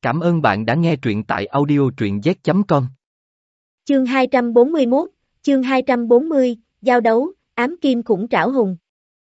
Cảm ơn bạn đã nghe truyện tại audio truyện z.com. Chương 241, chương 240, giao đấu, ám kim khủng trảo hùng.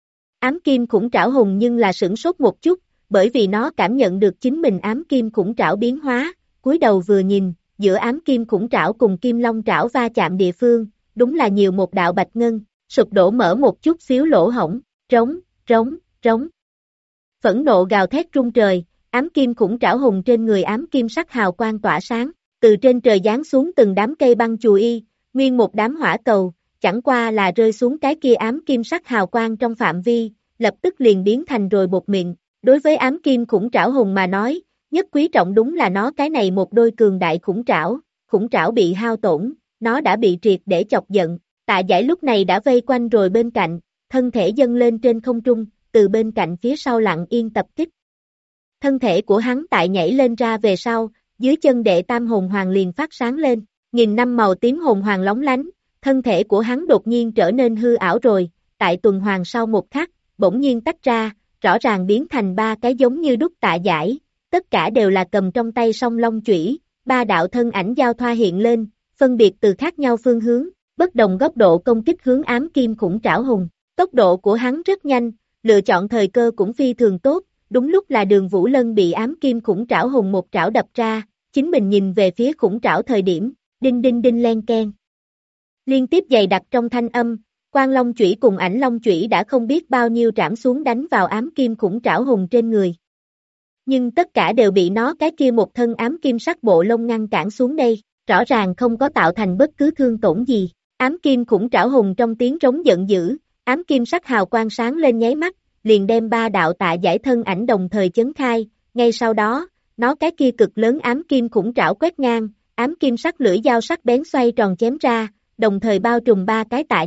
Ám kim khủng trảo hùng nhưng là sửng sốt một chút, bởi vì nó cảm nhận được chính mình ám kim khủng trảo biến hóa, cúi đầu vừa nhìn, giữa ám kim khủng trảo cùng kim long trảo va chạm địa phương, đúng là nhiều một đạo bạch ngân, sụp đổ mở một chút xíu lỗ hổng, rống, rống, rống. Phẫn nộ gào thét rung trời, ám kim khủng trảo hùng trên người ám kim sắc hào quang tỏa sáng, từ trên trời giáng xuống từng đám cây băng chùi y, nguyên một đám hỏa cầu, chẳng qua là rơi xuống cái kia ám kim sắc hào quang trong phạm vi, lập tức liền biến thành rồi bột mịn. Đối với ám kim khủng trảo hùng mà nói, nhất quý trọng đúng là nó cái này một đôi cường đại khủng trảo bị hao tổn, nó đã bị triệt để chọc giận, Tạ Giải lúc này đã vây quanh rồi bên cạnh, thân thể dâng lên trên không trung, từ bên cạnh phía sau lặng yên tập kích. Thân thể của hắn tại nhảy lên ra về sau, dưới chân đệ tam hồn hoàng liền phát sáng lên, nghìn năm màu tím hồn hoàng lóng lánh, thân thể của hắn đột nhiên trở nên hư ảo rồi, tại tuần hoàng sau một khắc, bỗng nhiên tách ra, rõ ràng biến thành ba cái giống như đúc Tạ Giải, tất cả đều là cầm trong tay song long chủy, ba đạo thân ảnh giao thoa hiện lên, phân biệt từ khác nhau phương hướng, bất đồng góc độ công kích hướng ám kim khủng trảo hùng, tốc độ của hắn rất nhanh, lựa chọn thời cơ cũng phi thường tốt. Đúng lúc là Đường Vũ Lân bị ám kim khủng trảo hùng một trảo đập ra, chính mình nhìn về phía khủng trảo thời điểm, đinh đinh đinh len keng. Liên tiếp dày đặc trong thanh âm, Quang Long chủy cùng Ảnh Long chủy đã không biết bao nhiêu trảm xuống đánh vào ám kim khủng trảo hùng trên người. Nhưng tất cả đều bị nó cái kia một thân ám kim sắc bộ lông ngăn cản xuống đây, rõ ràng không có tạo thành bất cứ thương tổn gì. Ám kim khủng trảo hùng trong tiếng trống giận dữ, ám kim sắc hào quang sáng lên nháy mắt, liền đem ba đạo Tạ Giải thân ảnh đồng thời chấn khai, ngay sau đó, nó cái kia cực lớn ám kim khủng trảo quét ngang, ám kim sắc lưỡi dao sắc bén xoay tròn chém ra, đồng thời bao trùm ba cái Tạ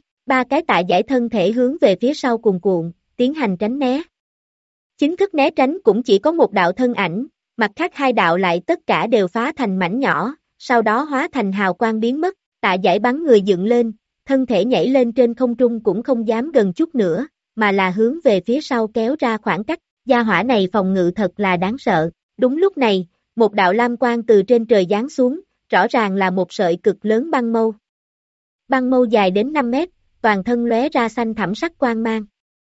Giải thân thể hướng về phía sau cuồn cuộn, tiến hành tránh né. Chính thức né tránh cũng chỉ có một đạo thân ảnh, mặt khác hai đạo lại tất cả đều phá thành mảnh nhỏ, sau đó hóa thành hào quang biến mất, Tạ Giải bắn người dựng lên, thân thể nhảy lên trên không trung cũng không dám gần chút nữa, mà là hướng về phía sau kéo ra khoảng cách, gia hỏa này phòng ngự thật là đáng sợ. Đúng lúc này, một đạo lam quang từ trên trời giáng xuống, rõ ràng là một sợi cực lớn băng mâu. Băng mâu dài đến 5 mét, toàn thân lóe ra xanh thẳm sắc quang mang.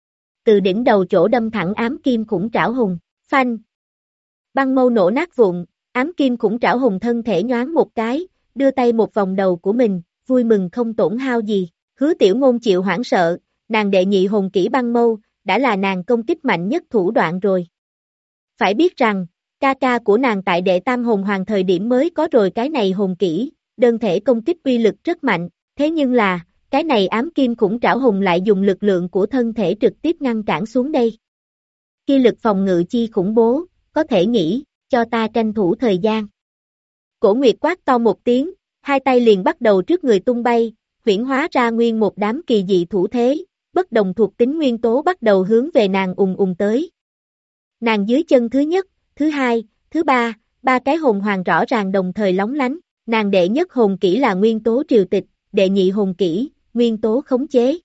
Từ đỉnh đầu chỗ đâm thẳng ám kim khủng trảo hùng, phanh. Băng mâu nổ nát vụn, ám kim khủng trảo hùng thân thể nhoáng một cái, đưa tay một vòng đầu của mình, vui mừng không tổn hao gì. Hứa Tiểu Ngôn chịu hoảng sợ, nàng đệ nhị hồn kỹ băng mâu, đã là nàng công kích mạnh nhất thủ đoạn rồi. Phải biết rằng, ca ca của nàng tại đệ tam hồn hoàng thời điểm mới có rồi cái này hồn kỹ, đơn thể công kích uy lực rất mạnh, thế nhưng là, cái này ám kim khủng trảo hùng lại dùng lực lượng của thân thể trực tiếp ngăn cản xuống đây. Khi lực phòng ngự chi khủng bố, có thể nghĩ, cho ta tranh thủ thời gian. Cổ Nguyệt quát to một tiếng, hai tay liền bắt đầu trước người tung bay, huyễn hóa ra nguyên một đám kỳ dị thủ thế, bất đồng thuộc tính nguyên tố bắt đầu hướng về nàng tới. Nàng dưới chân thứ nhất, thứ hai, thứ ba, ba cái hồn hoàng rõ ràng đồng thời lóng lánh, nàng đệ nhất hồn kỹ là nguyên tố triều tịch, đệ nhị hồn kỹ, nguyên tố khống chế.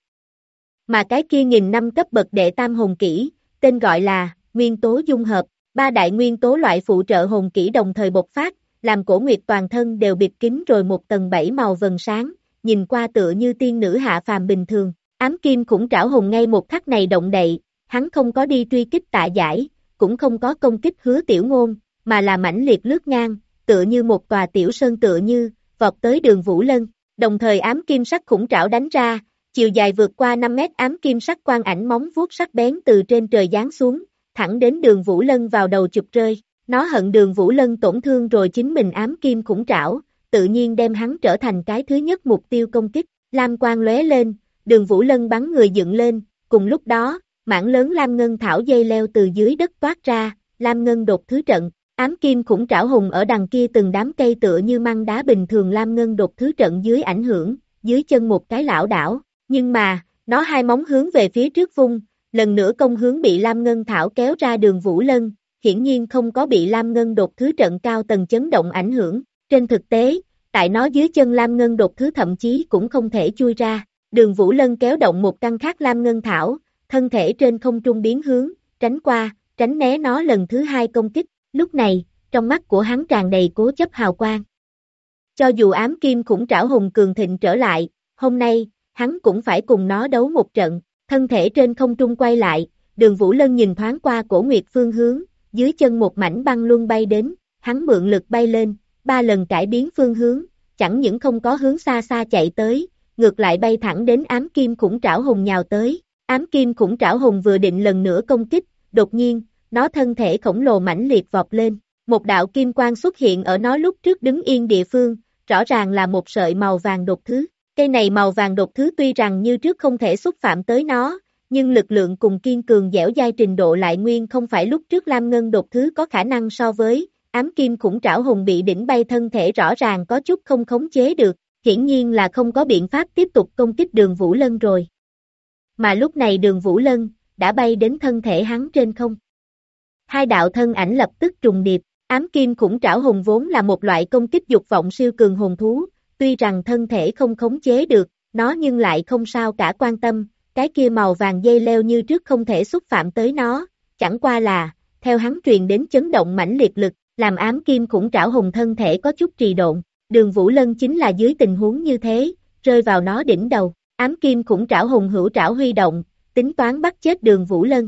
Mà cái kia nghìn năm cấp bậc đệ tam hồn kỹ, tên gọi là nguyên tố dung hợp, ba đại nguyên tố loại phụ trợ hồn kỹ đồng thời bộc phát, làm Cổ Nguyệt toàn thân đều bịt kín rồi một tầng 7 màu vầng sáng, nhìn qua tựa như tiên nữ hạ phàm bình thường. Ám kim khủng trảo hùng ngay một khắc này động đậy, hắn không có đi truy kích Tạ Giải, cũng không có công kích Hứa Tiểu Ngôn, mà là mãnh liệt lướt ngang, tựa như một tòa tiểu sơn tựa như, vọt tới Đường Vũ Lân, đồng thời ám kim sắc khủng trảo đánh ra, chiều dài vượt qua 5 mét ám kim sắc quang ảnh móng vuốt sắc bén từ trên trời giáng xuống, thẳng đến Đường Vũ Lân vào đầu chụp rơi, nó hận Đường Vũ Lân tổn thương rồi chính mình ám kim khủng trảo, tự nhiên đem hắn trở thành cái thứ nhất mục tiêu công kích, lam quang lóe lên. Đường Vũ Lân bắn người dựng lên, cùng lúc đó, mảng lớn lam ngân thảo dây leo từ dưới đất toát ra, lam ngân đột thứ trận, ám kim khủng trảo hùng ở đằng kia từng đám cây tựa như măng đá bình thường lam ngân đột thứ trận dưới ảnh hưởng, dưới chân một cái lảo đảo, nhưng mà, nó hai móng hướng về phía trước vung, lần nữa công hướng bị lam ngân thảo kéo ra Đường Vũ Lân, hiển nhiên không có bị lam ngân đột thứ trận cao tầng chấn động ảnh hưởng, trên thực tế, tại nó dưới chân lam ngân đột thứ thậm chí cũng không thể chui ra. Đường Vũ Lân kéo động một căn khác lam ngân thảo, thân thể trên không trung biến hướng, tránh né nó lần thứ hai công kích, lúc này, trong mắt của hắn tràn đầy cố chấp hào quang. Cho dù ám kim khủng trảo hùng cường thịnh trở lại, hôm nay, hắn cũng phải cùng nó đấu một trận, thân thể trên không trung quay lại, Đường Vũ Lân nhìn thoáng qua Cổ Nguyệt phương hướng, dưới chân một mảnh băng luân bay đến, hắn mượn lực bay lên, 3 lần cải biến phương hướng, chẳng những không có hướng xa xa chạy tới, ngược lại bay thẳng đến ám kim khủng trảo hùng nhào tới. Ám kim khủng trảo hùng vừa định lần nữa công kích, đột nhiên, nó thân thể khổng lồ mãnh liệt vọt lên, một đạo kim quang xuất hiện ở nó lúc trước đứng yên địa phương, rõ ràng là một sợi màu vàng đột thứ. Cây này màu vàng đột thứ tuy rằng như trước không thể xúc phạm tới nó, nhưng lực lượng cùng kiên cường dẻo dai trình độ lại nguyên không phải lúc trước Lam Ngân đột thứ có khả năng so với. Ám kim khủng trảo hùng bị đỉnh bay thân thể rõ ràng có chút không khống chế được, hiển nhiên là không có biện pháp tiếp tục công kích Đường Vũ Lân rồi. Mà lúc này Đường Vũ Lân đã bay đến thân thể hắn trên không. Hai đạo thân ảnh lập tức trùng điệp, ám kim khủng trảo hùng vốn là một loại công kích dục vọng siêu cường hồn thú, tuy rằng thân thể không khống chế được, nó nhưng lại không sao cả quan tâm, cái kia màu vàng dây leo như trước không thể xúc phạm tới nó, chẳng qua là, theo hắn truyền đến chấn động mãnh liệt lực, làm ám kim khủng trảo hùng thân thể có chút trì độn, Đường Vũ Lân chính là dưới tình huống như thế, rơi vào nó đỉnh đầu, ám kim khủng trảo hùng hữu trảo huy động, tính toán bắt chết Đường Vũ Lân.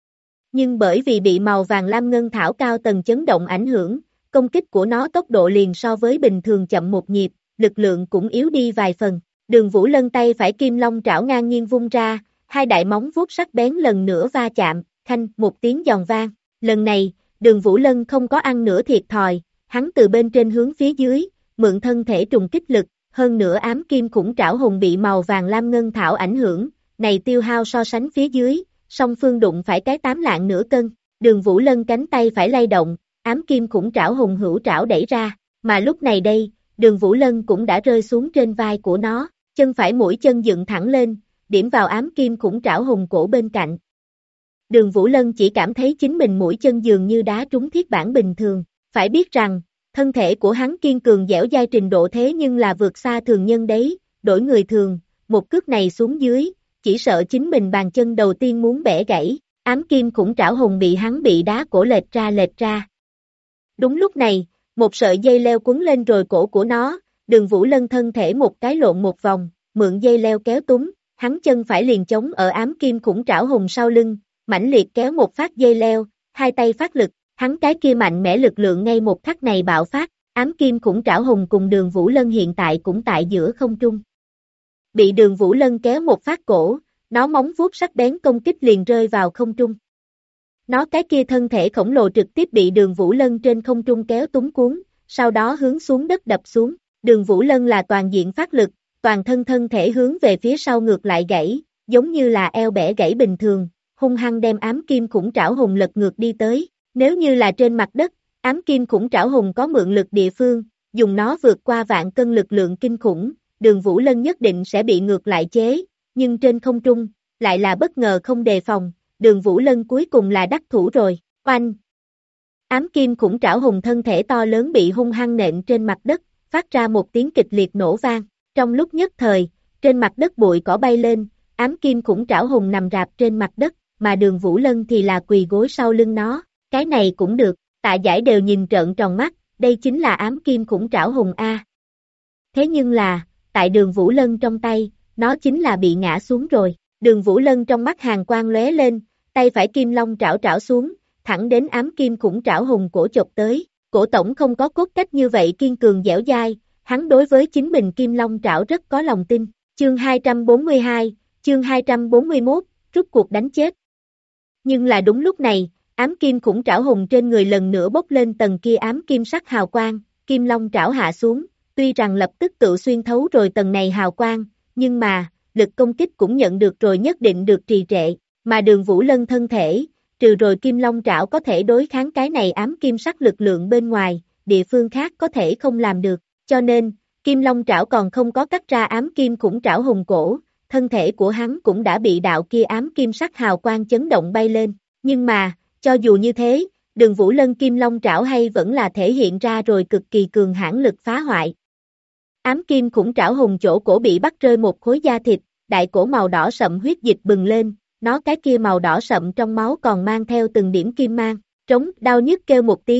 Nhưng bởi vì bị màu vàng lam ngân thảo cao tầng chấn động ảnh hưởng, công kích của nó tốc độ liền so với bình thường chậm một nhịp, lực lượng cũng yếu đi vài phần. Đường Vũ Lân tay phải kim long trảo ngang nhiên vung ra, hai đại móng vuốt sắc bén lần nữa va chạm, khanh một tiếng giòn vang. Lần này, Đường Vũ Lân không có ăn nửa thiệt thòi, hắn từ bên trên hướng phía dưới, mượn thân thể trùng kích lực, hơn nữa ám kim khủng trảo hùng bị màu vàng lam ngân thảo ảnh hưởng, này tiêu hao so sánh phía dưới, song phương đụng phải cái 8 lạng nửa cân. Đường Vũ Lân cánh tay phải lay động, ám kim khủng trảo hùng hữu trảo đẩy ra, mà lúc này đây, Đường Vũ Lân cũng đã rơi xuống trên vai của nó, chân phải mũi chân dựng thẳng lên, điểm vào ám kim khủng trảo hùng cổ bên cạnh. Đường Vũ Lân chỉ cảm thấy chính mình mũi chân dường như đá trúng thiết bản bình thường, phải biết rằng, thân thể của hắn kiên cường dẻo dai trình độ thế nhưng là vượt xa thường nhân đấy, đổi người thường, một cước này xuống dưới, chỉ sợ chính mình bàn chân đầu tiên muốn bẻ gãy, ám kim khủng trảo hùng bị hắn bị đá cổ lệch ra. Đúng lúc này, một sợi dây leo quấn lên rồi cổ của nó, Đường Vũ Lân thân thể một cái lộn một vòng, mượn dây leo kéo túm, hắn chân phải liền chống ở ám kim khủng trảo hùng sau lưng, mãnh liệt kéo một phát dây leo, hai tay phát lực, hắn cái kia mạnh mẽ lực lượng ngay một khắc này bạo phát, ám kim khủng trảo hùng cùng Đường Vũ Lân hiện tại cũng tại giữa không trung. Bị Đường Vũ Lân kéo một phát cổ, nó móng vuốt sắc bén công kích liền rơi vào không trung. Nó cái kia thân thể khổng lồ trực tiếp bị Đường Vũ Lân trên không trung kéo túm cuốn, sau đó hướng xuống đất đập xuống. Đường Vũ Lân là toàn diện phát lực, toàn thân thể hướng về phía sau ngược lại gãy, giống như là eo bẻ gãy bình thường, hung hăng đem ám kim khủng trảo hùng lật ngược đi tới. Nếu như là trên mặt đất, ám kim khủng trảo hùng có mượn lực địa phương, dùng nó vượt qua vạn cân lực lượng kinh khủng, Đường Vũ Lân nhất định sẽ bị ngược lại chế, nhưng trên không trung, lại là bất ngờ không đề phòng, Đường Vũ Lân cuối cùng là đắc thủ rồi, oanh! Ám kim khủng trảo hùng thân thể to lớn bị hung hăng nện trên mặt đất, phát ra một tiếng kịch liệt nổ vang, trong lúc nhất thời, trên mặt đất bụi cỏ bay lên, ám kim khủng trảo hùng nằm rạp trên mặt đất, mà Đường Vũ Lân thì là quỳ gối sau lưng nó, cái này cũng được, Tạ Giải đều nhìn trợn tròn mắt, đây chính là ám kim khủng trảo hùng A. Thế nhưng là, tại Đường Vũ Lân trong tay, nó chính là bị ngã xuống rồi, Đường Vũ Lân trong mắt hàn quang lóe lên, tay phải kim long trảo xuống, thẳng đến ám kim khủng trảo hùng cổ chộp tới, cổ tổng không có cốt cách như vậy kiên cường dẻo dai, hắn đối với chính mình kim long trảo rất có lòng tin, chương 242, chương 241, rút cuộc đánh chết. Nhưng là đúng lúc này, ám kim khủng trảo hùng trên người lần nữa bốc lên tầng kia ám kim sắc hào quang, kim long trảo hạ xuống, tuy rằng lập tức tự xuyên thấu rồi tầng này hào quang, nhưng mà, lực công kích cũng nhận được rồi nhất định được trì trệ, mà Đường Vũ Lân thân thể, trừ rồi kim long trảo có thể đối kháng cái này ám kim sắc lực lượng bên ngoài, địa phương khác có thể không làm được, cho nên, kim long trảo còn không có cắt ra ám kim khủng trảo hùng cổ, thân thể của hắn cũng đã bị đạo kia ám kim sắc hào quang chấn động bay lên, nhưng mà, cho dù như thế, Đường Vũ Lân kim long trảo hay vẫn là thể hiện ra rồi cực kỳ cường hãn lực phá hoại. Ám kim khủng trảo hùng chỗ cổ bị bắt rơi một khối da thịt, đại cổ màu đỏ sậm huyết dịch bừng lên, nó cái kia màu đỏ sậm trong máu còn mang theo từng điểm kim mang, trống đau nhức kêu một tiếng,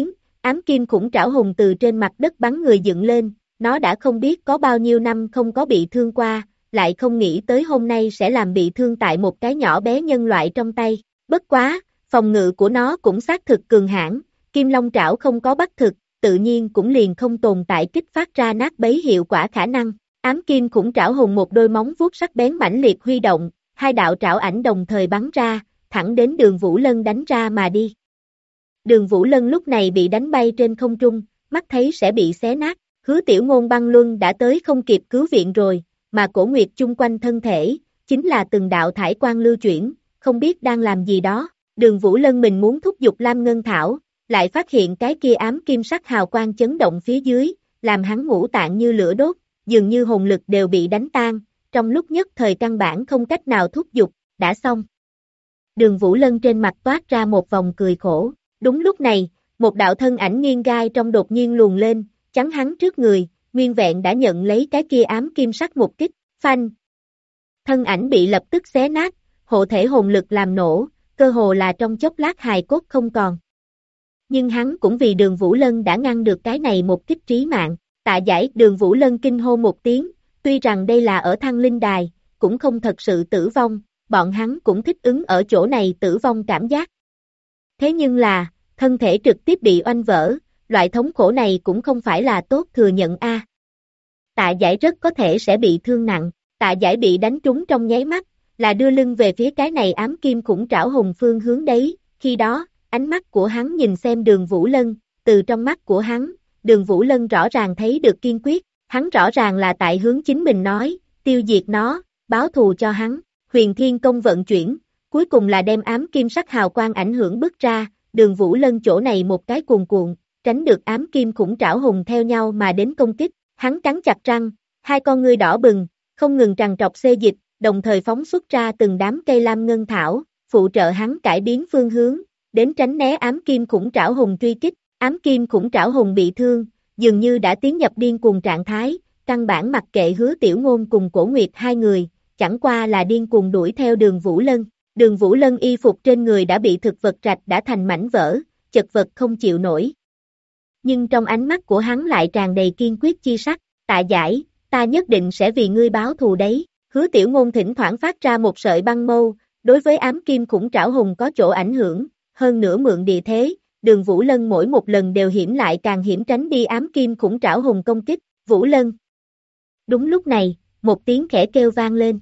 ám kim khủng trảo hùng từ trên mặt đất bắn người dựng lên, nó đã không biết có bao nhiêu năm không có bị thương qua, lại không nghĩ tới hôm nay sẽ làm bị thương tại một cái nhỏ bé nhân loại trong tay. Bất quá, phòng ngự của nó cũng xác thực cường hãn, kim long trảo không có bắt thực, tự nhiên cũng liền không tồn tại kích phát ra nát bấy hiệu quả khả năng. Ám kim khủng trảo hùng một đôi móng vuốt sắc bén mãnh liệt huy động, hai đạo trảo ảnh đồng thời bắn ra, thẳng đến Đường Vũ Lân đánh ra mà đi. Đường Vũ Lân lúc này bị đánh bay trên không trung, mắt thấy sẽ bị xé nát, Hứa Tiểu Ngôn băng luân đã tới không kịp cứu viện rồi, mà Cổ Nguyệt chung quanh thân thể, chính là từng đạo thải quang lưu chuyển, không biết đang làm gì đó. Đường Vũ Lân mình muốn thúc giục Lam Ngân Thảo, lại phát hiện cái kia ám kim sắc hào quang chấn động phía dưới, làm hắn ngũ tạng như lửa đốt, dường như hồn lực đều bị đánh tan, trong lúc nhất thời căn bản không cách nào thúc giục, đã xong. Đường Vũ Lân trên mặt toát ra một vòng cười khổ, đúng lúc này, một đạo thân ảnh nghiêng gai trong đột nhiên luồn lên, chắn hắn trước người, nguyên vẹn đã nhận lấy cái kia ám kim sắc một kích, phanh. Thân ảnh bị lập tức xé nát, hộ thể hồn lực làm nổ, cơ hồ là trong chốc lát hài cốt không còn. Nhưng hắn cũng vì Đường Vũ Lân đã ngăn được cái này một kích trí mạng, tạ giải Đường Vũ Lân kinh hô một tiếng, tuy rằng đây là ở Thăng Linh Đài, cũng không thật sự tử vong, bọn hắn cũng thích ứng ở chỗ này tử vong cảm giác. Thế nhưng là, thân thể trực tiếp bị oanh vỡ, loại thống khổ này cũng không phải là tốt thừa nhận a. Tạ giải rất có thể sẽ bị thương nặng, tạ giải bị đánh trúng trong nháy mắt, là đưa lưng về phía cái này ám kim khủng trảo hùng phương hướng đấy, khi đó, ánh mắt của hắn nhìn xem Đường Vũ Lân, từ trong mắt của hắn, Đường Vũ Lân rõ ràng thấy được kiên quyết, hắn rõ ràng là tại hướng chính mình nói, tiêu diệt nó, báo thù cho hắn, Huyền Thiên Công vận chuyển, cuối cùng là đem ám kim sắc hào quang ảnh hưởng bức ra, Đường Vũ Lân chỗ này một cái cuồn cuộn, tránh được ám kim khủng trảo hùng theo nhau mà đến công kích, hắn cắn chặt răng, hai con ngươi đỏ bừng, không ngừng trằn trọc xê dịch, đồng thời phóng xuất ra từng đám cây lam ngân thảo, phụ trợ hắn cải biến phương hướng, đến tránh né ám kim khủng trảo hùng truy kích, ám kim khủng trảo hùng bị thương, dường như đã tiến nhập điên cuồng trạng thái, căn bản mặc kệ Hứa Tiểu Ngôn cùng Cổ Nguyệt hai người, chẳng qua là điên cuồng đuổi theo Đường Vũ Lân. Đường Vũ Lân y phục trên người đã bị thực vật rạch đã thành mảnh vỡ, chật vật không chịu nổi. Nhưng trong ánh mắt của hắn lại tràn đầy kiên quyết chi sắc, tạ giải, ta nhất định sẽ vì ngươi báo thù đấy. Hứa Tiểu Ngôn thỉnh thoảng phát ra một sợi băng mâu, đối với ám kim khủng trảo hùng có chỗ ảnh hưởng, hơn nữa mượn địa thế, Đường Vũ Lân mỗi một lần đều hiểm lại càng hiểm tránh đi ám kim khủng trảo hùng công kích, Vũ Lân. Đúng lúc này, một tiếng khẽ kêu vang lên.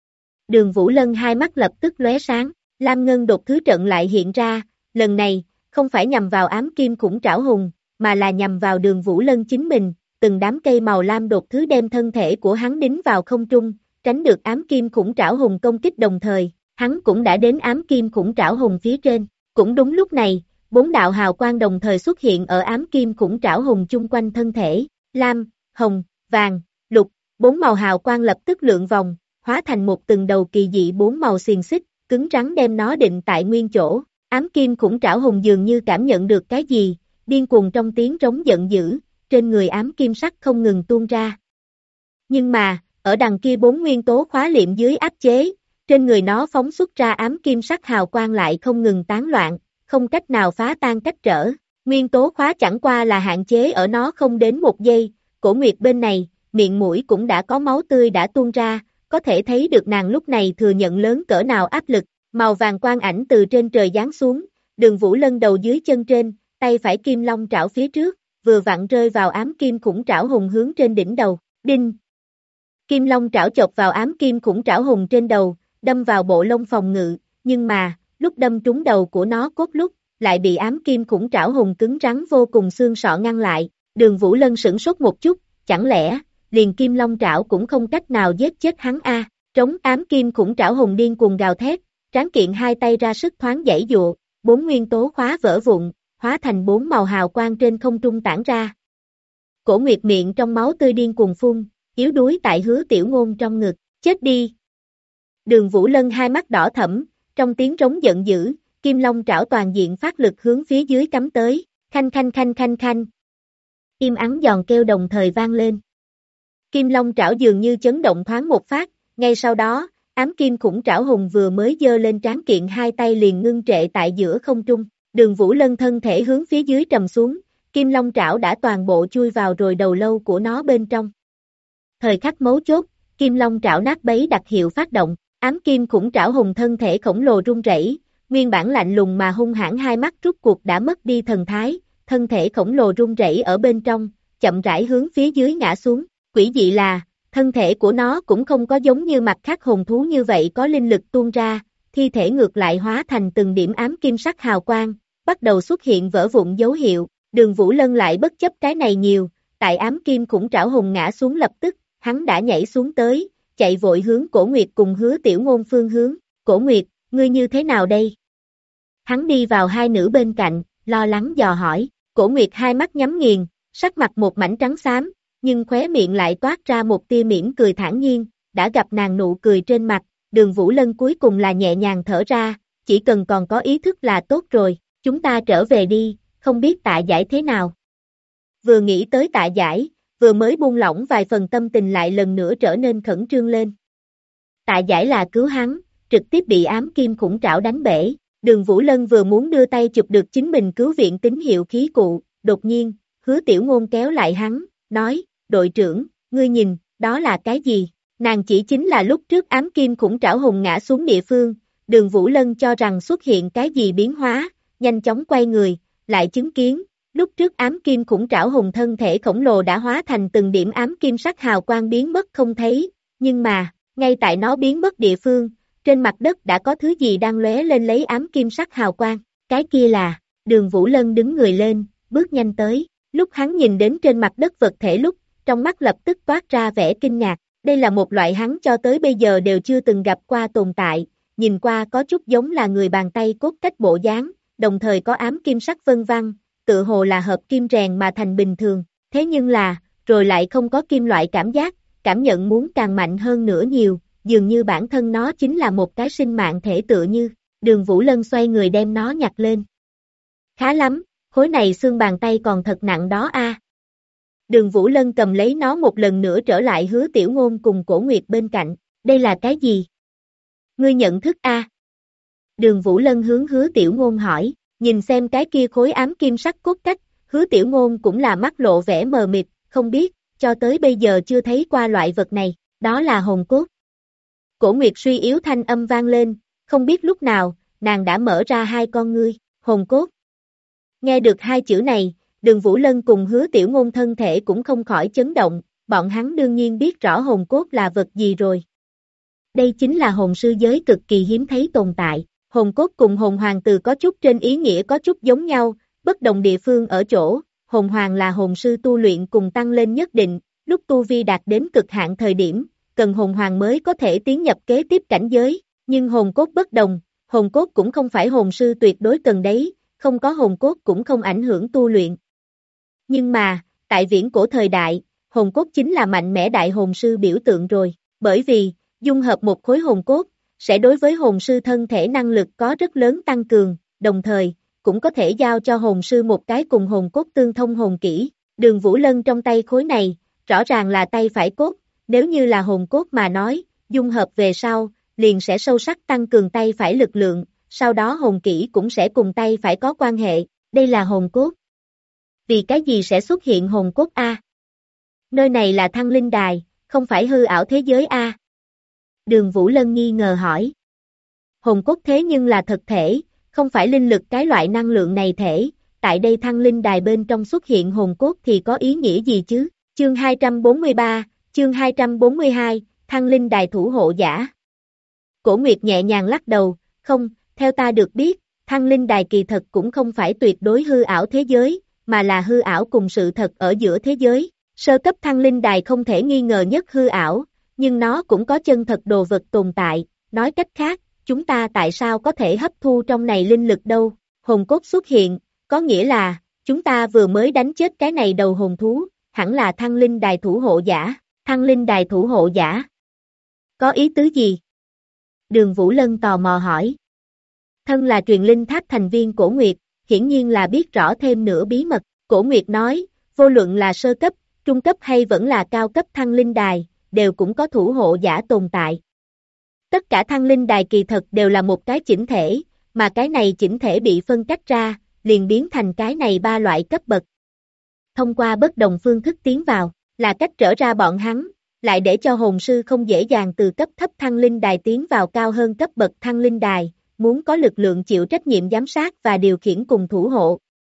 Đường Vũ Lân hai mắt lập tức lóe sáng, Lam Ngân đột thứ trận lại hiện ra, lần này, không phải nhằm vào ám kim khủng trảo hùng, mà là nhằm vào Đường Vũ Lân chính mình, từng đám cây màu lam đột thứ đem thân thể của hắn đính vào không trung, tránh được ám kim khủng trảo hùng công kích đồng thời, hắn cũng đã đến ám kim khủng trảo hùng phía trên, cũng đúng lúc này, bốn đạo hào quang đồng thời xuất hiện ở ám kim khủng trảo hùng chung quanh thân thể, lam, hồng, vàng, lục, bốn màu hào quang lập tức lượn vòng, hóa thành một từng đầu kỳ dị bốn màu xiềng xích, cứng rắn đem nó định tại nguyên chỗ, ám kim khủng trảo hùng dường như cảm nhận được cái gì, điên cuồng trong tiếng trống giận dữ, trên người ám kim sắc không ngừng tuôn ra. Nhưng mà, ở đằng kia bốn nguyên tố khóa liệm dưới áp chế, trên người nó phóng xuất ra ám kim sắc hào quang lại không ngừng tán loạn, không cách nào phá tan cách trở. Nguyên tố khóa chẳng qua là hạn chế ở nó không đến một giây, Cổ Nguyệt bên này, miệng mũi cũng đã có máu tươi đã tuôn ra, có thể thấy được nàng lúc này thừa nhận lớn cỡ nào áp lực, màu vàng quang ảnh từ trên trời giáng xuống, Đường Vũ Lân đầu dưới chân trên, tay phải kim long trảo phía trước, vừa vặn rơi vào ám kim khủng trảo hùng hướng trên đỉnh đầu, đinh. Kim long trảo chộp vào ám kim khủng trảo hùng trên đầu, đâm vào bộ lông phòng ngự, nhưng mà, lúc đâm trúng đầu của nó cốt lúc, lại bị ám kim khủng trảo hùng cứng rắn vô cùng xương sọ ngăn lại, Đường Vũ Lân sửng sốt một chút, chẳng lẽ, liền kim long trảo cũng không cách nào giết chết hắn a? Trống ám kim khủng trảo hùng điên cuồng gào thét, tráng kiện hai tay ra sức thoáng giãy dụa, bốn nguyên tố khóa vỡ vụn, hóa thành bốn màu hào quang trên không trung tản ra. Cổ Nguyệt miệng trong máu tươi điên cuồng phun, yếu đuối tại Hứa Tiểu Ngôn trong ngực, chết đi. Đường Vũ Lân hai mắt đỏ thẫm, trong tiếng trống giận dữ, kim long trảo toàn diện phát lực hướng phía dưới cắm tới, khanh khanh khanh khanh khanh. Im ắng giòn kêu đồng thời vang lên. Kim long trảo dường như chấn động thoáng một phát, ngay sau đó, ám kim khủng trảo hùng vừa mới giơ lên tráng kiện hai tay liền ngưng trệ tại giữa không trung. Đường Vũ Lân thân thể hướng phía dưới trầm xuống, Kim Long Trảo đã toàn bộ chui vào rồi đầu lâu của nó bên trong. Thời khắc mấu chốt, Kim Long Trảo nát bấy đặc hiệu phát động, ám kim khủng trảo hùng thân thể khổng lồ rung rẩy, nguyên bản lạnh lùng mà hung hãn hai mắt rút cuộc đã mất đi thần thái, thân thể khổng lồ rung rẩy ở bên trong, chậm rãi hướng phía dưới ngã xuống. Quỷ dị là, thân thể của nó cũng không có giống như mặt khác hồn thú như vậy có linh lực tuôn ra, thi thể ngược lại hóa thành từng điểm ám kim sắc hào quang, bắt đầu xuất hiện vỡ vụn dấu hiệu. Đường Vũ Lân lại bất chấp cái này nhiều, tại ám kim khủng trảo hùng ngã xuống lập tức, hắn đã nhảy xuống tới, chạy vội hướng Cổ Nguyệt cùng Hứa Tiểu Ngôn phương hướng. Cổ Nguyệt, ngươi như thế nào đây? Hắn đi vào hai nữ bên cạnh, lo lắng dò hỏi. Cổ Nguyệt hai mắt nhắm nghiền, sắc mặt một mảnh trắng xám, nhưng khóe miệng lại toát ra một tia mỉm cười thản nhiên, đã gặp nàng nụ cười trên mặt, Đường Vũ Lân cuối cùng là nhẹ nhàng thở ra, chỉ cần còn có ý thức là tốt rồi, chúng ta trở về đi, không biết Tạ Giải thế nào. Vừa nghĩ tới Tạ Giải, vừa mới buông lỏng vài phần tâm tình lại lần nữa trở nên khẩn trương lên. Tạ Giải là cứu hắn, trực tiếp bị ám kim khủng trảo đánh bể. Đường Vũ Lân vừa muốn đưa tay chụp được chính mình cứu viện tín hiệu khí cụ, đột nhiên, Hứa Tiểu Ngôn kéo lại hắn, nói, đội trưởng, ngươi nhìn, đó là cái gì? Nàng chỉ chính là lúc trước ám kim khủng trảo hùng ngã xuống địa phương, Đường Vũ Lân cho rằng xuất hiện cái gì biến hóa, nhanh chóng quay người, lại chứng kiến, lúc trước ám kim khủng trảo hùng thân thể khổng lồ đã hóa thành từng điểm ám kim sắc hào quang biến mất không thấy, nhưng mà, ngay tại nó biến mất địa phương, trên mặt đất đã có thứ gì đang lóe lên lấy ám kim sắc hào quang, cái kia là, Đường Vũ Lân đứng người lên, bước nhanh tới, lúc hắn nhìn đến trên mặt đất vật thể lúc, trong mắt lập tức toát ra vẻ kinh ngạc, đây là một loại hắn cho tới bây giờ đều chưa từng gặp qua tồn tại, nhìn qua có chút giống là người bàn tay cốt cách bộ dáng, đồng thời có ám kim sắc vân vân, tự hồ là hợp kim rèn mà thành bình thường, thế nhưng là, rồi lại không có kim loại cảm giác, cảm nhận muốn càng mạnh hơn nữa nhiều, dường như bản thân nó chính là một cái sinh mạng thể tựa như, Đường Vũ Lân xoay người đem nó nhặt lên. Khá lắm, khối này xương bàn tay còn thật nặng đó a. Đường Vũ Lân cầm lấy nó một lần nữa trở lại Hứa Tiểu Ngôn cùng Cổ Nguyệt bên cạnh, đây là cái gì? Ngươi nhận thức a? Đường Vũ Lân hướng Hứa Tiểu Ngôn hỏi, nhìn xem cái kia khối ám kim sắc cốt cách, Hứa Tiểu Ngôn cũng là mắt lộ vẻ mờ mịt, không biết, cho tới bây giờ chưa thấy qua loại vật này, đó là hồn cốt. Cổ Nguyệt suy yếu thanh âm vang lên, không biết lúc nào, nàng đã mở ra hai con ngươi, hồn cốt. Nghe được hai chữ này, Đường Vũ Lân cùng Hứa Tiểu Ngôn thân thể cũng không khỏi chấn động, bọn hắn đương nhiên biết rõ hồn cốt là vật gì rồi. Đây chính là hồn sư giới cực kỳ hiếm thấy tồn tại, hồn cốt cùng hồn hoàng từ có chút trên ý nghĩa có chút giống nhau, bất đồng địa phương ở chỗ, hồn hoàng là hồn sư tu luyện cùng tăng lên nhất định, lúc tu vi đạt đến cực hạn thời điểm, cần hồn hoàng mới có thể tiến nhập kế tiếp cảnh giới, nhưng hồn cốt bất đồng, hồn cốt cũng không phải hồn sư tuyệt đối cần đấy, không có hồn cốt cũng không ảnh hưởng tu luyện. Nhưng mà, tại viễn cổ thời đại, hồn cốt chính là mạnh mẽ đại hồn sư biểu tượng rồi, bởi vì, dung hợp một khối hồn cốt, sẽ đối với hồn sư thân thể năng lực có rất lớn tăng cường, đồng thời, cũng có thể giao cho hồn sư một cái cùng hồn cốt tương thông hồn kỹ. Đường Vũ Lân trong tay khối này, rõ ràng là tay phải cốt, nếu như là hồn cốt mà nói, dung hợp về sau, liền sẽ sâu sắc tăng cường tay phải lực lượng, sau đó hồn kỹ cũng sẽ cùng tay phải có quan hệ, đây là hồn cốt. Vì cái gì sẽ xuất hiện hồn cốt a? Nơi này là Thăng Linh Đài, không phải hư ảo thế giới a? Đường Vũ Lân nghi ngờ hỏi. Hồn cốt thế nhưng là thật thể, không phải linh lực cái loại năng lượng này thể, tại đây Thăng Linh Đài bên trong xuất hiện hồn cốt thì có ý nghĩa gì chứ? Chương 243, chương 242, Thăng Linh Đài thủ hộ giả. Cổ Nguyệt nhẹ nhàng lắc đầu, không, theo ta được biết, Thăng Linh Đài kỳ thật cũng không phải tuyệt đối hư ảo thế giới, mà là hư ảo cùng sự thật ở giữa thế giới. Sơ cấp Thăng Linh Đài không thể nghi ngờ nhất hư ảo, nhưng nó cũng có chân thật đồ vật tồn tại, nói cách khác, chúng ta tại sao có thể hấp thu trong này linh lực đâu? Hồn cốt xuất hiện, có nghĩa là, chúng ta vừa mới đánh chết cái này đầu hồn thú, hẳn là Thăng Linh Đài thủ hộ giả. Thăng Linh Đài thủ hộ giả? Có ý tứ gì? Đường Vũ Lân tò mò hỏi. Thân là truyền linh tháp thành viên Cổ Nguyệt, hiển nhiên là biết rõ thêm nửa bí mật. Cổ Nguyệt nói, vô luận là sơ cấp, trung cấp hay vẫn là cao cấp Thăng Linh Đài, đều cũng có thủ hộ giả tồn tại. Tất cả Thăng Linh Đài kỳ thật đều là một cái chỉnh thể, mà cái này chỉnh thể bị phân cách ra, liền biến thành cái này ba loại cấp bậc. thông qua bất đồng phương thức tiến vào, là cách trở ra bọn hắn, lại để cho hồn sư không dễ dàng từ cấp thấp thăng linh đài tiến vào cao hơn cấp bậc thăng linh đài, muốn có lực lượng chịu trách nhiệm giám sát và điều khiển cùng thủ hộ.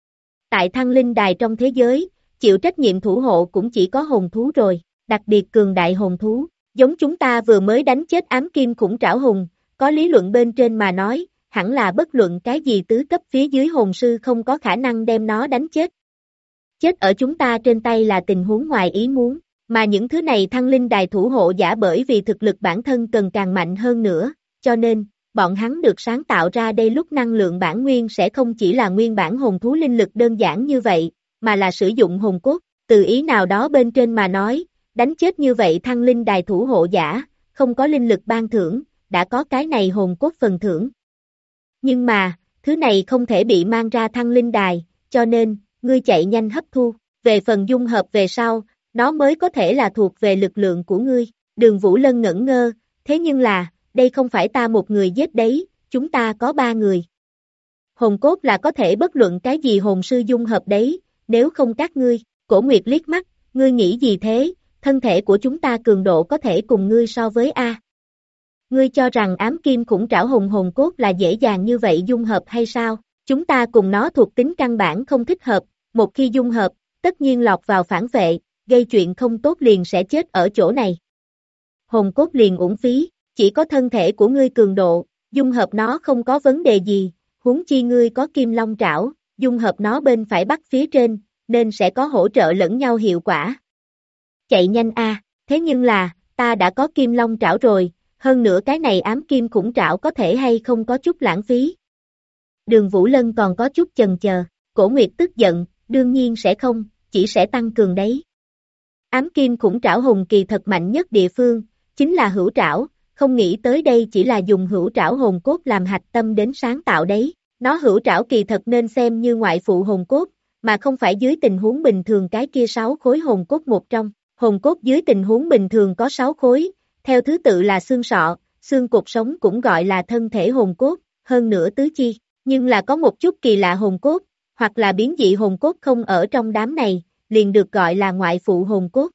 Tại thăng linh đài trong thế giới, chịu trách nhiệm thủ hộ cũng chỉ có hồn thú rồi, đặc biệt cường đại hồn thú, giống chúng ta vừa mới đánh chết ám kim khủng trảo hùng, có lý luận bên trên mà nói, hẳn là bất luận cái gì tứ cấp phía dưới hồn sư không có khả năng đem nó đánh chết. Chết ở chúng ta trên tay là tình huống ngoài ý muốn, mà những thứ này thăng linh đài thủ hộ giả bởi vì thực lực bản thân cần càng mạnh hơn nữa, cho nên, bọn hắn được sáng tạo ra đây lúc năng lượng bản nguyên sẽ không chỉ là nguyên bản hồn thú linh lực đơn giản như vậy, mà là sử dụng hồn cốt, từ ý nào đó bên trên mà nói, đánh chết như vậy thăng linh đài thủ hộ giả, không có linh lực ban thưởng, đã có cái này hồn cốt phần thưởng. Nhưng mà, thứ này không thể bị mang ra thăng linh đài, cho nên, ngươi chạy nhanh hấp thu, về phần dung hợp về sau, nó mới có thể là thuộc về lực lượng của ngươi. Đường Vũ Lân ngẩn ngơ, thế nhưng là, đây không phải ta một người giết đấy, chúng ta có 3 người. Hồn cốt là có thể bất luận cái gì hồn sư dung hợp đấy, nếu không các ngươi, Cổ Nguyệt liếc mắt, ngươi nghĩ gì thế, thân thể của chúng ta cường độ có thể cùng ngươi so với A. Ngươi cho rằng ám kim khủng trảo hùng hồn cốt là dễ dàng như vậy dung hợp hay sao? Chúng ta cùng nó thuộc tính căn bản không thích hợp, một khi dung hợp, tất nhiên lọt vào phản vệ, gây chuyện không tốt liền sẽ chết ở chỗ này. Hồn cốt liền uổng phí, chỉ có thân thể của ngươi cường độ, dung hợp nó không có vấn đề gì, huống chi ngươi có kim long trảo, dung hợp nó bên phải bắc phía trên, nên sẽ có hỗ trợ lẫn nhau hiệu quả. Chạy nhanh a, thế nhưng là, ta đã có kim long trảo rồi, hơn nữa cái này ám kim khủng trảo có thể hay không có chút lãng phí. Đường Vũ Lân còn có chút chần chờ, Cổ Nguyệt tức giận, đương nhiên sẽ không, chỉ sẽ tăng cường đấy. Ám kim khủng trảo hùng kỳ thật mạnh nhất địa phương, chính là hữu trảo, không nghĩ tới đây chỉ là dùng hữu trảo hồn cốt làm hạch tâm đến sáng tạo đấy. Nó hữu trảo kỳ thật nên xem như ngoại phụ hồn cốt, mà không phải dưới tình huống bình thường cái kia 6 khối hồn cốt một trong. Hồn cốt dưới tình huống bình thường có 6 khối, theo thứ tự là xương sọ, xương cột sống cũng gọi là thân thể hồn cốt, hơn nữa tứ chi, nhưng là có một chút kỳ lạ hồn cốt, hoặc là biến dị hồn cốt không ở trong đám này, liền được gọi là ngoại phụ hồn cốt.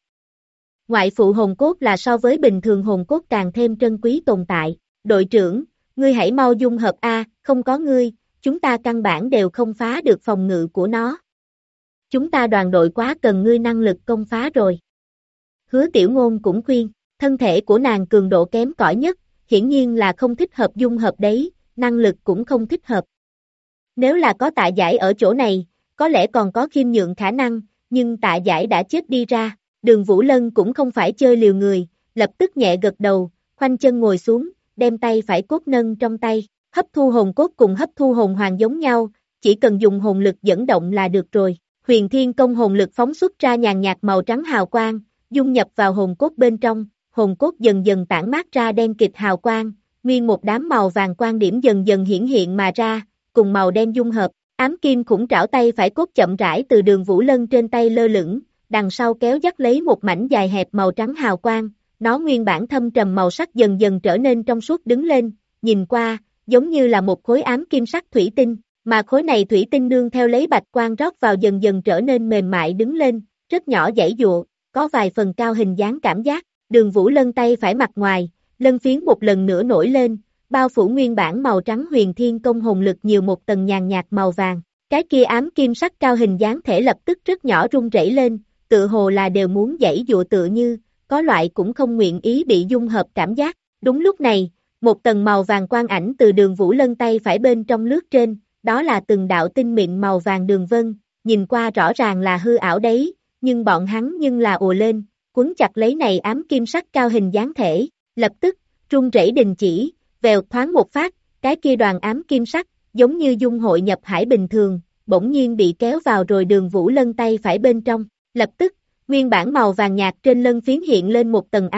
Ngoại phụ hồn cốt là so với bình thường hồn cốt càng thêm trân quý tồn tại. Đội trưởng, ngươi hãy mau dung hợp A, không có ngươi, chúng ta căn bản đều không phá được phòng ngự của nó. Chúng ta đoàn đội quá cần ngươi năng lực công phá rồi. Hứa Tiểu Ngôn cũng khuyên, thân thể của nàng cường độ kém cỏi nhất, hiển nhiên là không thích hợp dung hợp đấy, năng lực cũng không thích hợp. Nếu là có Tạ Giải ở chỗ này, có lẽ còn có khiêm nhượng khả năng, nhưng Tạ Giải đã chết đi ra. Đường Vũ Lân cũng không phải chơi liều người, lập tức nhẹ gật đầu, khoanh chân ngồi xuống, đem tay phải cốt nâng trong tay, hấp thu hồn cốt cùng hấp thu hồn hoàng giống nhau, chỉ cần dùng hồn lực dẫn động là được rồi. Huyền Thiên Công hồn lực phóng xuất ra nhàn nhạt màu trắng hào quang, dung nhập vào hồn cốt bên trong, hồn cốt dần dần tản mát ra đen kịt hào quang, nguyên một đám màu vàng quang điểm dần dần hiển hiện mà ra, cùng màu đen dung hợp, ám kim khủng trảo tay phải cốt chậm rãi từ Đường Vũ Lân trên tay lơ lửng, đằng sau kéo dắt lấy một mảnh dài hẹp màu trắng hào quang, nó nguyên bản thâm trầm màu sắc dần dần trở nên trong suốt đứng lên, nhìn qua, giống như là một khối ám kim sắc thủy tinh, mà khối này thủy tinh nương theo lấy bạch quang rót vào dần dần trở nên mềm mại đứng lên, rất nhỏ dãy dụa, có vài phần cao hình dáng cảm giác. Đường Vũ Lân tay phải mặt ngoài, lân phiến một lần nữa nổi lên, bao phủ nguyên bản màu trắng Huyền Thiên Công hồn lực nhiều một tầng nhàn nhạt màu vàng, cái kia ám kim sắc cao hình dáng thể lập tức rất nhỏ rung rẩy lên, tự hồ là đều muốn dãy dụa tựa như, có loại cũng không nguyện ý bị dung hợp cảm giác. Đúng lúc này, một tầng màu vàng quang ảnh từ Đường Vũ Lân tay phải bên trong lướt trên, đó là từng đạo tinh mịn màu vàng đường vân, nhìn qua rõ ràng là hư ảo đấy, nhưng bọn hắn nhưng là ùa lên, quấn chặt lấy này ám kim sắc cao hình dáng thể, lập tức, rung rẩy đình chỉ, vèo thoáng một phát, cái kia đoàn ám kim sắc, giống như dung hội nhập hải bình thường, bỗng nhiên bị kéo vào rồi Đường Vũ Lân tay phải bên trong, lập tức, nguyên bản màu vàng nhạt trên lân phiến hiện lên một tầng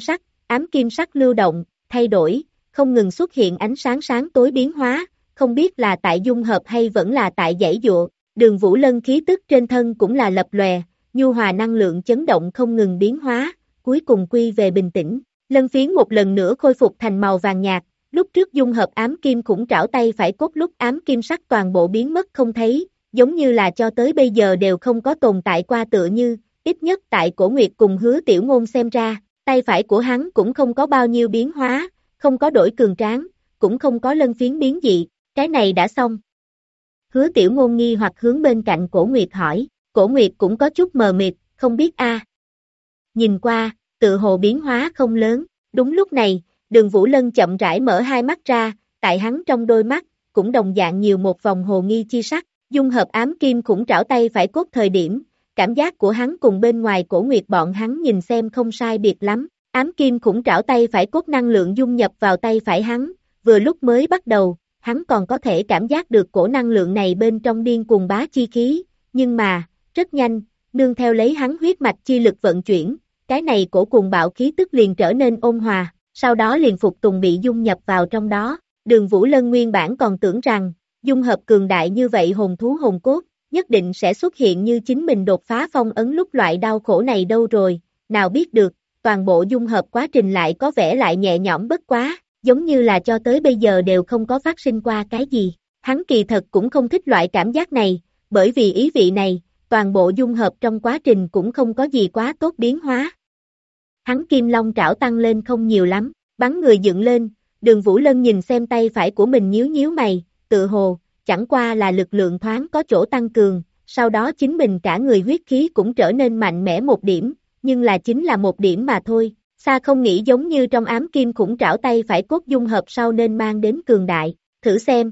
ám kim sắc lưu động, thay đổi, không ngừng xuất hiện ánh sáng sáng tối biến hóa, không biết là tại dung hợp hay vẫn là tại dãy dụa, Đường Vũ Lân khí tức trên thân cũng là lập lòe, nhu hòa năng lượng chấn động không ngừng biến hóa, cuối cùng quy về bình tĩnh, lân phiến một lần nữa khôi phục thành màu vàng nhạt, lúc trước dung hợp ám kim khủng trảo tay phải cốt lúc ám kim sắc toàn bộ biến mất không thấy, giống như là cho tới bây giờ đều không có tồn tại qua tựa như, ít nhất tại Cổ Nguyệt cùng Hứa Tiểu Ngôn xem ra, tay phải của hắn cũng không có bao nhiêu biến hóa, không có đổi cường tráng, cũng không có lân phiến biến dị, cái này đã xong. Hứa Tiểu Ngôn nghi hoặc hướng bên cạnh Cổ Nguyệt hỏi, Cổ Nguyệt cũng có chút mờ mịt, không biết a. Nhìn qua, tự hồ biến hóa không lớn, đúng lúc này, Đường Vũ Lân chậm rãi mở hai mắt ra, tại hắn trong đôi mắt, cũng đồng dạng nhiều một vòng hồ nghi chi sắc, dung hợp ám kim khủng trảo tay phải cốt thời điểm, cảm giác của hắn cùng bên ngoài Cổ Nguyệt bọn hắn nhìn xem không sai biệt lắm, ám kim khủng trảo tay phải cốt năng lượng dung nhập vào tay phải hắn, vừa lúc mới bắt đầu, hắn còn có thể cảm giác được cổ năng lượng này bên trong điên cuồng bá chi khí, nhưng mà, rất nhanh, nương theo lấy hắn huyết mạch chi lực vận chuyển, cái này cổ cuồng bạo khí tức liền trở nên ôn hòa, sau đó liền phục tùng bị dung nhập vào trong đó. Đường Vũ Lân nguyên bản còn tưởng rằng, dung hợp cường đại như vậy hồn thú hồn cốt, nhất định sẽ xuất hiện như chính mình đột phá phong ấn lúc loại đau khổ này đâu rồi, nào biết được, toàn bộ dung hợp quá trình lại có vẻ lại nhẹ nhõm bất quá, giống như là cho tới bây giờ đều không có phát sinh qua cái gì. Hắn kỳ thật cũng không thích loại cảm giác này, bởi vì ý vị này, toàn bộ dung hợp trong quá trình cũng không có gì quá tốt biến hóa. Hắn kim long trảo tăng lên không nhiều lắm, bắn người dựng lên, Đường Vũ Lân nhìn xem tay phải của mình nhíu nhíu mày, tự hồ, chẳng qua là lực lượng thoáng có chỗ tăng cường, sau đó chính mình cả người huyết khí cũng trở nên mạnh mẽ một điểm, nhưng là chính là một điểm mà thôi, xa không nghĩ giống như trong ám kim khủng trảo tay phải cốt dung hợp sau nên mang đến cường đại, thử xem.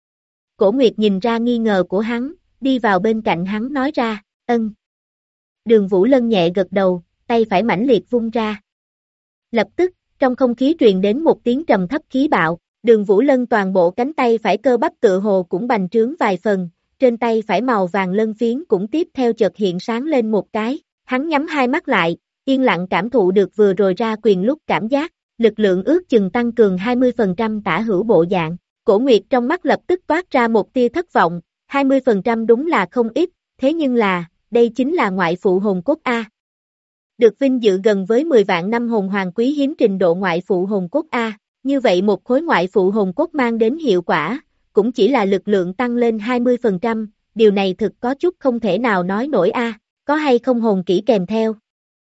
Cổ Nguyệt nhìn ra nghi ngờ của hắn, đi vào bên cạnh hắn nói ra, ân. Đường Vũ Lân nhẹ gật đầu, tay phải mãnh liệt vung ra. Lập tức, trong không khí truyền đến một tiếng trầm thấp khí bạo, Đường Vũ Lân toàn bộ cánh tay phải cơ bắp tựa hồ cũng bành trướng vài phần, trên tay phải màu vàng lân phiến cũng tiếp theo chợt hiện sáng lên một cái, hắn nhắm hai mắt lại, yên lặng cảm thụ được vừa rồi ra quyền lúc cảm giác, lực lượng ước chừng tăng cường 20% tả hữu bộ dạng, Cổ Nguyệt trong mắt lập tức toát ra một tia thất vọng, 20% đúng là không ít, thế nhưng là, đây chính là ngoại phụ hồn cốt A. Được vinh dự gần với 10 vạn năm hồn hoàng quý hiếm trình độ ngoại phụ hồn cốt A, như vậy một khối ngoại phụ hồn cốt mang đến hiệu quả, cũng chỉ là lực lượng tăng lên 20%, điều này thực có chút không thể nào nói nổi A, có hay không hồn kỹ kèm theo.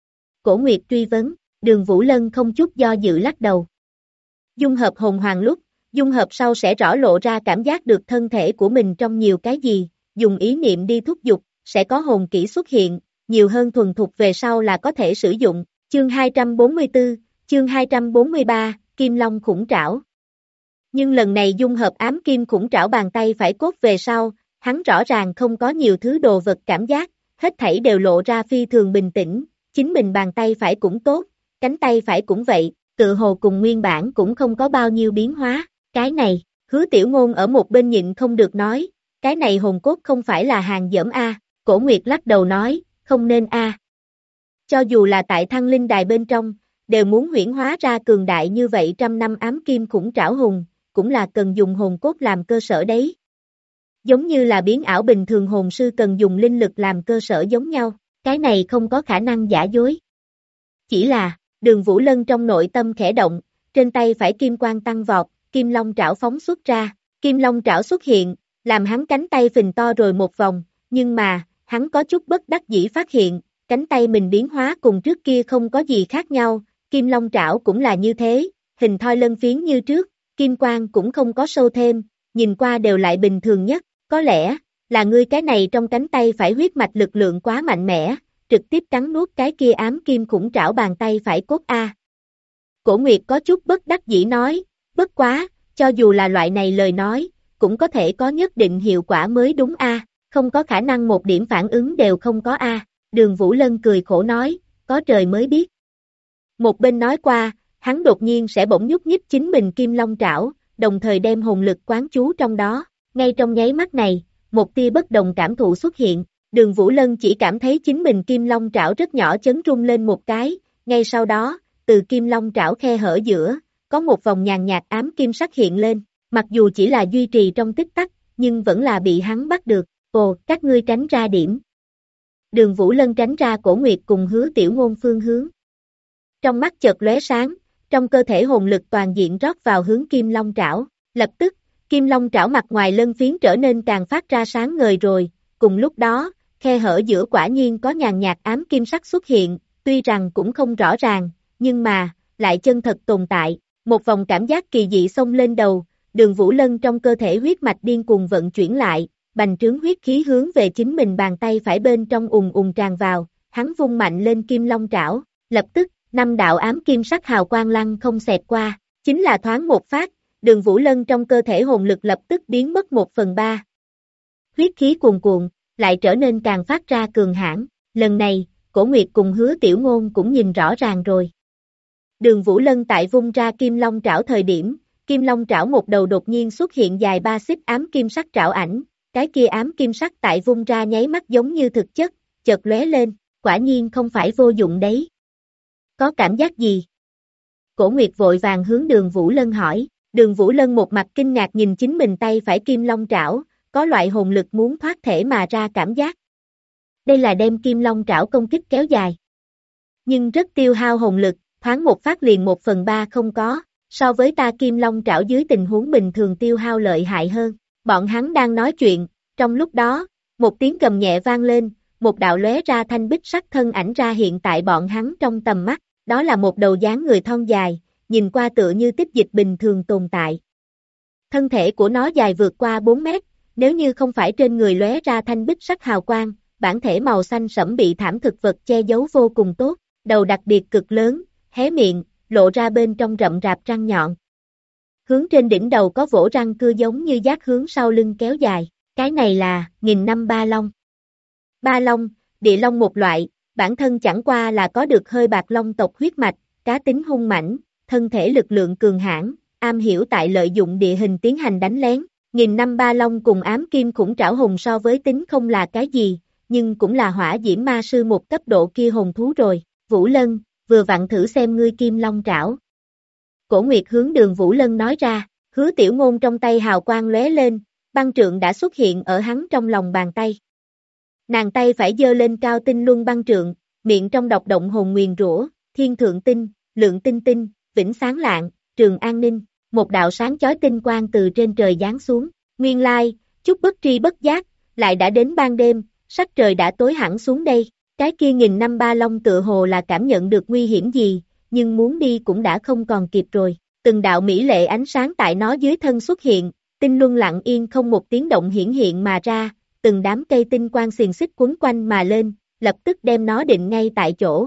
Cổ Nguyệt truy vấn, Đường Vũ Lân không chút do dự lắc đầu. Dung hợp hồn hoàng lúc, dung hợp sau sẽ rõ lộ ra cảm giác được thân thể của mình trong nhiều cái gì, dùng ý niệm đi thúc giục, sẽ có hồn kỹ xuất hiện, nhiều hơn thuần thục về sau là có thể sử dụng. Chương 244, chương 243, Kim Long khủng trảo. Nhưng lần này dung hợp ám kim khủng trảo bàn tay phải cốt về sau, hắn rõ ràng không có nhiều thứ đồ vật cảm giác, hết thảy đều lộ ra phi thường bình tĩnh, chính mình bàn tay phải cũng tốt, cánh tay phải cũng vậy, tự hồ cùng nguyên bản cũng không có bao nhiêu biến hóa, cái này, Hứa Tiểu Ngôn ở một bên nhịn không được nói, cái này hồn cốt không phải là hàng dởm A, Cổ Nguyệt lắc đầu nói, không nên A. Cho dù là tại Thăng Linh Đài bên trong, đều muốn huyễn hóa ra cường đại như vậy trăm năm ám kim khủng trảo hùng, cũng là cần dùng hồn cốt làm cơ sở đấy. Giống như là biến ảo bình thường hồn sư cần dùng linh lực làm cơ sở giống nhau, cái này không có khả năng giả dối. Chỉ là, Đường Vũ Lân trong nội tâm khẽ động, trên tay phải kim quang tăng vọt, kim long trảo phóng xuất ra, kim long trảo xuất hiện, làm hắn cánh tay phình to rồi một vòng, nhưng mà, hắn có chút bất đắc dĩ phát hiện, cánh tay mình biến hóa cùng trước kia không có gì khác nhau, kim long trảo cũng là như thế, hình thoi lân phiến như trước, kim quang cũng không có sâu thêm, nhìn qua đều lại bình thường nhất, có lẽ, là ngươi cái này trong cánh tay phải huyết mạch lực lượng quá mạnh mẽ, trực tiếp cắn nuốt cái kia ám kim khủng trảo bàn tay phải cốt A. Cổ Nguyệt có chút bất đắc dĩ nói, bất quá, cho dù là loại này lời nói, cũng có thể có nhất định hiệu quả mới đúng A, không có khả năng một điểm phản ứng đều không có A, Đường Vũ Lân cười khổ nói, có trời mới biết. Một bên nói qua, hắn đột nhiên sẽ bỗng nhúc nhích chính mình kim long trảo, đồng thời đem hồn lực quán chú trong đó, ngay trong nháy mắt này, một tia bất đồng cảm thụ xuất hiện, Đường Vũ Lân chỉ cảm thấy chính mình kim long trảo rất nhỏ chấn rung lên một cái, ngay sau đó, từ kim long trảo khe hở giữa, có một vòng nhàn nhạt ám kim sắc hiện lên, mặc dù chỉ là duy trì trong tích tắc, nhưng vẫn là bị hắn bắt được, ồ, các ngươi tránh ra điểm. Đường Vũ Lân tránh ra Cổ Nguyệt cùng Hứa Tiểu Ngôn phương hướng. Trong mắt chợt lóe sáng, trong cơ thể hồn lực toàn diện rót vào hướng kim long trảo, lập tức, kim long trảo mặt ngoài lân phiến trở nên càng phát ra sáng ngời rồi, cùng lúc đó, khe hở giữa quả nhiên có nhàn nhạt ám kim sắc xuất hiện, tuy rằng cũng không rõ ràng, nhưng mà, lại chân thật tồn tại, một vòng cảm giác kỳ dị xông lên đầu, Đường Vũ Lân trong cơ thể huyết mạch điên cuồng vận chuyển lại, bành trướng huyết khí hướng về chính mình bàn tay phải bên trong ùn ùn tràn vào, hắn vung mạnh lên kim long trảo, lập tức, 5 đạo ám kim sắc hào quang lăng không xẹt qua, chính là thoáng một phát, Đường Vũ Lân trong cơ thể hồn lực lập tức biến mất 1/3. Huyết khí cuồn cuộn, lại trở nên càng phát ra cường hãn, lần này, Cổ Nguyệt cùng Hứa Tiểu Ngôn cũng nhìn rõ ràng rồi. Đường Vũ Lân tại vung ra kim long trảo thời điểm, kim long trảo một đầu đột nhiên xuất hiện dài 3 xích ám kim sắc trảo ảnh, cái kia ám kim sắc tại vung ra nháy mắt giống như thực chất, chợt lóe lên, quả nhiên không phải vô dụng đấy. Có cảm giác gì? Cổ Nguyệt vội vàng hướng Đường Vũ Lân hỏi, Đường Vũ Lân một mặt kinh ngạc nhìn chính mình tay phải kim long trảo, có loại hồn lực muốn thoát thể mà ra cảm giác. Đây là đem kim long trảo công kích kéo dài. Nhưng rất tiêu hao hồn lực, thoáng một phát liền 1/3 không có, so với ta kim long trảo dưới tình huống bình thường tiêu hao lợi hại hơn. Bọn hắn đang nói chuyện, trong lúc đó, một tiếng gầm nhẹ vang lên, một đạo lóe ra thanh bích sắc thân ảnh ra hiện tại bọn hắn trong tầm mắt, đó là một đầu dáng người thon dài, nhìn qua tựa như tích dịch bình thường tồn tại. Thân thể của nó dài vượt qua 4 mét, nếu như không phải trên người lóe ra thanh bích sắc hào quang, bản thể màu xanh sẫm bị thảm thực vật che giấu vô cùng tốt, đầu đặc biệt cực lớn, hé miệng, lộ ra bên trong rậm rạp răng nhọn. Hướng trên đỉnh đầu có vỗ răng cưa giống như giác hướng sau lưng kéo dài, cái này là 1000 năm ba long. Ba long, địa long một loại, bản thân chẳng qua là có được hơi bạc long tộc huyết mạch, cá tính hung mãnh, thân thể lực lượng cường hãn, am hiểu tại lợi dụng địa hình tiến hành đánh lén. 1000 năm ba long cùng ám kim khủng trảo hùng so với tính không là cái gì, nhưng cũng là hỏa diễm ma sư một cấp độ kia hồn thú rồi. Vũ Lân, vừa vặn thử xem ngươi kim long trảo. Cổ Nguyệt hướng Đường Vũ Lân nói ra, Hứa Tiểu Ngôn trong tay hào quang lóe lên, băng trượng đã xuất hiện ở hắn trong lòng bàn tay. Nàng tay phải giơ lên cao tinh luân băng trượng, miệng trong đọc động hồn nguyền rủa, thiên thượng tinh, lượng tinh tinh, vĩnh sáng lạng, trường an ninh, một đạo sáng chói tinh quang từ trên trời giáng xuống. Nguyên lai, chút bất tri bất giác, lại đã đến ban đêm, sắc trời đã tối hẳn xuống đây. Cái kia 1000 năm ba long tựa hồ là cảm nhận được nguy hiểm gì, nhưng muốn đi cũng đã không còn kịp rồi. Từng đạo mỹ lệ ánh sáng tại nó dưới thân xuất hiện, tinh luân lặng yên không một tiếng động hiển hiện mà ra, từng đám cây tinh quang xiềng xích quấn quanh mà lên, lập tức đem nó định ngay tại chỗ.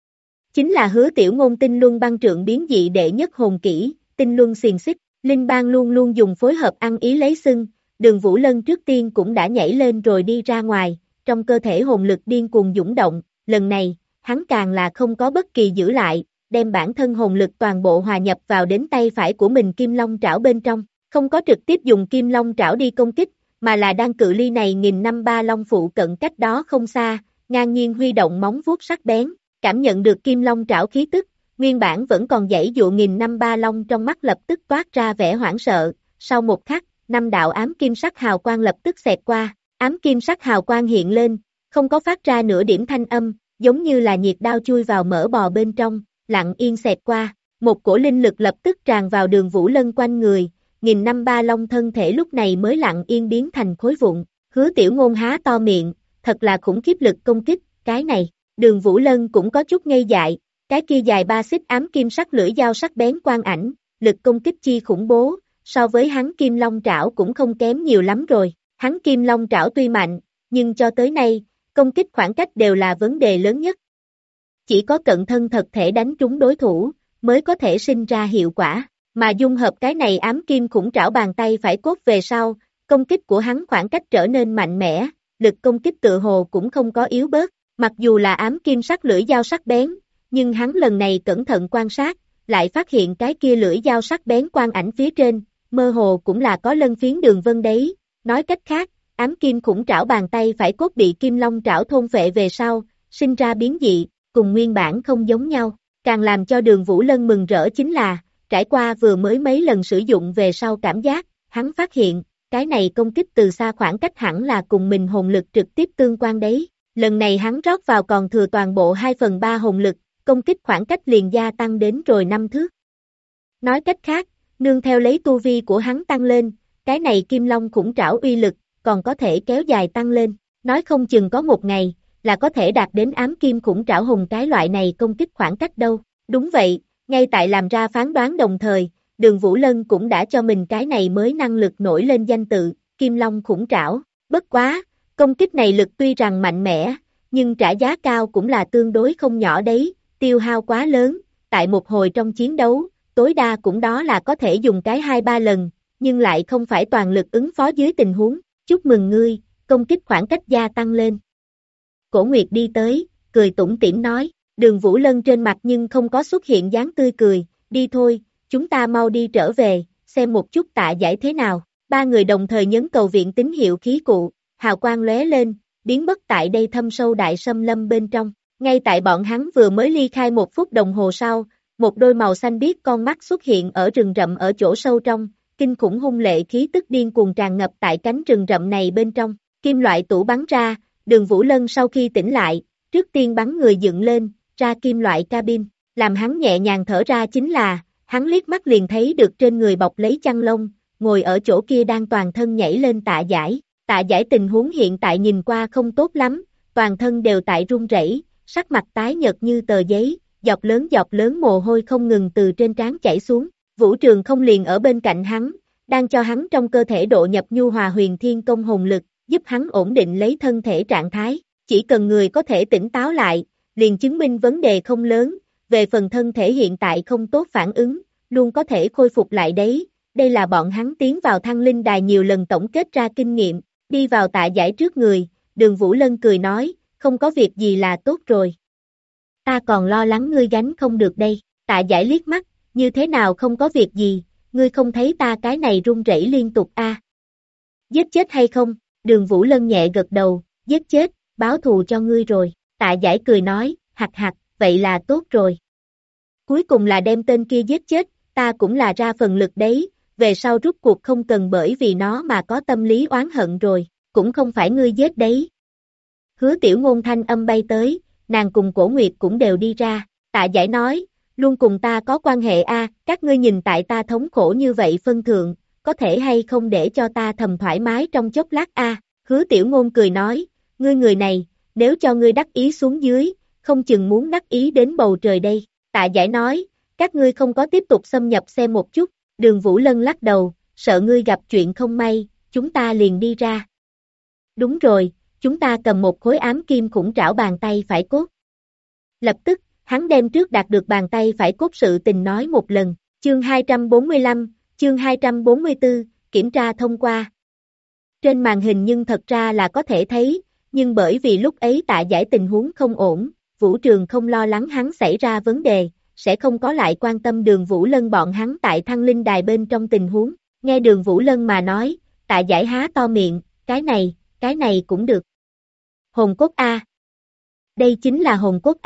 Chính là Hứa Tiểu Ngôn tinh luân băng trượng biến dị đệ nhất hồn kỹ, tinh luân xiềng xích, Linh Bang luôn luôn dùng phối hợp ăn ý lấy xưng, Đường Vũ Lân trước tiên cũng đã nhảy lên rồi đi ra ngoài, trong cơ thể hồn lực điên cuồng dũng động, lần này, hắn càng là không có bất kỳ giữ lại, đem bản thân hồn lực toàn bộ hòa nhập vào đến tay phải của mình kim long trảo bên trong, không có trực tiếp dùng kim long trảo đi công kích, mà là đang cự ly này 1000 năm ba long phụ cận cách đó không xa, ngang nhiên huy động móng vuốt sắc bén, cảm nhận được kim long trảo khí tức, nguyên bản vẫn còn giãy dụa 1000 năm ba long trong mắt lập tức toát ra vẻ hoảng sợ, sau một khắc, 5 đạo ám kim sắc hào quang lập tức xẹt qua, ám kim sắc hào quang hiện lên, không có phát ra nửa điểm thanh âm, giống như là nhiệt đao chui vào mỡ bò bên trong, lặng yên xẹt qua, một cổ linh lực lập tức tràn vào Đường Vũ Lân quanh người, 1000 năm ba long thân thể lúc này mới lặng yên biến thành khối vụn. Hứa Tiểu Ngôn há to miệng, thật là khủng khiếp lực công kích, cái này, Đường Vũ Lân cũng có chút ngây dại, cái kia dài 3 xích ám kim sắc lưỡi dao sắc bén quang ảnh, lực công kích chi khủng bố, so với hắn kim long trảo cũng không kém nhiều lắm rồi, hắn kim long trảo tuy mạnh, nhưng cho tới nay, công kích khoảng cách đều là vấn đề lớn nhất. Chỉ có cận thân thật thể đánh trúng đối thủ, mới có thể sinh ra hiệu quả, mà dung hợp cái này ám kim khủng trảo bàn tay phải cốt về sau, công kích của hắn khoảng cách trở nên mạnh mẽ, lực công kích tự hồ cũng không có yếu bớt, mặc dù là ám kim sắc lưỡi dao sắc bén, nhưng hắn lần này cẩn thận quan sát, lại phát hiện cái kia lưỡi dao sắc bén quang ảnh phía trên, mơ hồ cũng là có lân phiến đường vân đấy, nói cách khác, ám kim khủng trảo bàn tay phải cốt bị kim long trảo thôn phệ về sau, sinh ra biến dị, cùng nguyên bản không giống nhau, càng làm cho Đường Vũ Lân mừng rỡ chính là, trải qua vừa mới mấy lần sử dụng về sau cảm giác, hắn phát hiện, cái này công kích từ xa khoảng cách hẳn là cùng mình hồn lực trực tiếp tương quan đấy, lần này hắn rót vào còn thừa toàn bộ 2/3 hồn lực, công kích khoảng cách liền gia tăng đến rồi 5 thước. Nói cách khác, nương theo lấy tu vi của hắn tăng lên, cái này kim long khủng trảo uy lực, còn có thể kéo dài tăng lên, nói không chừng có một ngày, là có thể đạt đến ám kim khủng trảo hùng cái loại này công kích khoảng cách đâu. Đúng vậy, ngay tại làm ra phán đoán đồng thời, Đường Vũ Lân cũng đã cho mình cái này mới năng lực nổi lên danh tự, Kim Long khủng trảo. Bất quá, công kích này lực tuy rằng mạnh mẽ, nhưng trả giá cao cũng là tương đối không nhỏ đấy, tiêu hao quá lớn, tại một hồi trong chiến đấu, tối đa cũng đó là có thể dùng cái 2-3 lần, nhưng lại không phải toàn lực ứng phó dưới tình huống. Chúc mừng ngươi, công kích khoảng cách gia tăng lên. Cổ Nguyệt đi tới, cười tủm tỉm nói, Đường Vũ Lân trên mặt nhưng không có xuất hiện dáng tươi cười, đi thôi, chúng ta mau đi trở về, xem một chút Tạ Giải thế nào. Ba người đồng thời nhấn cầu viện tín hiệu khí cụ, hào quang lóe lên, biến mất tại đây thâm sâu đại xâm lâm bên trong. Ngay tại bọn hắn vừa mới ly khai 1 phút đồng hồ sau, một đôi màu xanh biếc con mắt xuất hiện ở rừng rậm ở chỗ sâu trong, kinh khủng hung lệ khí tức điên cuồng tràn ngập tại cánh rừng rậm này bên trong. Kim loại tủ bắn ra, Đường Vũ Lân sau khi tỉnh lại, trước tiên bắn người dựng lên, ra kim loại cabin, làm hắn nhẹ nhàng thở ra chính là, hắn liếc mắt liền thấy được trên người bọc lấy chăn lông, ngồi ở chỗ kia đang toàn thân nhảy lên Tạ Giải. Tạ Giải tình huống hiện tại nhìn qua không tốt lắm, toàn thân đều tại run rẩy, sắc mặt tái nhợt như tờ giấy, giọt lớn mồ hôi không ngừng từ trên trán chảy xuống. Vũ Trường không liền ở bên cạnh hắn, đang cho hắn trong cơ thể độ nhập nhu hòa huyền thiên công hồn lực, giúp hắn ổn định lấy thân thể trạng thái. Chỉ cần người có thể tỉnh táo lại, liền chứng minh vấn đề không lớn, về phần thân thể hiện tại không tốt phản ứng, luôn có thể khôi phục lại đấy. Đây là bọn hắn tiến vào Thăng Linh Đài nhiều lần tổng kết ra kinh nghiệm. Đi vào Tạ Giải trước người, Đường Vũ Lân cười nói, không có việc gì là tốt rồi. Ta còn lo lắng ngươi gánh không được đây. Tạ Giải liếc mắt, như thế nào không có việc gì, ngươi không thấy ta cái này run rẩy liên tục Giết chết hay không? Đường Vũ Lân nhẹ gật đầu, giết chết, báo thù cho ngươi rồi. Tạ Giải cười nói, hặc hặc, vậy là tốt rồi. Cuối cùng là đem tên kia giết chết, ta cũng là ra phần lực đấy, về sau rút cuộc không cần bởi vì nó mà có tâm lý oán hận rồi, cũng không phải ngươi giết đấy. Hứa Tiểu Ngôn thanh âm bay tới, nàng cùng Cổ Nguyệt cũng đều đi ra. Tạ Giải nói, luôn cùng ta có quan hệ các ngươi nhìn tại ta thống khổ như vậy phân thượng, có thể hay không để cho ta thầm thoải mái trong chốc lát Hứa Tiểu Ngôn cười nói, ngươi người này, nếu cho ngươi đắc ý xuống dưới, không chừng muốn đắc ý đến bầu trời đây. Tạ Giải nói, các ngươi không có tiếp tục xâm nhập xem một chút. Đường Vũ Lân lắc đầu, sợ ngươi gặp chuyện không may, chúng ta liền đi ra. Đúng rồi, chúng ta cầm một khối ám kim khủng trảo bàn tay phải cốt. Lập tức, hắn đem trước đạt được bàn tay phải cốt sự tình nói một lần. Chương 245, chương 244, kiểm tra thông qua. Trên màn hình nhưng thật ra là có thể thấy, nhưng bởi vì lúc ấy Tạ Giải tình huống không ổn, Vũ Trường không lo lắng hắn xảy ra vấn đề, sẽ không có lại quan tâm Đường Vũ Lân bọn hắn tại Thăng Linh Đài bên trong tình huống. Nghe Đường Vũ Lân mà nói, Tạ Giải há to miệng, cái này cũng được. Hồn cốt Đây chính là hồn cốt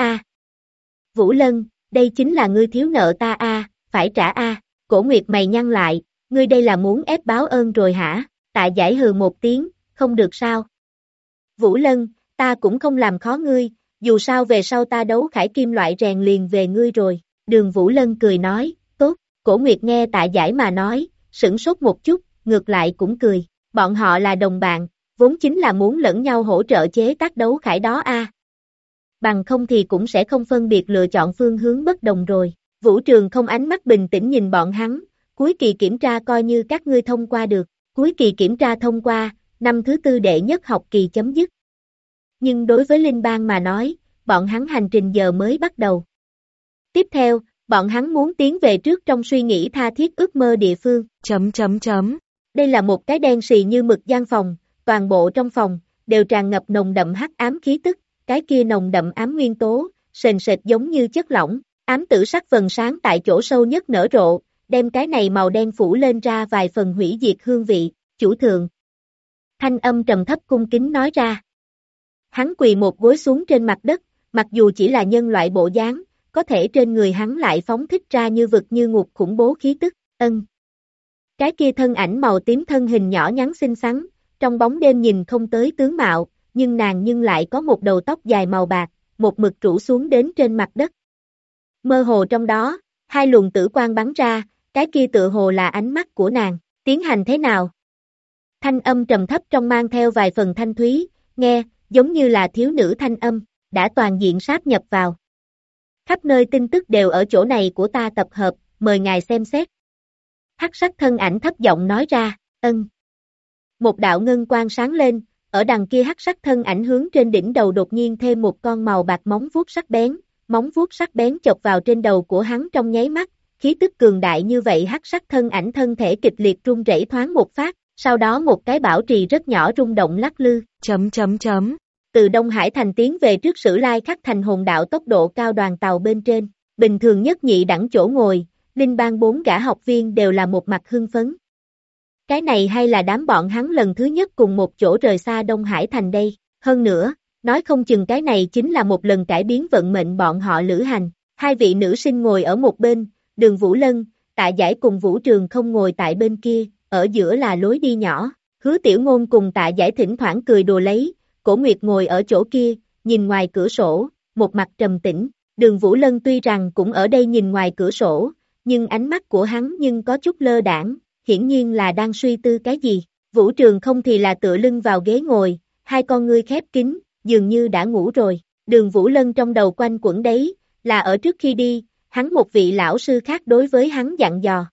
Vũ Lân, đây chính là ngươi thiếu nợ ta phải trả Cổ Nguyệt mày nhăn lại, ngươi đây là muốn ép báo ơn rồi hả? Tạ Giải hừ một tiếng, không được sao? Vũ Lân, ta cũng không làm khó ngươi, dù sao về sau ta đấu khải kim loại rèn liền về ngươi rồi. Đường Vũ Lân cười nói, tốt. Cổ Nguyệt nghe Tạ Giải mà nói, sửng sốt một chút, ngược lại cũng cười. Bọn họ là đồng bạn, vốn chính là muốn lẫn nhau hỗ trợ chế tác đấu khải đó Bằng không thì cũng sẽ không phân biệt lựa chọn phương hướng bất đồng rồi. Vũ Trường không ánh mắt bình tĩnh nhìn bọn hắn, cuối kỳ kiểm tra coi như các ngươi thông qua được. Cuối kỳ kiểm tra thông qua, năm thứ 4 đệ nhất học kỳ chấm dứt. Nhưng đối với Linh Bang mà nói, bọn hắn hành trình giờ mới bắt đầu. Tiếp theo, bọn hắn muốn tiến về trước trong suy nghĩ tha thiết ước mơ địa phương. Đây là một cái đen xì như mực gian phòng, toàn bộ trong phòng, đều tràn ngập nồng đậm hắc ám khí tức, cái kia nồng đậm ám nguyên tố, sền sệt giống như chất lỏng, ám tử sắc vầng sáng tại chỗ sâu nhất nở rộ, đem cái này màu đen phủ lên ra vài phần hủy diệt hương vị, chủ thượng. Thanh âm trầm thấp cung kính nói ra. Hắn quỳ một gối xuống trên mặt đất, mặc dù chỉ là nhân loại bộ dáng, có thể trên người hắn lại phóng thích ra như vực như ngục khủng bố khí tức, Cái kia thân ảnh màu tím thân hình nhỏ nhắn xinh xắn, trong bóng đêm nhìn không tới tướng mạo, nhưng nàng lại có một đầu tóc dài màu bạc, một mực rủ xuống đến trên mặt đất. Mơ hồ trong đó, hai luồng tử quang bắn ra, cái kia tựa hồ là ánh mắt của nàng, tiến hành thế nào? Thanh âm trầm thấp trong mang theo vài phần thanh thúy, nghe, giống như là thiếu nữ thanh âm, đã toàn diện sáp nhập vào. Khắp nơi tin tức đều ở chỗ này của ta tập hợp, mời ngài xem xét. Hắc sắc thân ảnh thấp giọng nói ra, ân. Một đạo ngân quang sáng lên, ở đằng kia hắc sắc thân ảnh hướng trên đỉnh đầu đột nhiên thêm một con màu bạc móng vuốt sắc bén chọc vào trên đầu của hắn trong nháy mắt, khí tức cường đại như vậy hắc sắc thân ảnh thân thể kịch liệt rung rẩy thoáng một phát, sau đó một cái bảo trì rất nhỏ rung động lắc lư. Từ Đông Hải thành tiến về trước Sử Lai Khắc thành hồn đạo tốc độ cao đoàn tàu bên trên, bình thường nhất nhị đẳng chỗ ngồi, Linh Bang 4 gã học viên đều là một mặt hưng phấn. Cái này hay là đám bọn hắn lần thứ nhất cùng một chỗ rời xa Đông Hải thành đây, hơn nữa, nói không chừng cái này chính là một lần cải biến vận mệnh bọn họ lữ hành. Hai vị nữ sinh ngồi ở một bên, Đường Vũ Lân, Tạ Giải cùng Vũ Trường không ngồi tại bên kia, ở giữa là lối đi nhỏ, Hứa Tiểu Ngôn cùng Tạ Giải thỉnh thoảng cười đùa lấy, Cổ Nguyệt ngồi ở chỗ kia, nhìn ngoài cửa sổ, một mặt trầm tĩnh, Đường Vũ Lân tuy rằng cũng ở đây nhìn ngoài cửa sổ, nhưng ánh mắt của hắn nhưng có chút lơ đãng, hiển nhiên là đang suy tư cái gì. Vũ Trường không thì là tựa lưng vào ghế ngồi, hai con ngươi khép kín, dường như đã ngủ rồi. Đường Vũ Lân trong đầu quanh quẩn đấy, là ở trước khi đi, hắn một vị lão sư khác đối với hắn dặn dò.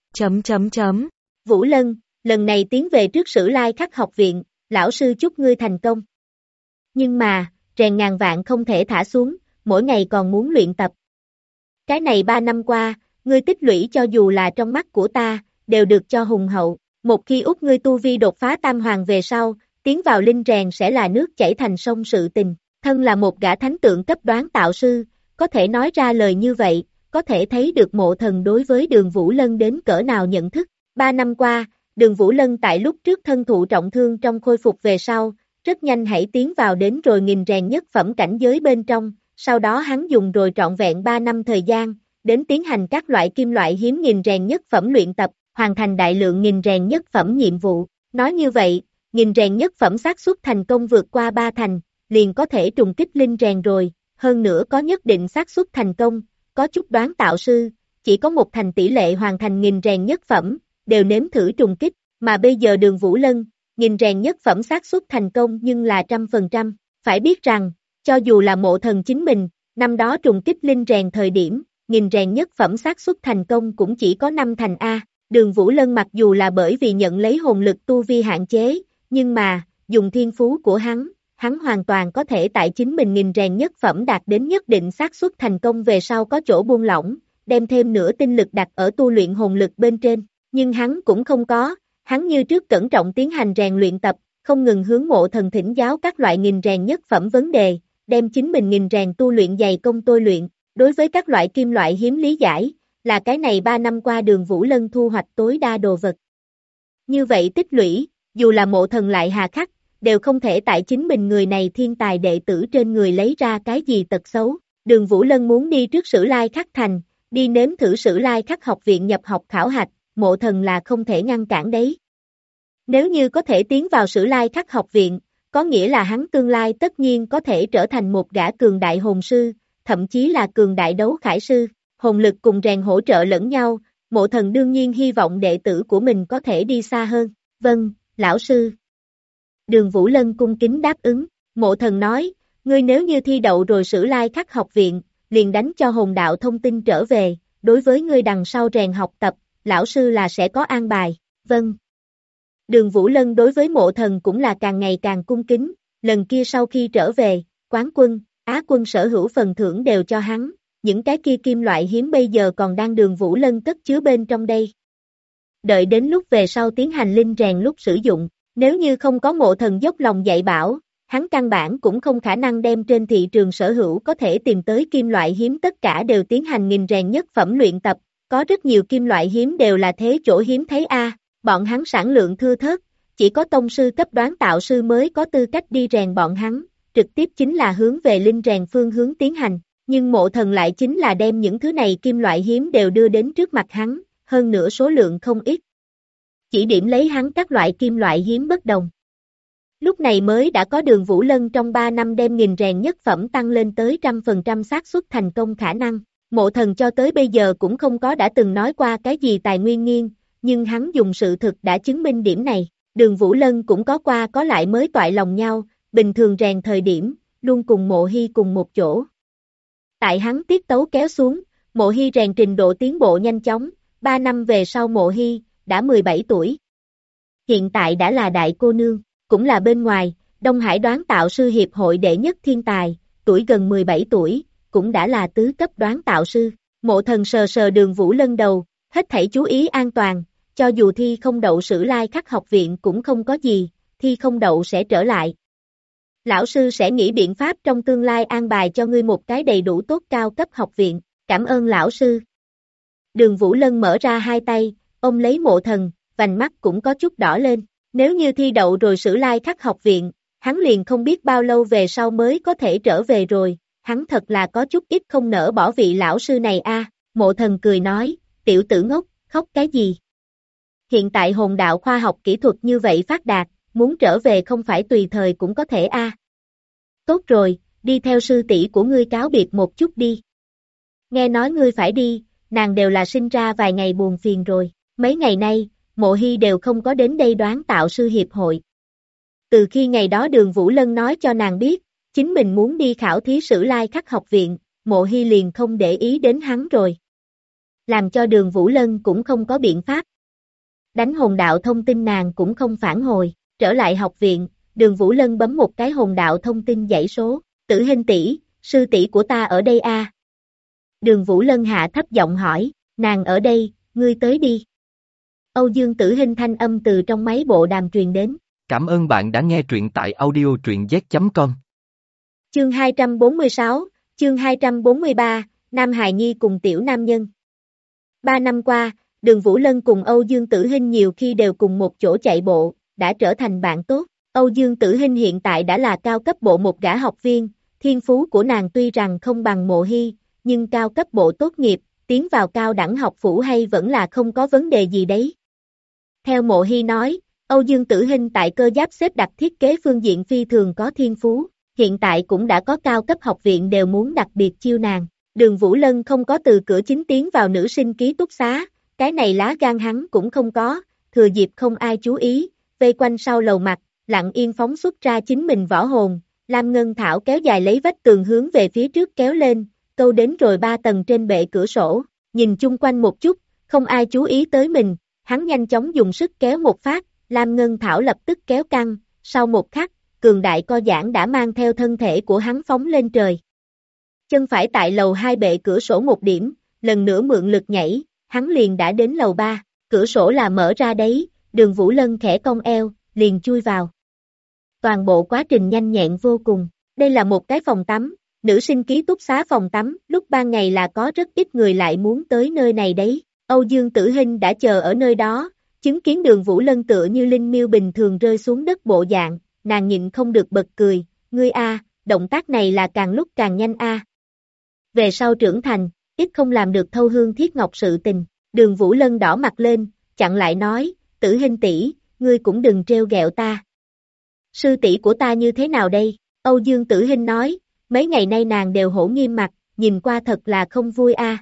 Vũ Lân, lần này tiến về trước Sử Lai Khắc học viện, lão sư chúc ngươi thành công. Nhưng mà, rèn ngàn vạn không thể thả xuống, mỗi ngày còn muốn luyện tập. Cái này 3 năm qua, ngươi tích lũy cho dù là trong mắt của ta, đều được cho hùng hậu. Một khi út ngươi tu vi đột phá tam hoàng về sau, tiến vào linh rèn sẽ là nước chảy thành sông sự tình. Thân là một gã thánh tượng cấp đoán tạo sư, có thể nói ra lời như vậy, có thể thấy được Mộ Thần đối với Đường Vũ Lân đến cỡ nào nhận thức. 3 năm qua, Đường Vũ Lân tại lúc trước thân thụ trọng thương trong khôi phục về sau, rất nhanh hãy tiến vào đến rồi nghìn rèn nhất phẩm cảnh giới bên trong, sau đó hắn dùng rồi trọn vẹn 3 năm thời gian, đến tiến hành các loại kim loại hiếm nghìn rèn nhất phẩm luyện tập, hoàn thành đại lượng nghìn rèn nhất phẩm nhiệm vụ. Nói như vậy, nghìn rèn nhất phẩm xác suất thành công vượt qua 3 thành, liền có thể trùng kích linh rèn rồi, hơn nữa có nhất định xác suất thành công, có chút đoán tạo sư, chỉ có 1 thành tỷ lệ hoàn thành nghìn rèn nhất phẩm, đều nếm thử trùng kích, mà bây giờ Đường Vũ Lân, nghìn rèn nhất phẩm xác suất thành công nhưng là 100%, phải biết rằng, cho dù là Mộ Thần chính mình, năm đó trùng kích linh rèn thời điểm, nghìn rèn nhất phẩm xác suất thành công cũng chỉ có 5 thành A. Đường Vũ Lân mặc dù là bởi vì nhận lấy hồn lực tu vi hạn chế, nhưng mà, dùng thiên phú của hắn hoàn toàn có thể tại chính mình nghìn rèn nhất phẩm đạt đến nhất định xác suất thành công về sau có chỗ buông lỏng, đem thêm nửa tinh lực đặt ở tu luyện hồn lực bên trên, nhưng hắn cũng không có, hắn như trước cẩn trọng tiến hành rèn luyện tập, không ngừng hướng Mộ Thần thỉnh giáo các loại nghìn rèn nhất phẩm vấn đề, đem chính mình nghìn rèn tu luyện dày công tôi luyện, đối với các loại kim loại hiếm lý giải, là cái này 3 năm qua Đường Vũ Lân thu hoạch tối đa đồ vật. Như vậy tích lũy, dù là Mộ Thần lại hà khắc, đều không thể tại chính mình người này thiên tài đệ tử trên người lấy ra cái gì tật xấu. Đường Vũ Lân muốn đi trước Sử Lai Khắc thành, đi nếm thử Sử Lai Khắc học viện nhập học khảo hạch, Mộ Thần là không thể ngăn cản đấy. Nếu như có thể tiến vào Sử Lai Khắc học viện, có nghĩa là hắn tương lai tất nhiên có thể trở thành một gã cường đại hồn sư, thậm chí là cường đại đấu khải sư. Hồn lực cùng rèn hỗ trợ lẫn nhau, Mộ Thần đương nhiên hy vọng đệ tử của mình có thể đi xa hơn. Vâng, lão sư. Đường Vũ Lân cung kính đáp ứng, Mộ Thần nói, ngươi nếu như thi đậu rồi Sử Lai Khắc học viện, liền đánh cho hồn đạo thông tin trở về, đối với ngươi đằng sau rèn học tập, lão sư là sẽ có an bài. Vâng. Đường Vũ Lân đối với Mộ Thần cũng là càng ngày càng cung kính, lần kia sau khi trở về, quán quân, Á quân sở hữu phần thưởng đều cho hắn. Những cái kia kim loại hiếm bây giờ còn đang Đường Vũ Lân cất chứa bên trong đây. Đợi đến lúc về sau tiến hành linh rèn lúc sử dụng, nếu như không có Mộ Thần dốc lòng dạy bảo, hắn căn bản cũng không khả năng đem trên thị trường sở hữu có thể tìm tới kim loại hiếm tất cả đều tiến hành nghìn rèn nhất phẩm luyện tập, có rất nhiều kim loại hiếm đều là thế chỗ hiếm thấy A, bọn hắn sản lượng thưa thớt, chỉ có tông sư cấp đoán tạo sư mới có tư cách đi rèn bọn hắn, trực tiếp chính là hướng về linh rèn phương hướng tiến hành. Nhưng Mộ Thần lại chính là đem những thứ này kim loại hiếm đều đưa đến trước mặt hắn, hơn nữa số lượng không ít. Chỉ điểm lấy hắn các loại kim loại hiếm bất đồng. Lúc này mới đã có Đường Vũ Lân trong 3 năm đem nghìn rèn nhất phẩm tăng lên tới 100% xác suất thành công khả năng. Mộ Thần cho tới bây giờ cũng không có đã từng nói qua cái gì tài nguyên nghiêng, nhưng hắn dùng sự thực đã chứng minh điểm này. Đường Vũ Lân cũng có qua có lại mới toại lòng nhau, bình thường rèn thời điểm, luôn cùng Mộ Hy cùng một chỗ. Tại hắn tiết tấu kéo xuống, Mộ Hy rèn trình độ tiến bộ nhanh chóng, 3 năm về sau Mộ Hy, đã 17 tuổi. Hiện tại đã là đại cô nương, cũng là bên ngoài, Đông Hải đoán tạo sư hiệp hội đệ nhất thiên tài, tuổi gần 17 tuổi, cũng đã là tứ cấp đoán tạo sư. Mộ Thần sờ sờ Đường Vũ Lân đầu, hết thảy chú ý an toàn, cho dù thi không đậu Sử Lai Khắc học viện cũng không có gì, thi không đậu sẽ trở lại. Lão sư sẽ nghĩ biện pháp trong tương lai an bài cho ngươi một cái đầy đủ tốt cao cấp học viện, cảm ơn lão sư. Đường Vũ Lân mở ra hai tay, ôm lấy Mộ Thần, vành mắt cũng có chút đỏ lên, nếu như thi đậu rồi Sử Lai Khắc học viện, hắn liền không biết bao lâu về sau mới có thể trở về rồi, hắn thật là có chút ít không nỡ bỏ vị lão sư này a. Mộ Thần cười nói, tiểu tử ngốc, khóc cái gì? Hiện tại hồn đạo khoa học kỹ thuật như vậy phát đạt, muốn trở về không phải tùy thời cũng có thể a. Tốt rồi, đi theo sư tỷ của ngươi cáo biệt một chút đi. Nghe nói ngươi phải đi, nàng đều là sinh ra vài ngày buồn phiền rồi, mấy ngày nay, Mộ Hy đều không có đến đây đoán tạo sư hiệp hội. Từ khi ngày đó Đường Vũ Lân nói cho nàng biết, chính mình muốn đi khảo thí Sử Lai Khắc học viện, Mộ Hy liền không để ý đến hắn rồi. Làm cho Đường Vũ Lân cũng không có biện pháp. Đánh hồn đạo thông tin nàng cũng không phản hồi, trở lại học viện, Đường Vũ Lân bấm một cái hồn đạo thông tin dãy số, Tử Hinh tỷ, sư tỷ của ta ở đây a. Đường Vũ Lân hạ thấp giọng hỏi, nàng ở đây, ngươi tới đi. Âu Dương Tử Hinh thanh âm từ trong máy bộ đàm truyền đến. Cảm ơn bạn đã nghe truyện tại audio truyện z.com. Chương 246, chương 243, Nam Hài Nhi cùng tiểu nam nhân. 3 năm qua, Đường Vũ Lân cùng Âu Dương Tử Hinh nhiều khi đều cùng một chỗ chạy bộ, đã trở thành bạn tốt. Âu Dương Tử Hinh hiện tại đã là cao cấp bộ một gã học viên, thiên phú của nàng tuy rằng không bằng Mộ Hy, nhưng cao cấp bộ tốt nghiệp, tiến vào cao đẳng học phủ hay vẫn là không có vấn đề gì đấy. Theo Mộ Hy nói, Âu Dương Tử Hinh tại cơ giáp xếp đặt thiết kế phương diện phi thường có thiên phú, hiện tại cũng đã có cao cấp học viện đều muốn đặc biệt chiêu nàng. Đường Vũ Lân không có từ cửa chính tiến vào nữ sinh ký túc xá, cái này lá gan hắn cũng không có, thừa dịp không ai chú ý, vây quanh sau lầu mặt, lặng yên phóng xuất ra chính mình võ hồn, Lam Ngân Thảo kéo dài lấy vách tường hướng về phía trước kéo lên, câu đến rồi 3 tầng trên bệ cửa sổ, nhìn chung quanh một chút, không ai chú ý tới mình, hắn nhanh chóng dùng sức kéo một phát, Lam Ngân Thảo lập tức kéo căng, sau một khắc, cường đại co giãn đã mang theo thân thể của hắn phóng lên trời. Chân phải tại lầu 2 bệ cửa sổ một điểm, lần nữa mượn lực nhảy, hắn liền đã đến lầu 3, cửa sổ là mở ra đấy, Đường Vũ Lân khẽ cong eo, liền chui vào. Toàn bộ quá trình nhanh nhẹn vô cùng, đây là một cái phòng tắm, nữ sinh ký túc xá phòng tắm, lúc ban ngày là có rất ít người lại muốn tới nơi này đấy, Âu Dương Tử Hinh đã chờ ở nơi đó, chứng kiến Đường Vũ Lân tựa như linh miêu bình thường rơi xuống đất bộ dạng, nàng nhịn không được bật cười, ngươi a, động tác này là càng lúc càng nhanh a. Về sau trưởng thành, ít không làm được thâu hương thiết ngọc sự tình, Đường Vũ Lân đỏ mặt lên, chặn lại nói, Tử Hinh tỷ, ngươi cũng đừng trêu ghẹo ta. Sư tỷ của ta như thế nào đây? Âu Dương Tử Hinh nói, mấy ngày nay nàng đều hổ nghiêm mặt, nhìn qua thật là không vui a.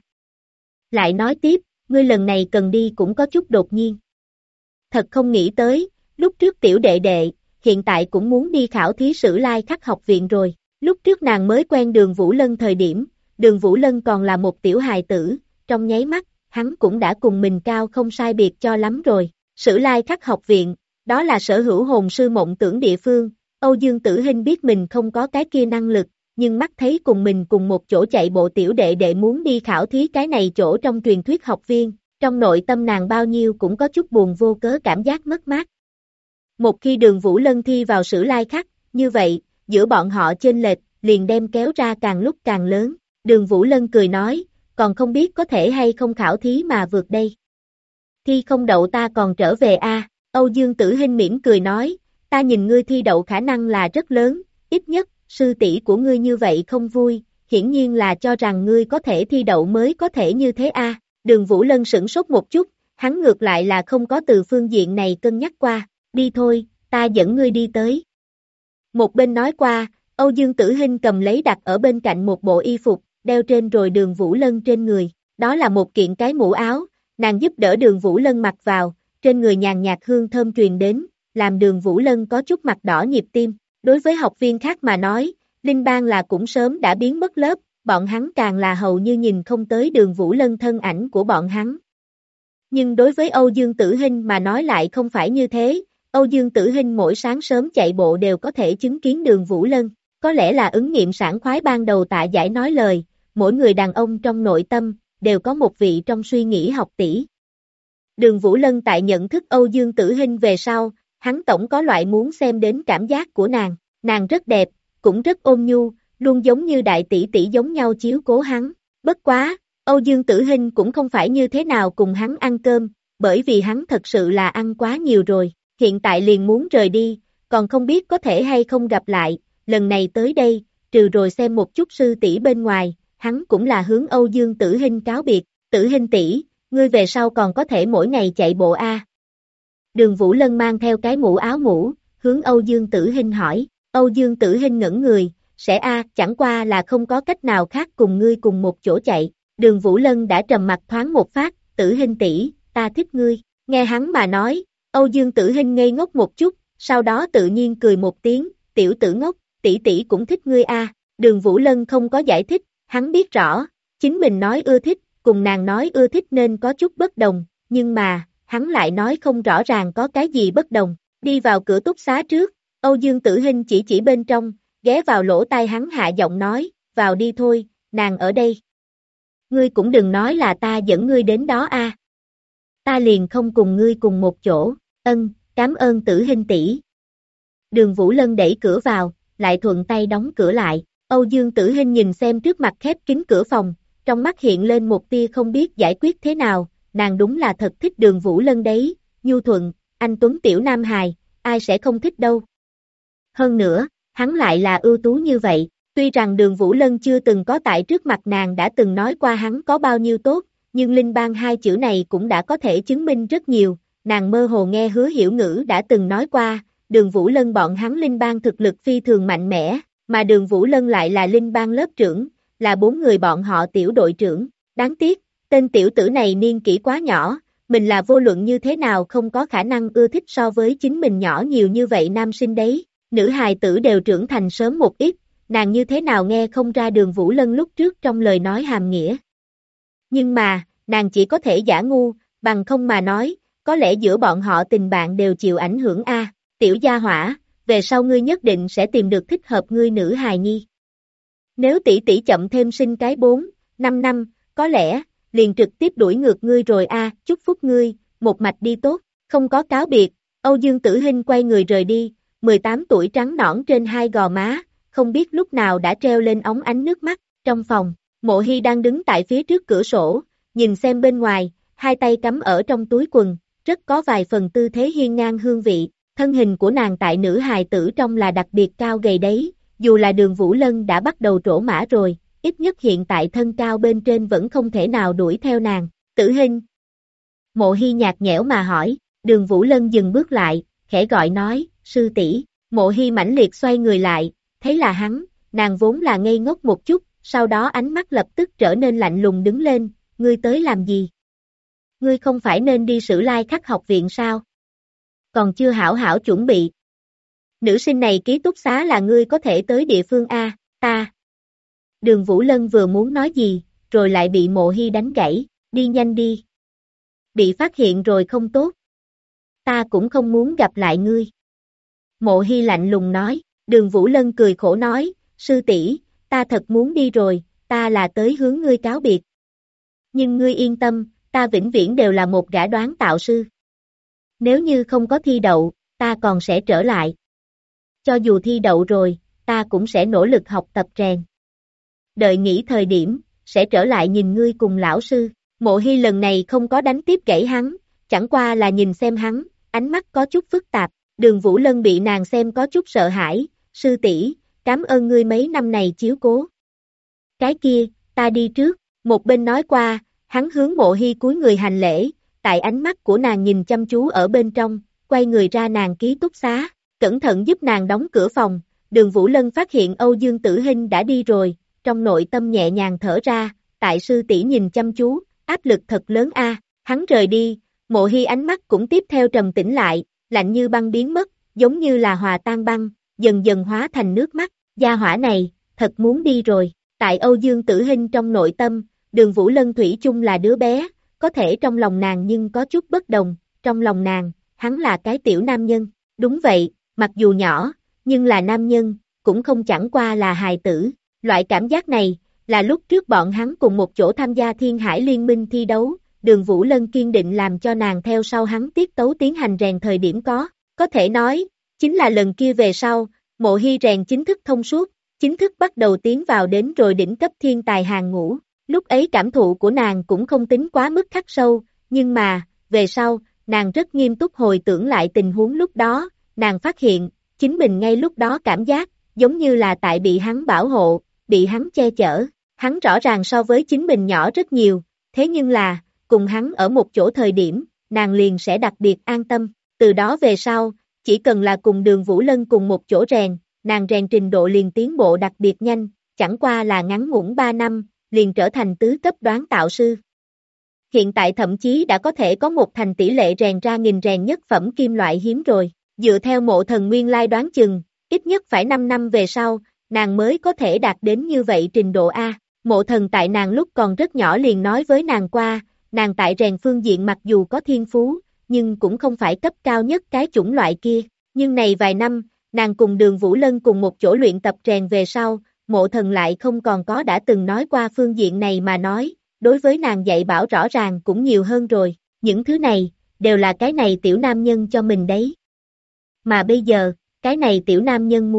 Lại nói tiếp, ngươi lần này cần đi cũng có chút đột nhiên. Thật không nghĩ tới, lúc trước tiểu đệ đệ, hiện tại cũng muốn đi khảo thí Sử Lai Khắc học viện rồi. Lúc trước nàng mới quen Đường Vũ Lân thời điểm, Đường Vũ Lân còn là một tiểu hài tử, trong nháy mắt, hắn cũng đã cùng mình cao không sai biệt cho lắm rồi. Sử Lai Khắc học viện, đó là sở hữu hồn sư mộng tưởng địa phương, Âu Dương Tử Hinh biết mình không có cái kia năng lực, nhưng mắt thấy cùng mình cùng một chỗ chạy bộ tiểu đệ đệ muốn đi khảo thí cái này chỗ trong truyền thuyết học viên, trong nội tâm nàng bao nhiêu cũng có chút buồn vô cớ cảm giác mất mát. Một khi Đường Vũ Lân thi vào Sử Lai Khắc, như vậy, giữa bọn họ chênh lệch, liền đem kéo ra càng lúc càng lớn. Đường Vũ Lân cười nói, còn không biết có thể hay không khảo thí mà vượt đây. Thi không đậu ta còn trở về a. Âu Dương Tử Hinh mỉm cười nói, ta nhìn ngươi thi đậu khả năng là rất lớn, ít nhất, sư tỷ của ngươi như vậy không vui, hiển nhiên là cho rằng ngươi có thể thi đậu mới có thể như thế a. Đường Vũ Lân sửng sốt một chút, hắn ngược lại là không có từ phương diện này cân nhắc qua, đi thôi, ta dẫn ngươi đi tới. Một bên nói qua, Âu Dương Tử Hinh cầm lấy đặt ở bên cạnh một bộ y phục, đeo trên rồi Đường Vũ Lân trên người, đó là một kiện cái mũ áo, nàng giúp đỡ Đường Vũ Lân mặc vào, trên người nhàn nhạt hương thơm truyền đến, làm Đường Vũ Lân có chút mặt đỏ nhịp tim, Đối với học viên khác mà nói, Linh Bang là cũng sớm đã biến mất lớp, bọn hắn càng là hầu như nhìn không tới Đường Vũ Lân thân ảnh của bọn hắn. Nhưng đối với Âu Dương Tử Hinh mà nói lại không phải như thế, Âu Dương Tử Hinh mỗi sáng sớm chạy bộ đều có thể chứng kiến Đường Vũ Lân, có lẽ là ứng nghiệm sảng khoái ban đầu Tạ Giải nói lời, mỗi người đàn ông trong nội tâm, đều có một vị trong suy nghĩ học tỷ. Đường Vũ Lân tại nhận thức Âu Dương Tử Hinh về sau, hắn tổng có loại muốn xem đến cảm giác của nàng rất đẹp, cũng rất ôn nhu, luôn giống như đại tỷ tỷ giống nhau chiếu cố hắn, bất quá, Âu Dương Tử Hinh cũng không phải như thế nào cùng hắn ăn cơm, bởi vì hắn thật sự là ăn quá nhiều rồi, hiện tại liền muốn rời đi, còn không biết có thể hay không gặp lại, lần này tới đây, trừ rồi xem một chút sư tỷ bên ngoài, hắn cũng là hướng Âu Dương Tử Hinh cáo biệt, Tử Hinh tỷ, ngươi về sau còn có thể mỗi ngày chạy bộ a? Đường Vũ Lân mang theo cái mũ áo mũ, hướng Âu Dương Tử Hinh hỏi, Âu Dương Tử Hinh ngẩn người, sẽ a, chẳng qua là không có cách nào khác cùng ngươi cùng một chỗ chạy, Đường Vũ Lân đã trầm mặt thoáng một phát, Tử Hinh tỷ, ta thích ngươi, nghe hắn mà nói, Âu Dương Tử Hinh ngây ngốc một chút, sau đó tự nhiên cười một tiếng, tiểu tử ngốc, tỷ tỷ cũng thích ngươi a. Đường Vũ Lân không có giải thích, hắn biết rõ, chính mình nói ưa thích, cùng nàng nói ưa thích nên có chút bất đồng, nhưng mà, hắn lại nói không rõ ràng có cái gì bất đồng, đi vào cửa túc xá trước, Âu Dương Tử Hinh chỉ bên trong, ghé vào lỗ tai hắn hạ giọng nói, vào đi thôi, nàng ở đây. Ngươi cũng đừng nói là ta dẫn ngươi đến đó a. Ta liền không cùng ngươi cùng một chỗ, cảm ơn Tử Hinh tỷ. Đường Vũ Lân đẩy cửa vào, lại thuận tay đóng cửa lại, Âu Dương Tử Hinh nhìn xem trước mặt khép kín cửa phòng, trong mắt hiện lên một tia không biết giải quyết thế nào, nàng đúng là thật thích Đường Vũ Lân đấy, nhu thuận, anh tuấn tiểu nam hài, ai sẽ không thích đâu. Hơn nữa, hắn lại là ưu tú như vậy, tuy rằng Đường Vũ Lân chưa từng có tại trước mặt nàng đã từng nói qua hắn có bao nhiêu tốt, nhưng Linh Bang hai chữ này cũng đã có thể chứng minh rất nhiều, nàng mơ hồ nghe Hứa Hiểu Ngữ đã từng nói qua, Đường Vũ Lân bọn hắn Linh Bang thực lực phi thường mạnh mẽ, mà Đường Vũ Lân lại là Linh Bang lớp trưởng, là 4 người bọn họ tiểu đội trưởng, đáng tiếc, tên tiểu tử này niên kỷ quá nhỏ, mình là vô luận như thế nào không có khả năng ưa thích so với chính mình nhỏ nhiều như vậy nam sinh đấy, nữ hài tử đều trưởng thành sớm một ít, nàng như thế nào nghe không ra Đường Vũ Lân lúc trước trong lời nói hàm nghĩa. Nhưng mà, nàng chỉ có thể giả ngu, bằng không mà nói, có lẽ giữa bọn họ tình bạn đều chịu ảnh hưởng a. Tiểu gia hỏa, về sau ngươi nhất định sẽ tìm được thích hợp ngươi nữ hài nhi. Nếu tỷ tỷ chậm thêm sinh cái 4-5 năm, có lẽ, liền trực tiếp đuổi ngược ngươi rồi a, chúc phúc ngươi, một mạch đi tốt, không có cáo biệt, Âu Dương Tử Hinh quay người rời đi, 18 tuổi trắng nõn trên hai gò má, không biết lúc nào đã treo lên óng ánh nước mắt, trong phòng, Mộ Hy đang đứng tại phía trước cửa sổ, nhìn xem bên ngoài, hai tay cắm ở trong túi quần, rất có vài phần tư thế hiên ngang hương vị, thân hình của nàng tại nữ hài tử trong là đặc biệt cao gầy đấy, dù là Đường Vũ Lân đã bắt đầu trổ mã rồi, ít nhất hiện tại thân cao bên trên vẫn không thể nào đuổi theo nàng, Tử Hinh. Mộ Hy nhạt nhẽo mà hỏi, Đường Vũ Lân dừng bước lại, khẽ gọi nói, sư tỷ. Mộ Hy mãnh liệt xoay người lại, thấy là hắn, nàng vốn là ngây ngốc một chút, sau đó ánh mắt lập tức trở nên lạnh lùng đứng lên, ngươi tới làm gì? Ngươi không phải nên đi Sử Lai Khắc học viện sao? Còn chưa hảo hảo chuẩn bị. Nữ sinh này ký túc xá là ngươi có thể tới địa phương A, ta. Đường Vũ Lân vừa muốn nói gì, rồi lại bị Mộ Hy đánh gãy, đi nhanh đi. Bị phát hiện rồi không tốt. Ta cũng không muốn gặp lại ngươi. Mộ Hy lạnh lùng nói, Đường Vũ Lân cười khổ nói, sư tỷ, ta thật muốn đi rồi, ta là tới hướng ngươi cáo biệt. Nhưng ngươi yên tâm, ta vĩnh viễn đều là một gã đoán tạo sư. Nếu như không có thi đậu, ta còn sẽ trở lại. Cho dù thi đậu rồi, ta cũng sẽ nỗ lực học tập rèn. Đợi nghỉ thời điểm, sẽ trở lại nhìn ngươi cùng lão sư. Mộ Hy lần này không có đánh tiếp gãy hắn, chẳng qua là nhìn xem hắn, ánh mắt có chút phức tạp. Đường Vũ Lân bị nàng xem có chút sợ hãi, sư tỷ, cảm ơn ngươi mấy năm này chiếu cố. Cái kia, ta đi trước, một bên nói qua, hắn hướng Mộ Hy cúi người hành lễ, tại ánh mắt của nàng nhìn chăm chú ở bên trong, quay người ra nàng ký túc xá, cẩn thận giúp nàng đóng cửa phòng, Đường Vũ Lân phát hiện Âu Dương Tử Hinh đã đi rồi, trong nội tâm nhẹ nhàng thở ra, tại sư tỷ nhìn chăm chú, áp lực thật lớn a. Hắn rời đi, Mộ Hy ánh mắt cũng tiếp theo trầm tĩnh lại, lạnh như băng biến mất, giống như là hòa tan băng, dần dần hóa thành nước mắt, gia hỏa này, thật muốn đi rồi, tại Âu Dương Tử Hinh trong nội tâm, Đường Vũ Lân thủy chung là đứa bé, có thể trong lòng nàng nhưng có chút bất đồng, trong lòng nàng, hắn là cái tiểu nam nhân, đúng vậy, mặc dù nhỏ, nhưng là nam nhân, cũng không chẳng qua là hài tử, loại cảm giác này, là lúc trước bọn hắn cùng một chỗ tham gia Thiên Hải Liên Minh thi đấu, Đường Vũ Lân kiên định làm cho nàng theo sau hắn tiết tấu tiến hành rèn thời điểm có thể nói, chính là lần kia về sau, Mộ Hy rèn chính thức thông suốt, chính thức bắt đầu tiến vào đến rồi đỉnh cấp thiên tài hàng ngũ, lúc ấy cảm thụ của nàng cũng không tính quá mức khắc sâu, nhưng mà, về sau, nàng rất nghiêm túc hồi tưởng lại tình huống lúc đó, nàng phát hiện, chính mình ngay lúc đó cảm giác, giống như là tại bị hắn bảo hộ, bị hắn che chở, hắn rõ ràng so với chính mình nhỏ rất nhiều, thế nhưng là, cùng hắn ở một chỗ thời điểm, nàng liền sẽ đặc biệt an tâm, từ đó về sau, chỉ cần là cùng Đường Vũ Lân cùng một chỗ rèn, nàng rèn trình độ liền tiến bộ đặc biệt nhanh, chẳng qua là ngắn ngủn 3 năm, liền trở thành tứ cấp đoán tạo sư. Hiện tại thậm chí đã có thể có một thành tỷ lệ rèn ra nghìn rèn nhất phẩm kim loại hiếm rồi, dựa theo Mộ Thần nguyên lai đoán chừng, ít nhất phải 5 năm về sau, nàng mới có thể đạt đến như vậy trình độ A. Mộ Thần tại nàng lúc còn rất nhỏ liền nói với nàng qua, nàng tại rèn phương diện mặc dù có thiên phú, nhưng cũng không phải cấp cao nhất cái chủng loại kia, nhưng này vài năm, nàng cùng Đường Vũ Lân cùng một chỗ luyện tập rèn về sau, Mộ Thần lại không còn có đã từng nói qua phương diện này mà nói, đối với nàng dạy bảo rõ ràng cũng nhiều hơn rồi, những thứ này, đều là cái này tiểu nam nhân cho mình đấy. Mà bây giờ, cái này tiểu nam nhân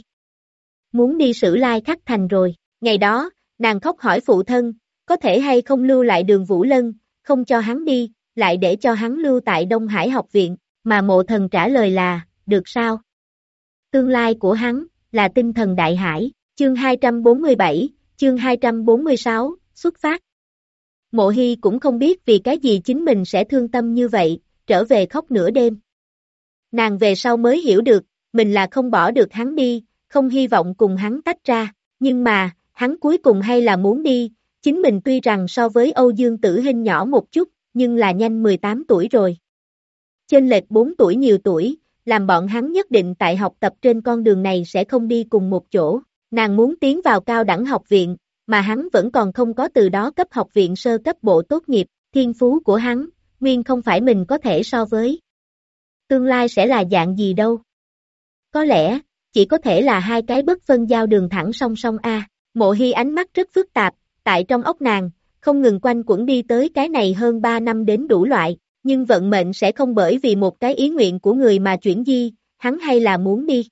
muốn đi Sử Lai Khắc Thành rồi, ngày đó, nàng khóc hỏi phụ thân, có thể hay không lưu lại Đường Vũ Lân, không cho hắn đi, lại để cho hắn lưu tại Đông Hải học viện, mà Mộ Thần trả lời là, được sao? Tương lai của hắn, là tinh thần đại hải, chương 247, chương 246, xuất phát. Mộ Hy cũng không biết vì cái gì chính mình sẽ thương tâm như vậy, trở về khóc nửa đêm. Nàng về sau mới hiểu được, mình là không bỏ được hắn đi, không hy vọng cùng hắn tách ra, nhưng mà, hắn cuối cùng hay là muốn đi, chính mình tuy rằng so với Âu Dương Tử Hinh nhỏ một chút, nhưng là nhanh 18 tuổi rồi. Chênh lệch 4 tuổi nhiều tuổi, làm bọn hắn nhất định tại học tập trên con đường này sẽ không đi cùng một chỗ, nàng muốn tiến vào cao đẳng học viện, mà hắn vẫn còn không có từ đó cấp học viện sơ cấp bộ tốt nghiệp, thiên phú của hắn, nguyên không phải mình có thể so với. Tương lai sẽ là dạng gì đâu? Có lẽ, chỉ có thể là hai cái bất phân giao đường thẳng song song A. Mộ Hy ánh mắt rất phức tạp, tại trong óc nàng, không ngừng quanh quẩn đi tới cái này hơn 3 năm đến đủ loại, nhưng vận mệnh sẽ không bởi vì một cái ý nguyện của người mà chuyển di, hắn hay là muốn đi.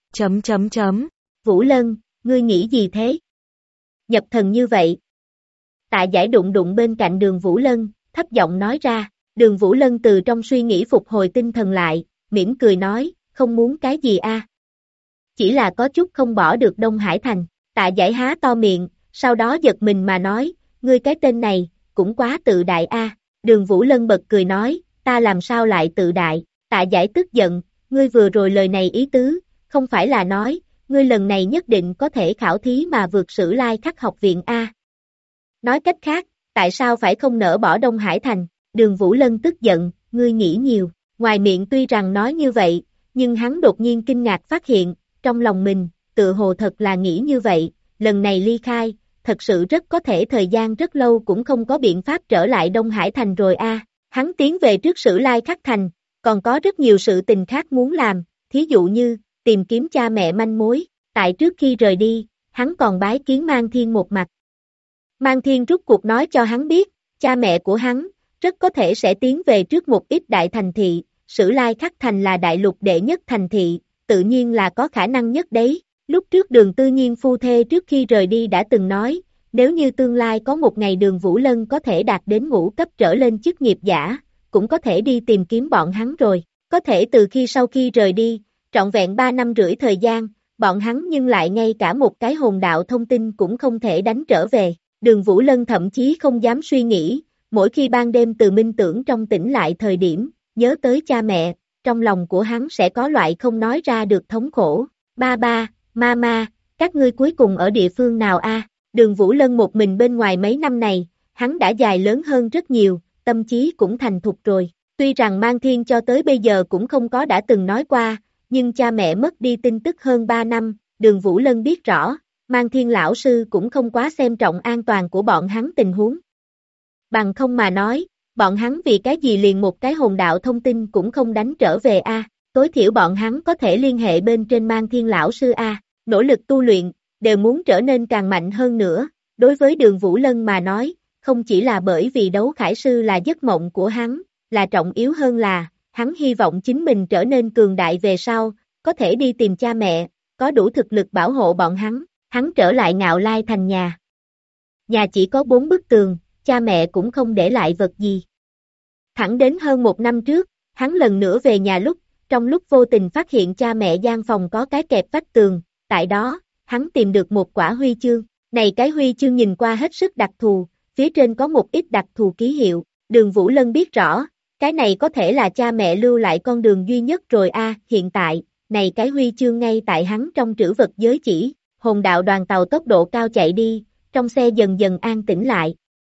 Vũ Lân, ngươi nghĩ gì thế? Nhập thần như vậy. Tạ Giải đụng đụng bên cạnh Đường Vũ Lân, thấp giọng nói ra, Đường Vũ Lân từ trong suy nghĩ phục hồi tinh thần lại, mỉm cười nói, không muốn cái gì a? Chỉ là có chút không bỏ được Đông Hải Thành, Tạ Giải há to miệng, sau đó giật mình mà nói, ngươi cái tên này, cũng quá tự đại a. Đường Vũ Lân bật cười nói, ta làm sao lại tự đại, Tạ Giải tức giận, ngươi vừa rồi lời này ý tứ, không phải là nói, ngươi lần này nhất định có thể khảo thí mà vượt Sử Lai Khắc học viện a. Nói cách khác, tại sao phải không nỡ bỏ Đông Hải Thành? Đường Vũ Lân tức giận, ngươi nghĩ nhiều, ngoài miệng tuy rằng nói như vậy, nhưng hắn đột nhiên kinh ngạc phát hiện, trong lòng mình, tự hồ thật là nghĩ như vậy, lần này ly khai, thật sự rất có thể thời gian rất lâu cũng không có biện pháp trở lại Đông Hải Thành rồi a. Hắn tiến về trước Sử Lai Khắc Thành, còn có rất nhiều sự tình khác muốn làm, thí dụ như, tìm kiếm cha mẹ manh mối, tại trước khi rời đi, hắn còn bái kiến Mang Thiên một mặt. Mang Thiên rút cuộc nói cho hắn biết, cha mẹ của hắn, rất có thể sẽ tiến về trước một ít đại thành thị, Sử Lai Khắc Thành là đại lục đệ nhất thành thị, tự nhiên là có khả năng nhất đấy. Lúc trước Đường Tư Nhiên phu thê trước khi rời đi đã từng nói, nếu như tương lai có một ngày Đường Vũ Lân có thể đạt đến ngũ cấp trở lên chức nghiệp giả, cũng có thể đi tìm kiếm bọn hắn rồi. Có thể từ khi sau khi rời đi, trọn vẹn 3 năm rưỡi thời gian, bọn hắn nhưng lại ngay cả một cái hồn đạo thông tin cũng không thể đánh trở về. Đường Vũ Lân thậm chí không dám suy nghĩ, mỗi khi ban đêm từ minh tưởng trong tỉnh lại thời điểm, nhớ tới cha mẹ, trong lòng của hắn sẽ có loại không nói ra được thống khổ. Ba ba, mama, các ngươi cuối cùng ở địa phương nào a? Đường Vũ Lân một mình bên ngoài mấy năm này, hắn đã dài lớn hơn rất nhiều, tâm trí cũng thành thục rồi. Tuy rằng Mang Thiên cho tới bây giờ cũng không có đã từng nói qua, nhưng cha mẹ mất đi tin tức hơn 3 năm, Đường Vũ Lân biết rõ, Mang Thiên lão sư cũng không quá xem trọng an toàn của bọn hắn tình huống. Bằng không mà nói, bọn hắn vì cái gì liền một cái hồn đạo thông tin cũng không đánh trở về a, tối thiểu bọn hắn có thể liên hệ bên trên Mang Thiên lão sư a, nỗ lực tu luyện, đều muốn trở nên càng mạnh hơn nữa, đối với Đường Vũ Lân mà nói, không chỉ là bởi vì đấu khải sư là giấc mộng của hắn, là trọng yếu hơn là, hắn hy vọng chính mình trở nên cường đại về sau, có thể đi tìm cha mẹ, có đủ thực lực bảo hộ bọn hắn trở lại Ngạo Lai thành nhà. Nhà chỉ có 4 bức tường, cha mẹ cũng không để lại vật gì. Thẳng đến hơn 1 năm trước, hắn lần nữa về nhà trong lúc vô tình phát hiện cha mẹ gian phòng có cái kẹp vách tường, tại đó, hắn tìm được một quả huy chương. Này cái huy chương nhìn qua hết sức đặc thù, phía trên có một ít đặc thù ký hiệu, Đường Vũ Lân biết rõ, cái này có thể là cha mẹ lưu lại con đường duy nhất rồi a. Hiện tại, này cái huy chương ngay tại hắn trong trữ vật giới chỉ, hồn đạo đoàn tàu tốc độ cao chạy đi, trong xe dần dần an tĩnh lại.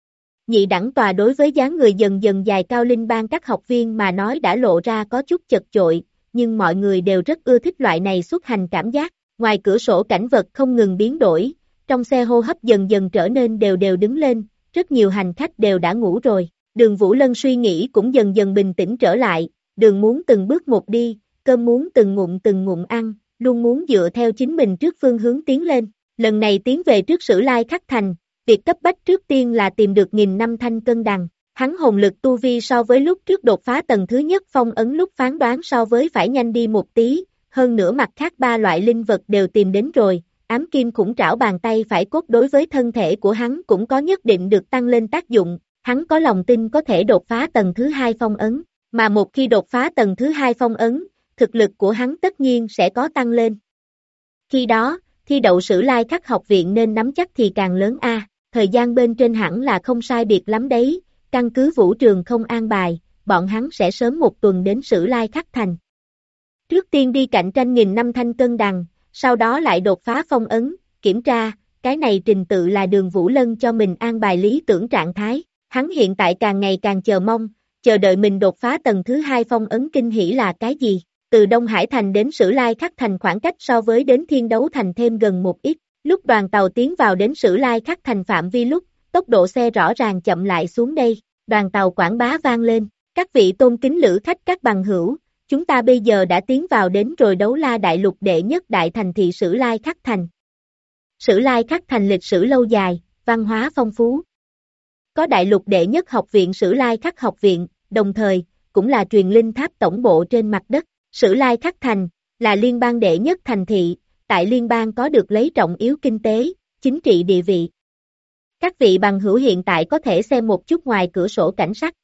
Nhị đẳng tòa đối với dáng người dần dần dài cao linh bang các học viên mà nói đã lộ ra có chút chật chội, nhưng mọi người đều rất ưa thích loại này xuất hành cảm giác, ngoài cửa sổ cảnh vật không ngừng biến đổi, trong xe hô hấp dần dần trở nên đều đứng lên, rất nhiều hành khách đều đã ngủ rồi. Đường Vũ Lân suy nghĩ cũng dần dần bình tĩnh trở lại, đường muốn từng bước một đi, cơm muốn từng ngụm ăn, luôn muốn dựa theo chính mình trước phương hướng tiến lên. Lần này tiến về trước Sử Lai Khắc Thành, việc cấp bách trước tiên là tìm được 1000 năm thanh cân đằng. Hắn hồn lực tu vi so với lúc trước đột phá tầng thứ nhất phong ấn lúc phán đoán so với phải nhanh đi một tí, hơn nữa mặt khác 3 loại linh vật đều tìm đến rồi. Ám kim khủng trảo bàn tay phải cốt đối với thân thể của hắn cũng có nhất định được tăng lên tác dụng, hắn có lòng tin có thể đột phá tầng thứ 2 phong ấn, mà một khi đột phá tầng thứ 2 phong ấn, thực lực của hắn tất nhiên sẽ có tăng lên. Khi đó, thi đậu Sử Lai Khắc học viện nên nắm chắc thì càng lớn a, thời gian bên trên hẳn là không sai biệt lắm đấy, căn cứ vũ trường không an bài, bọn hắn sẽ sớm 1 tuần đến Sử Lai Khắc Thành. Trước tiên đi cạnh tranh 1000 năm thanh cân đằng, sau đó lại đột phá phong ấn, kiểm tra, cái này trình tự là Đường Vũ Lân cho mình an bài lý tưởng trạng thái, hắn hiện tại càng ngày càng chờ mong, chờ đợi mình đột phá tầng thứ 2 phong ấn kinh hỉ là cái gì, từ Đông Hải Thành đến Sử Lai Khắc Thành khoảng cách so với đến Thiên Đấu Thành thêm gần một ít, lúc đoàn tàu tiến vào đến Sử Lai Khắc Thành phạm vi lúc, tốc độ xe rõ ràng chậm lại xuống đây, đoàn tàu quảng bá vang lên, các vị tôn kính lữ khách các bằng hữu. Chúng ta bây giờ đã tiến vào đến rồi Đấu La Đại Lục đệ nhất đại thành thị Sử Lai Khắc Thành. Sử Lai Khắc Thành lịch sử lâu dài, văn hóa phong phú. Có đại lục đệ nhất học viện Sử Lai Khắc học viện, đồng thời, cũng là truyền linh tháp tổng bộ trên mặt đất. Sử Lai Khắc Thành, là liên bang đệ nhất thành thị, tại liên bang có được lấy trọng yếu kinh tế, chính trị địa vị. Các vị bằng hữu hiện tại có thể xem một chút ngoài cửa sổ cảnh sắc.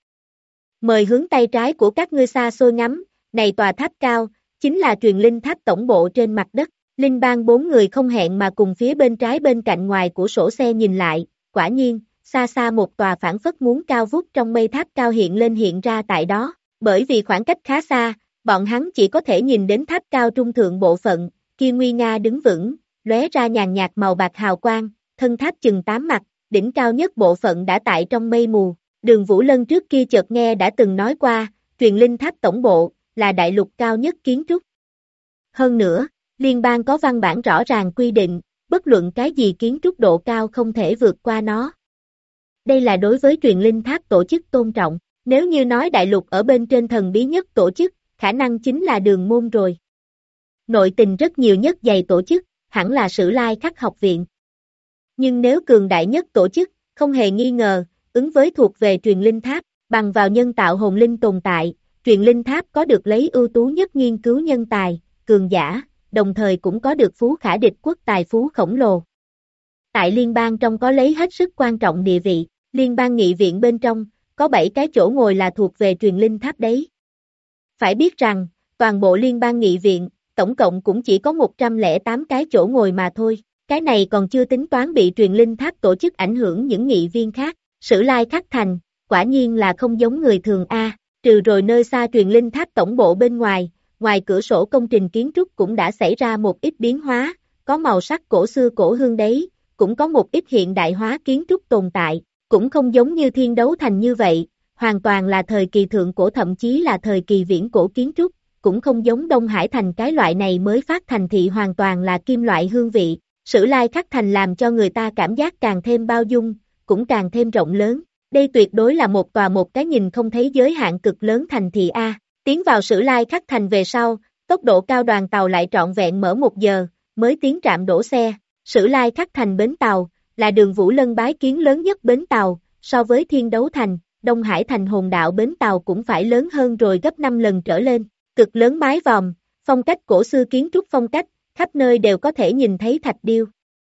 Mời hướng tay trái của các ngươi xa xôi ngắm. Này tòa tháp cao, chính là truyền linh tháp tổng bộ trên mặt đất, linh bang 4 người không hẹn mà cùng phía bên trái bên cạnh ngoài của sổ xe nhìn lại, quả nhiên, xa xa một tòa phảng phất muốn cao vút trong mây tháp cao hiện ra tại đó, bởi vì khoảng cách khá xa, bọn hắn chỉ có thể nhìn đến tháp cao trung thượng bộ phận, kia nguy nga đứng vững, lóe ra nhàn nhạt màu bạc hào quang, thân tháp chừng 8 mặt, đỉnh cao nhất bộ phận đã tại trong mây mù, Đường Vũ Lân trước kia chợt nghe đã từng nói qua, truyền linh tháp tổng bộ, là đại lục cao nhất kiến trúc. Hơn nữa, liên bang có văn bản rõ ràng quy định, bất luận cái gì kiến trúc độ cao không thể vượt qua nó. Đây là đối với truyền linh tháp tổ chức tôn trọng, nếu như nói đại lục ở bên trên thần bí nhất tổ chức, khả năng chính là Đường môn rồi. Nội tình rất nhiều nhất dày tổ chức, hẳn là Sử Lai Khắc học viện. Nhưng nếu cường đại nhất tổ chức, không hề nghi ngờ, ứng với thuộc về truyền linh tháp, bằng vào nhân tạo hồn linh tồn tại. Truyền linh tháp có được lấy ưu tú nhất nghiên cứu nhân tài, cường giả, đồng thời cũng có được phú khả địch quốc tài phú khổng lồ. Tại liên bang trong có lấy hết sức quan trọng địa vị, liên bang nghị viện bên trong, có 7 cái chỗ ngồi là thuộc về truyền linh tháp đấy. Phải biết rằng, toàn bộ liên bang nghị viện, tổng cộng cũng chỉ có 108 cái chỗ ngồi mà thôi, cái này còn chưa tính toán bị truyền linh tháp tổ chức ảnh hưởng những nghị viên khác, Sử Lai Khắc Thành, quả nhiên là không giống người thường a. Trừ rồi nơi xa truyền linh tháp tổng bộ bên ngoài, ngoài cửa sổ công trình kiến trúc cũng đã xảy ra một ít biến hóa, có màu sắc cổ xưa cổ hương đấy, cũng có một ít hiện đại hóa kiến trúc tồn tại, cũng không giống như Thiên Đấu Thành như vậy, hoàn toàn là thời kỳ thượng cổ thậm chí là thời kỳ viễn cổ kiến trúc, cũng không giống Đông Hải Thành cái loại này mới phát thành thị hoàn toàn là kim loại hương vị. Sử Lai Khắc Thành làm cho người ta cảm giác càng thêm bao dung, cũng càng thêm rộng lớn. Đây tuyệt đối là một cái nhìn không thấy giới hạn cực lớn thành thị A. Tiến vào Sử Lai Khắc Thành về sau, tốc độ cao đoàn tàu lại trọn vẹn mở 1 giờ, mới tiến trạm đổ xe. Sử Lai Khắc Thành bến tàu, là Đường Vũ Lân bái kiến lớn nhất bến tàu, so với Thiên Đấu Thành, Đông Hải Thành Hồn Đạo bến tàu cũng phải lớn hơn rồi gấp 5 lần trở lên. Cực lớn mái vòm, phong cách cổ xưa kiến trúc phong cách, khắp nơi đều có thể nhìn thấy thạch điêu.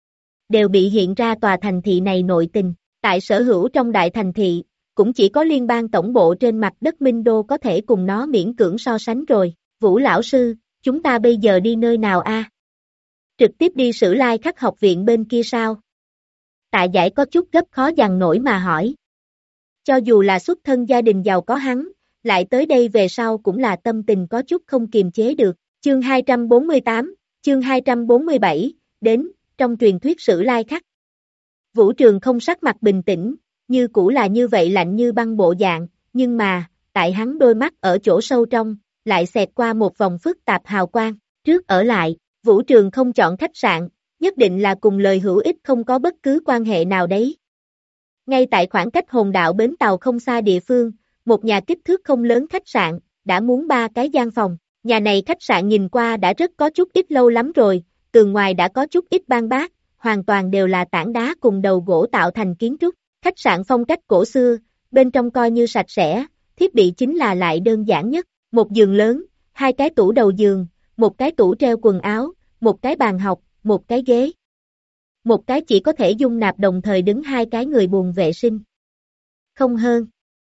Đều bị hiện ra tòa thành thị này nội tình. Tại sở hữu trong đại thành thị, cũng chỉ có liên bang tổng bộ trên mặt đất Minh Đô có thể cùng nó miễn cưỡng so sánh rồi. Vũ lão sư, chúng ta bây giờ đi nơi nào a? Trực tiếp đi Sử Lai Khắc học viện bên kia sao? Tạ Giải có chút gấp khó dằn nổi mà hỏi. Cho dù là xuất thân gia đình giàu có hắn, lại tới đây về sau cũng là tâm tình có chút không kiềm chế được. Chương 248, chương 247, đến, trong truyền thuyết Sử Lai Khắc. Vũ Trường không sắc mặt bình tĩnh, như cũ là như vậy lạnh như băng bộ dạng, nhưng mà, tại hắn đôi mắt ở chỗ sâu trong, lại xẹt qua một vòng phức tạp hào quang. Trước ở lại, Vũ Trường không chọn khách sạn, nhất định là cùng lời hữu ích không có bất cứ quan hệ nào đấy. Ngay tại khoảng cách Hồn Đạo bến tàu không xa địa phương, một nhà kích thước không lớn khách sạn, đã muốn 3 cái gian phòng. Nhà này khách sạn nhìn qua đã rất có chút ít lâu lắm rồi, tường ngoài đã có chút ít ban bác, hoàn toàn đều là tảng đá cùng đầu gỗ tạo thành kiến trúc. Khách sạn phong cách cổ xưa, bên trong coi như sạch sẽ, thiết bị chính là lại đơn giản nhất. Một giường lớn, 2 cái tủ đầu giường, một cái tủ treo quần áo, một cái bàn học, một cái ghế. Một cái chỉ có thể dung nạp đồng thời đứng 2 cái người buồng vệ sinh. Không hơn.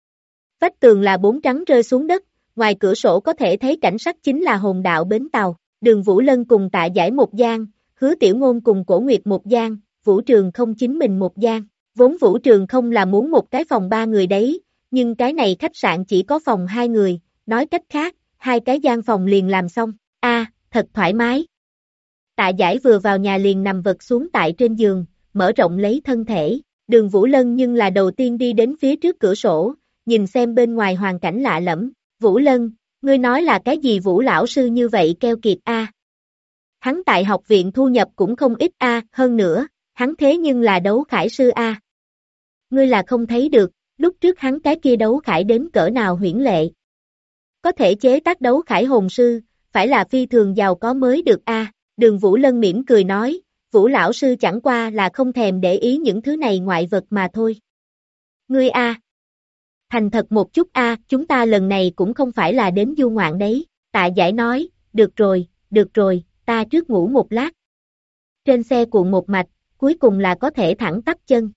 Vách tường là 4 trắng rơi xuống đất, ngoài cửa sổ có thể thấy cảnh sắc chính là Hồn Đạo bến tàu. Đường Vũ Lân cùng Tạ Giải một gian, Hứa Tiểu Ngôn cùng Cổ Nguyệt một gian, Vũ Trường không chính mình một gian. Vốn Vũ Trường không là muốn một cái phòng 3 người đấy, nhưng cái này khách sạn chỉ có phòng 2 người, nói cách khác, 2 cái gian phòng liền làm xong. Thật thoải mái. Tạ Giải vừa vào nhà liền nằm vật xuống tại trên giường, mở rộng lấy thân thể. Đường Vũ Lân nhưng là đầu tiên đi đến phía trước cửa sổ, nhìn xem bên ngoài hoàn cảnh lạ lẫm. Vũ Lân, ngươi nói là cái gì Vũ lão sư như vậy keo kiệt a? Hắn tại học viện thu nhập cũng không ít a, hơn nữa, hắn thế nhưng là đấu khải sư a. Ngươi là không thấy được, lúc trước hắn cái kia đấu khải đến cỡ nào huyễn lệ. Có thể chế tác đấu khải hồn sư, phải là phi thường giàu có mới được a. Đường Vũ Lân mỉm cười nói, Vũ lão sư chẳng qua là không thèm để ý những thứ này ngoại vật mà thôi. Ngươi a, thành thật một chút a, chúng ta lần này cũng không phải là đến du ngoạn đấy. Tạ Giải nói, được rồi, ta trước ngủ một lát. Trên xe cuộn một mạch, cuối cùng là có thể thẳng tắp chân.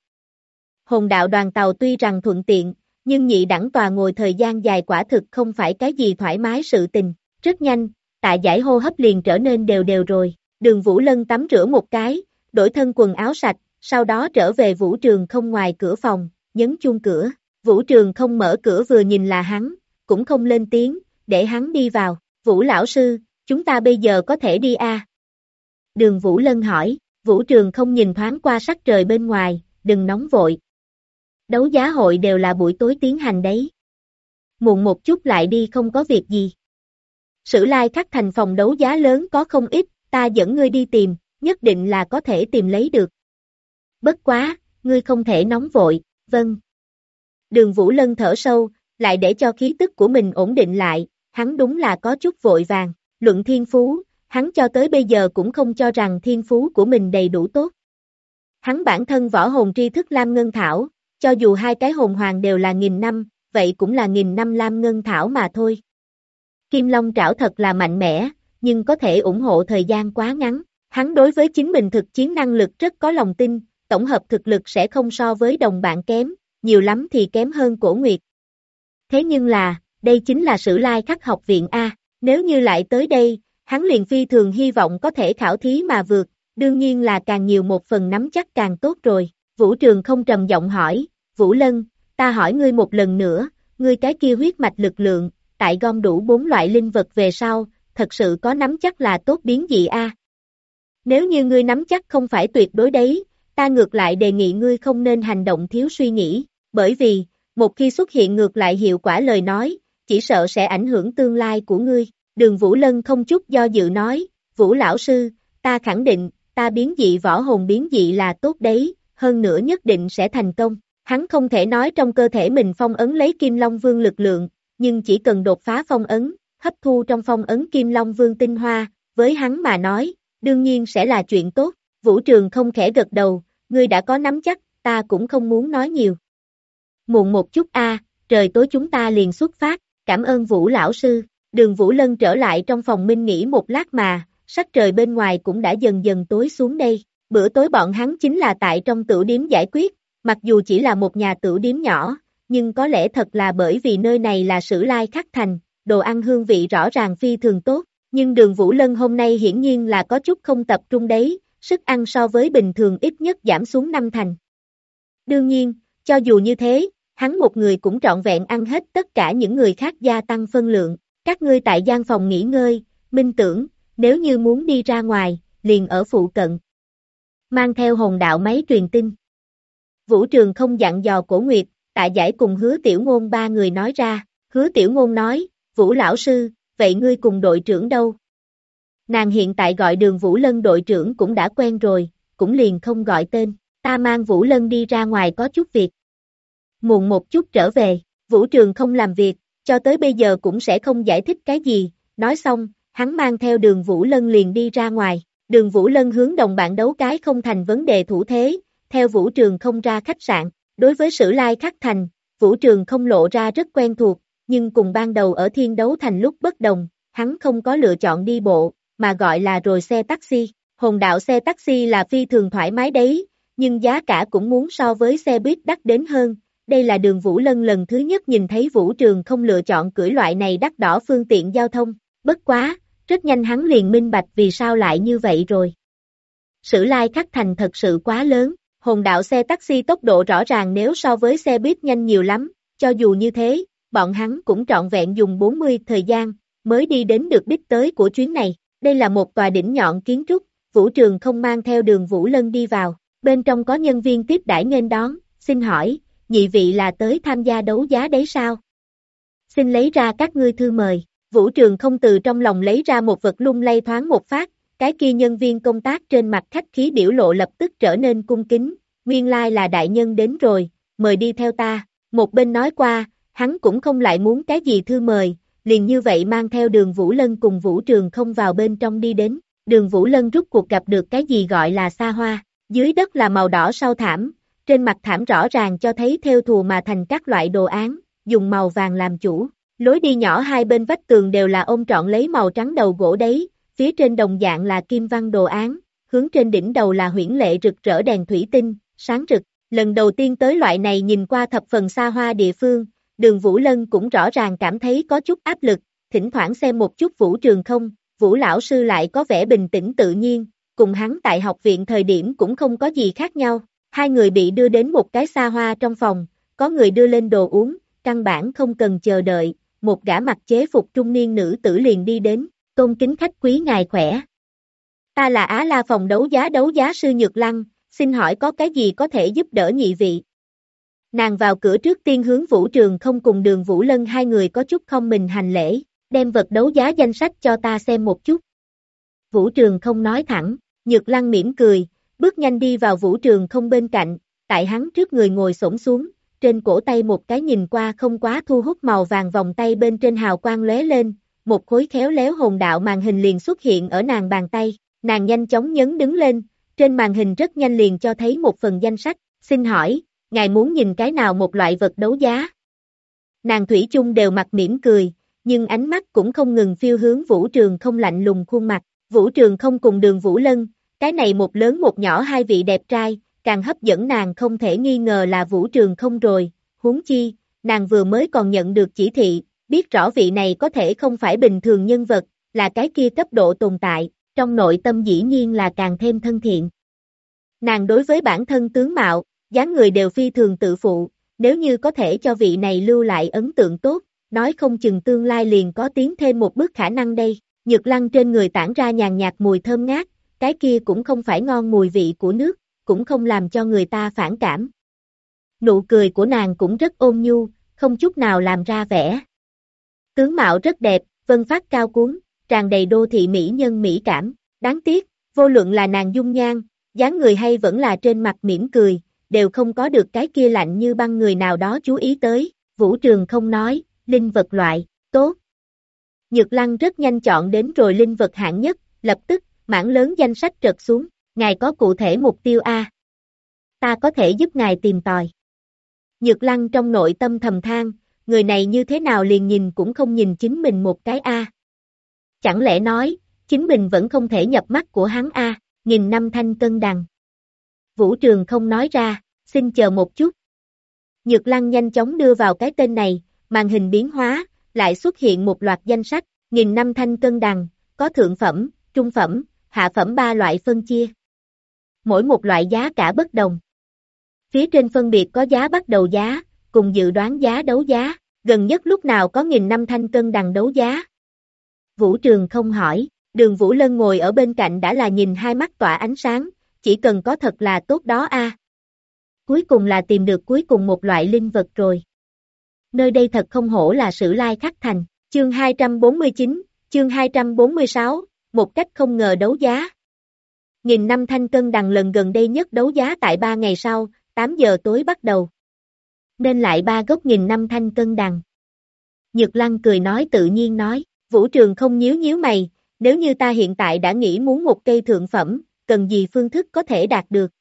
Hồn Đạo đoàn tàu tuy rằng thuận tiện, nhưng nhị đẳng tòa ngồi thời gian dài quả thực không phải cái gì thoải mái sự tình. Rất nhanh, Tạ Giải hô hấp liền trở nên đều rồi. Đường Vũ Lân tắm rửa một cái, đổi thân quần áo sạch, sau đó trở về Vũ Trường không ngoài cửa phòng, nhấn chuông cửa. Vũ Trường không mở cửa vừa nhìn là hắn, cũng không lên tiếng, để hắn đi vào. Vũ lão sư, chúng ta bây giờ có thể đi a? Đường Vũ Lân hỏi. Vũ Trường không nhìn thoáng qua sắc trời bên ngoài, đừng nóng vội. Đấu giá hội đều là buổi tối tiến hành đấy. Muộn một chút lại đi không có việc gì. Sử Lai Khắc thành phòng đấu giá lớn có không ít, ta dẫn ngươi đi tìm, nhất định là có thể tìm lấy được. Bất quá, ngươi không thể nóng vội, vâng. Đường Vũ Lân thở sâu, lại để cho khí tức của mình ổn định lại, hắn đúng là có chút vội vàng. Luận thiên phú, hắn cho tới bây giờ cũng không cho rằng thiên phú của mình đầy đủ tốt. Hắn bản thân võ hồn tri thức Lam Ngân Thảo, cho dù 2 cái hồn hoàng đều là 1000 năm, vậy cũng là 1000 năm Lam Ngân Thảo mà thôi. Kim Long trảo thật là mạnh mẽ, nhưng có thể ủng hộ thời gian quá ngắn. Hắn đối với chính mình thực chiến năng lực rất có lòng tin, tổng hợp thực lực sẽ không so với đồng bạn kém, nhiều lắm thì kém hơn Cổ Nguyệt. Thế nhưng là, đây chính là Sử Lai Khắc học viện A, nếu như lại tới đây, hắn liền phi thường hy vọng có thể khảo thí mà vượt, đương nhiên là càng nhiều một phần nắm chắc càng tốt rồi. Vũ Trường không trầm giọng hỏi, Vũ Lân, ta hỏi ngươi một lần nữa, ngươi cái kia huyết mạch lực lượng, tại gom đủ 4 loại linh vật về sau, thật sự có nắm chắc là tốt biến dị a? Nếu như ngươi nắm chắc không phải tuyệt đối đấy, ta ngược lại đề nghị ngươi không nên hành động thiếu suy nghĩ, bởi vì, một khi xuất hiện ngược lại hiệu quả lời nói, chỉ sợ sẽ ảnh hưởng tương lai của ngươi. Đường Vũ Lân không chút do dự nói, Vũ lão sư, ta khẳng định, ta biến dị võ hồn biến dị là tốt đấy, hơn nữa nhất định sẽ thành công. Hắn không thể nói trong cơ thể mình phong ấn lấy Kim Long Vương lực lượng, nhưng chỉ cần đột phá phong ấn, hấp thu trong phong ấn Kim Long Vương tinh hoa, với hắn mà nói, đương nhiên sẽ là chuyện tốt. Vũ Trường không khẽ gật đầu, ngươi đã có nắm chắc, ta cũng không muốn nói nhiều. Muộn một chút trời tối chúng ta liền xuất phát, cảm ơn Vũ lão sư. Đường Vũ Lân trở lại trong phòng minh nghỉ một lát mà, sắc trời bên ngoài cũng đã dần dần tối xuống đây. Bữa tối bọn hắn chính là tại trong tửu điếm giải quyết, mặc dù chỉ là một nhà tửu điếm nhỏ, nhưng có lẽ thật là bởi vì nơi này là Sử Lai Khắc Thành, đồ ăn hương vị rõ ràng phi thường tốt, nhưng Đường Vũ Lân hôm nay hiển nhiên là có chút không tập trung đấy, sức ăn so với bình thường ít nhất giảm xuống 5 thành. Đương nhiên, cho dù như thế, hắn một người cũng trọn vẹn ăn hết tất cả những người khác gia tăng phân lượng. Các ngươi tại gian phòng nghỉ ngơi, minh tưởng, nếu như muốn đi ra ngoài, liền ở phụ cận. Mang theo hồn đạo máy truyền tin. Vũ Trường không dặn dò Cổ Nguyệt, Tạ Giải cùng Hứa Tiểu Ngôn ba người nói ra. Hứa Tiểu Ngôn nói, Vũ lão sư, vậy ngươi cùng đội trưởng đâu? Nàng hiện tại gọi Đường Vũ Lân đội trưởng cũng đã quen rồi, cũng liền không gọi tên. Ta mang Vũ Lân đi ra ngoài có chút việc. Muộn một chút trở về, Vũ Trường không làm việc, cho tới bây giờ cũng sẽ không giải thích cái gì. Nói xong, hắn mang theo Đường Vũ Lân liền đi ra ngoài. Đường Vũ Lân hướng đồng bạn đấu cái không thành vấn đề thủ thế, theo Vũ Trường không ra khách sạn. Đối với Sử Lai Khắc Thành, Vũ Trường không lộ ra rất quen thuộc, nhưng cùng ban đầu ở Thiên Đấu Thành lúc bất đồng, hắn không có lựa chọn đi bộ, mà gọi là rồi xe taxi. Hồn đạo xe taxi là phi thường thoải mái đấy, nhưng giá cả cũng muốn so với xe buýt đắt đến hơn. Đây là Đường Vũ Lân lần thứ nhất nhìn thấy Vũ Trường không lựa chọn cưỡi loại này đắt đỏ phương tiện giao thông. Bất quá, rất nhanh hắn liền minh bạch vì sao lại như vậy rồi. Sử Lai Khắc Thành thật sự quá lớn, hồn đạo xe taxi tốc độ rõ ràng nếu so với xe buýt nhanh nhiều lắm, cho dù như thế, bọn hắn cũng trọn vẹn dùng 40 thời gian, mới đi đến được đích tới của chuyến này. Đây là một tòa đỉnh nhọn kiến trúc, Vũ Trường không mang theo Đường Vũ Lân đi vào, bên trong có nhân viên tiếp đãi nghênh đón, xin hỏi, nhị vị là tới tham gia đấu giá đấy sao? Xin lấy ra các ngươi thư mời. Vũ Trường không từ trong lòng lấy ra một vật lung lay thoáng một phát, cái kia nhân viên công tác trên mặt khách khí biểu lộ lập tức trở nên cung kính, nguyên lai là đại nhân đến rồi, mời đi theo ta. Một bên nói qua, hắn cũng không lại muốn cái gì thư mời, liền như vậy mang theo Đường Vũ Lân cùng Vũ Trường không vào bên trong đi đến. Đường Vũ Lân rút cuộc gặp được cái gì gọi là xa hoa, dưới đất là màu đỏ sau thảm, trên mặt thảm rõ ràng cho thấy thêu thùa mà thành các loại đồ án, dùng màu vàng làm chủ. Lối đi nhỏ hai bên vách tường đều là ôm trọn lấy màu trắng đầu gỗ đấy, phía trên đồng dạng là kim văn đồ án, hướng trên đỉnh đầu là huyễn lệ rực rỡ đèn thủy tinh, sáng rực. Lần đầu tiên tới loại này nhìn qua thập phần xa hoa địa phương, Đường Vũ Lân cũng rõ ràng cảm thấy có chút áp lực, thỉnh thoảng xem một chút Vũ Trường không, Vũ lão sư lại có vẻ bình tĩnh tự nhiên, cùng hắn tại học viện thời điểm cũng không có gì khác nhau. Hai người bị đưa đến một cái xa hoa trong phòng, có người đưa lên đồ uống, căn bản không cần chờ đợi, một gã mặc chế phục trung niên nữ tử liền đi đến, tôn kính khách quý ngài khỏe. Ta là Á La phòng đấu giá sư Nhược Lăng, xin hỏi có cái gì có thể giúp đỡ nhị vị? Nàng vào cửa trước tiên hướng Vũ Trường không cùng Đường Vũ Lân hai người có chút không mình hành lễ, đem vật đấu giá danh sách cho ta xem một chút. Vũ Trường không nói thẳng, Nhược Lăng mỉm cười, bước nhanh đi vào Vũ Trường không bên cạnh, tại hắn trước người ngồi xổm xuống, trên cổ tay một cái nhìn qua không quá thu hút màu vàng vòng tay bên trên hào quang lóe lên, một khối khéo léo hồn đạo màn hình liền xuất hiện ở nàng bàn tay, nàng nhanh chóng nhấn đứng lên, trên màn hình rất nhanh liền cho thấy một phần danh sách, xin hỏi, ngài muốn nhìn cái nào một loại vật đấu giá? Nàng thủy chung đều mặt mỉm cười, nhưng ánh mắt cũng không ngừng phiêu hướng Vũ Trường không lạnh lùng khuôn mặt, Vũ Trường không cùng Đường Vũ Lân, cái này một lớn một nhỏ hai vị đẹp trai, càng hấp dẫn nàng không thể nghi ngờ là Vũ Trường không rồi, huống chi, nàng vừa mới còn nhận được chỉ thị, biết rõ vị này có thể không phải bình thường nhân vật, là cái kia cấp độ tồn tại, trong nội tâm dĩ nhiên là càng thêm thân thiện. Nàng đối với bản thân tướng mạo, dáng người đều phi thường tự phụ, nếu như có thể cho vị này lưu lại ấn tượng tốt, nói không chừng tương lai liền có tiến thêm một bước khả năng đây. Nhược Lăng trên người tản ra nhàn nhạt mùi thơm ngát, cái kia cũng không phải ngon mùi vị của nước, cũng không làm cho người ta phản cảm. Nụ cười của nàng cũng rất ôn nhu, không chút nào làm ra vẻ. Tướng mạo rất đẹp, vân phát cao cuốn, tràn đầy đô thị mỹ nhân mỹ cảm. Đáng tiếc, vô luận là nàng dung nhan, dáng người hay vẫn là trên mặt mỉm cười, đều không có được cái kia lạnh như băng người nào đó chú ý tới. Vũ Trường không nói, linh vật loại, tốt. Nhược Lăng rất nhanh chọn đến rồi linh vật hạng nhất, lập tức, mảng lớn danh sách trật xuống, ngài có cụ thể mục tiêu a? Ta có thể giúp ngài tìm tòi. Nhược Lăng trong nội tâm thầm than, người này như thế nào liền nhìn cũng không nhìn chính mình một cái a. Chẳng lẽ nói, chính mình vẫn không thể nhập mắt của hắn a, 1000 năm thanh cân đằng. Vũ Trường không nói ra, xin chờ một chút. Nhược Lăng nhanh chóng đưa vào cái tên này, màn hình biến hóa, lại xuất hiện một loạt danh sách, 1000 năm thanh cân đằng, có thượng phẩm, trung phẩm, hạ phẩm 3 loại phân chia. Mỗi một loại giá cả bất đồng. Phía trên phân biệt có giá bắt đầu giá, cùng dự đoán giá đấu giá, gần nhất lúc nào có 1000 năm thanh cân đằng đấu giá. Vũ Trường không hỏi, Đường Vũ Lân ngồi ở bên cạnh đã là nhìn hai mắt tỏa ánh sáng, chỉ cần có thật là tốt đó a. Cuối cùng là tìm được cuối cùng một loại linh vật rồi. Nơi đây thật không hổ là Sử Lai Khắc Thành, chương 249, chương 246, một cách không ngờ đấu giá. 1000 năm thanh cân đằng lần gần đây nhất đấu giá tại 3 ngày sau, 8 giờ tối bắt đầu. Nên lại 3 gốc 1000 năm thanh cân đằng. Nhược Lăng cười nói tự nhiên nói, Vũ Trường không nhíu mày, nếu như ta hiện tại đã nghĩ muốn một cây thượng phẩm, cần gì phương thức có thể đạt được.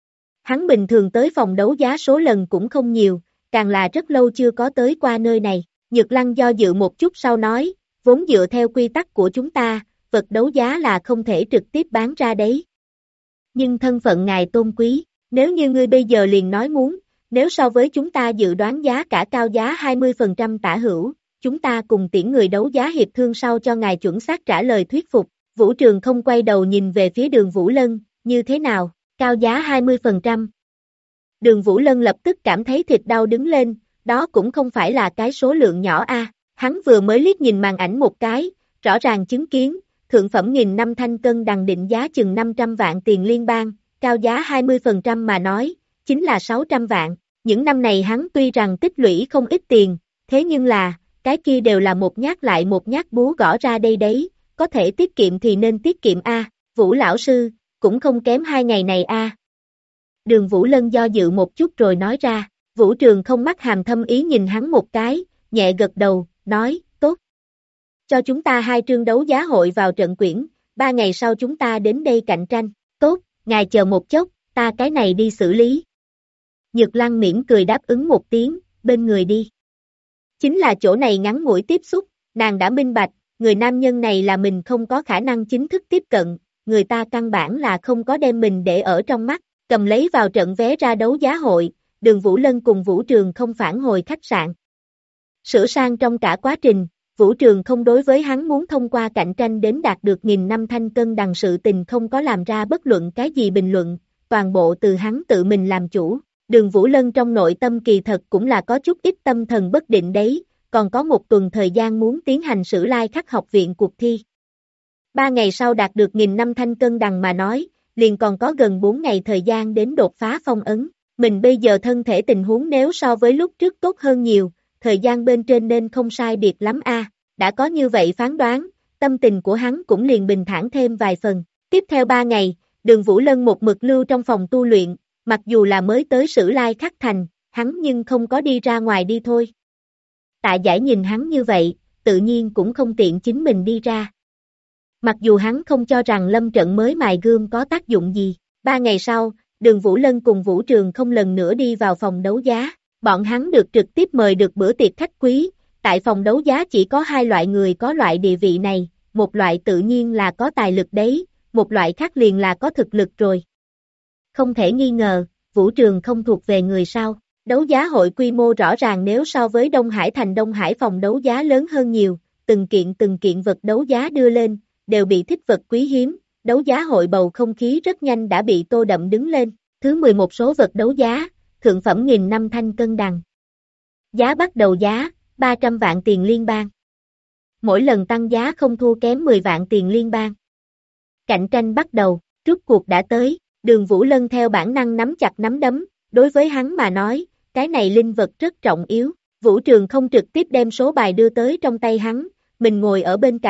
Hắn bình thường tới phòng đấu giá số lần cũng không nhiều, càng là rất lâu chưa có tới qua nơi này. Nhược Lăng do dự một chút sau nói, vốn dựa theo quy tắc của chúng ta, vật đấu giá là không thể trực tiếp bán ra đấy. Nhưng thân phận ngài tôn quý, nếu như ngươi bây giờ liền nói muốn, nếu so với chúng ta dự đoán giá cả cao giá 20% tả hữu, chúng ta cùng tiễn người đấu giá hiệp thương sau cho ngài chuẩn xác trả lời thuyết phục. Vũ Trường không quay đầu nhìn về phía Đường Vũ Lân, như thế nào, cao giá 20%. Đường Vũ Lân lập tức cảm thấy thịt đau đứng lên, đó cũng không phải là cái số lượng nhỏ a. Hắn vừa mới liếc nhìn màn ảnh một cái, rõ ràng chứng kiến, thượng phẩm 1000 năm thanh cân đằng định giá chừng 500 vạn tiền liên bang, cao giá 20% mà nói, chính là 600 vạn. Những năm này hắn tuy rằng tích lũy không ít tiền, thế nhưng là, cái kia đều là một nhát lại một nhát búa gõ ra đây đấy, có thể tiết kiệm thì nên tiết kiệm a. Vũ lão sư, cũng không kém 2 ngày này a. Đường Vũ Lân do dự một chút rồi nói ra, Vũ Trường không mắt hàm thâm ý nhìn hắn một cái, nhẹ gật đầu, nói, tốt. Cho chúng ta 2 trương đấu giá hội vào trận quyển, 3 ngày sau chúng ta đến đây cạnh tranh, tốt, ngài chờ một chốc, ta cái này đi xử lý. Nhược Lăng mỉm cười đáp ứng một tiếng, bên người đi. Chính là chỗ này ngắn ngủi tiếp xúc, nàng đã minh bạch, người nam nhân này là mình không có khả năng chính thức tiếp cận, người ta căn bản là không có đem mình để ở trong mắt, cầm lấy vào trận vé ra đấu giá hội, Đường Vũ Lân cùng Vũ Trường không phản hồi khách sạn. Sửa sang trong cả quá trình, Vũ Trường không đối với hắn muốn thông qua cạnh tranh đến đạt được 1000 năm thanh cân đằng sự tình không có làm ra bất luận cái gì bình luận, toàn bộ từ hắn tự mình làm chủ. Đường Vũ Lân trong nội tâm kỳ thật cũng là có chút ít tâm thần bất định đấy, còn có một tuần thời gian muốn tiến hành Sử Lai Khắc học viện cuộc thi. 3 ngày sau đạt được 1000 năm thanh cân đằng mà nói, liền còn có gần 4 ngày thời gian đến đột phá phong ấn. Mình bây giờ thân thể tình huống nếu so với lúc trước tốt hơn nhiều, thời gian bên trên nên không sai biệt lắm a. Đã có như vậy phán đoán, tâm tình của hắn cũng liền bình thản thêm vài phần. Tiếp theo 3 ngày, Đường Vũ Lân một mực lưu trong phòng tu luyện, mặc dù là mới tới Sử Lai Khắc Thành, hắn nhưng không có đi ra ngoài đi thôi. Tạ Giải nhìn hắn như vậy, tự nhiên cũng không tiện chính mình đi ra. Mặc dù hắn không cho rằng lâm trận mới mài gươm có tác dụng gì. 3 ngày sau, Đường Vũ Lân cùng Vũ Trường không lần nữa đi vào phòng đấu giá. Bọn hắn được trực tiếp mời được bữa tiệc khách quý. Tại phòng đấu giá chỉ có 2 loại người có loại địa vị này, một loại tự nhiên là có tài lực đấy, một loại khác liền là có thực lực rồi. Không thể nghi ngờ, Vũ Trường không thuộc về người sau. Đấu giá hội quy mô rõ ràng nếu so với Đông Hải Thành Đông Hải phòng đấu giá lớn hơn nhiều, từng kiện vật đấu giá đưa lên, đều bị thích vật quý hiếm, đấu giá hội bầu không khí rất nhanh đã bị tô đậm đứng lên. Thứ 11 số vật đấu giá, thượng phẩm 1000 năm thanh cân đằng. Giá bắt đầu giá, 300 vạn tiền liên bang. Mỗi lần tăng giá không thua kém 10 vạn tiền liên bang. Cạnh tranh bắt đầu, rút cuộc đã tới, Đường Vũ Lân theo bản năng nắm chặt nắm đấm, đối với hắn mà nói, cái này linh vật rất trọng yếu. Vũ Trường không trực tiếp đem số bài đưa tới trong tay hắn, mình ngồi ở bên cạnh,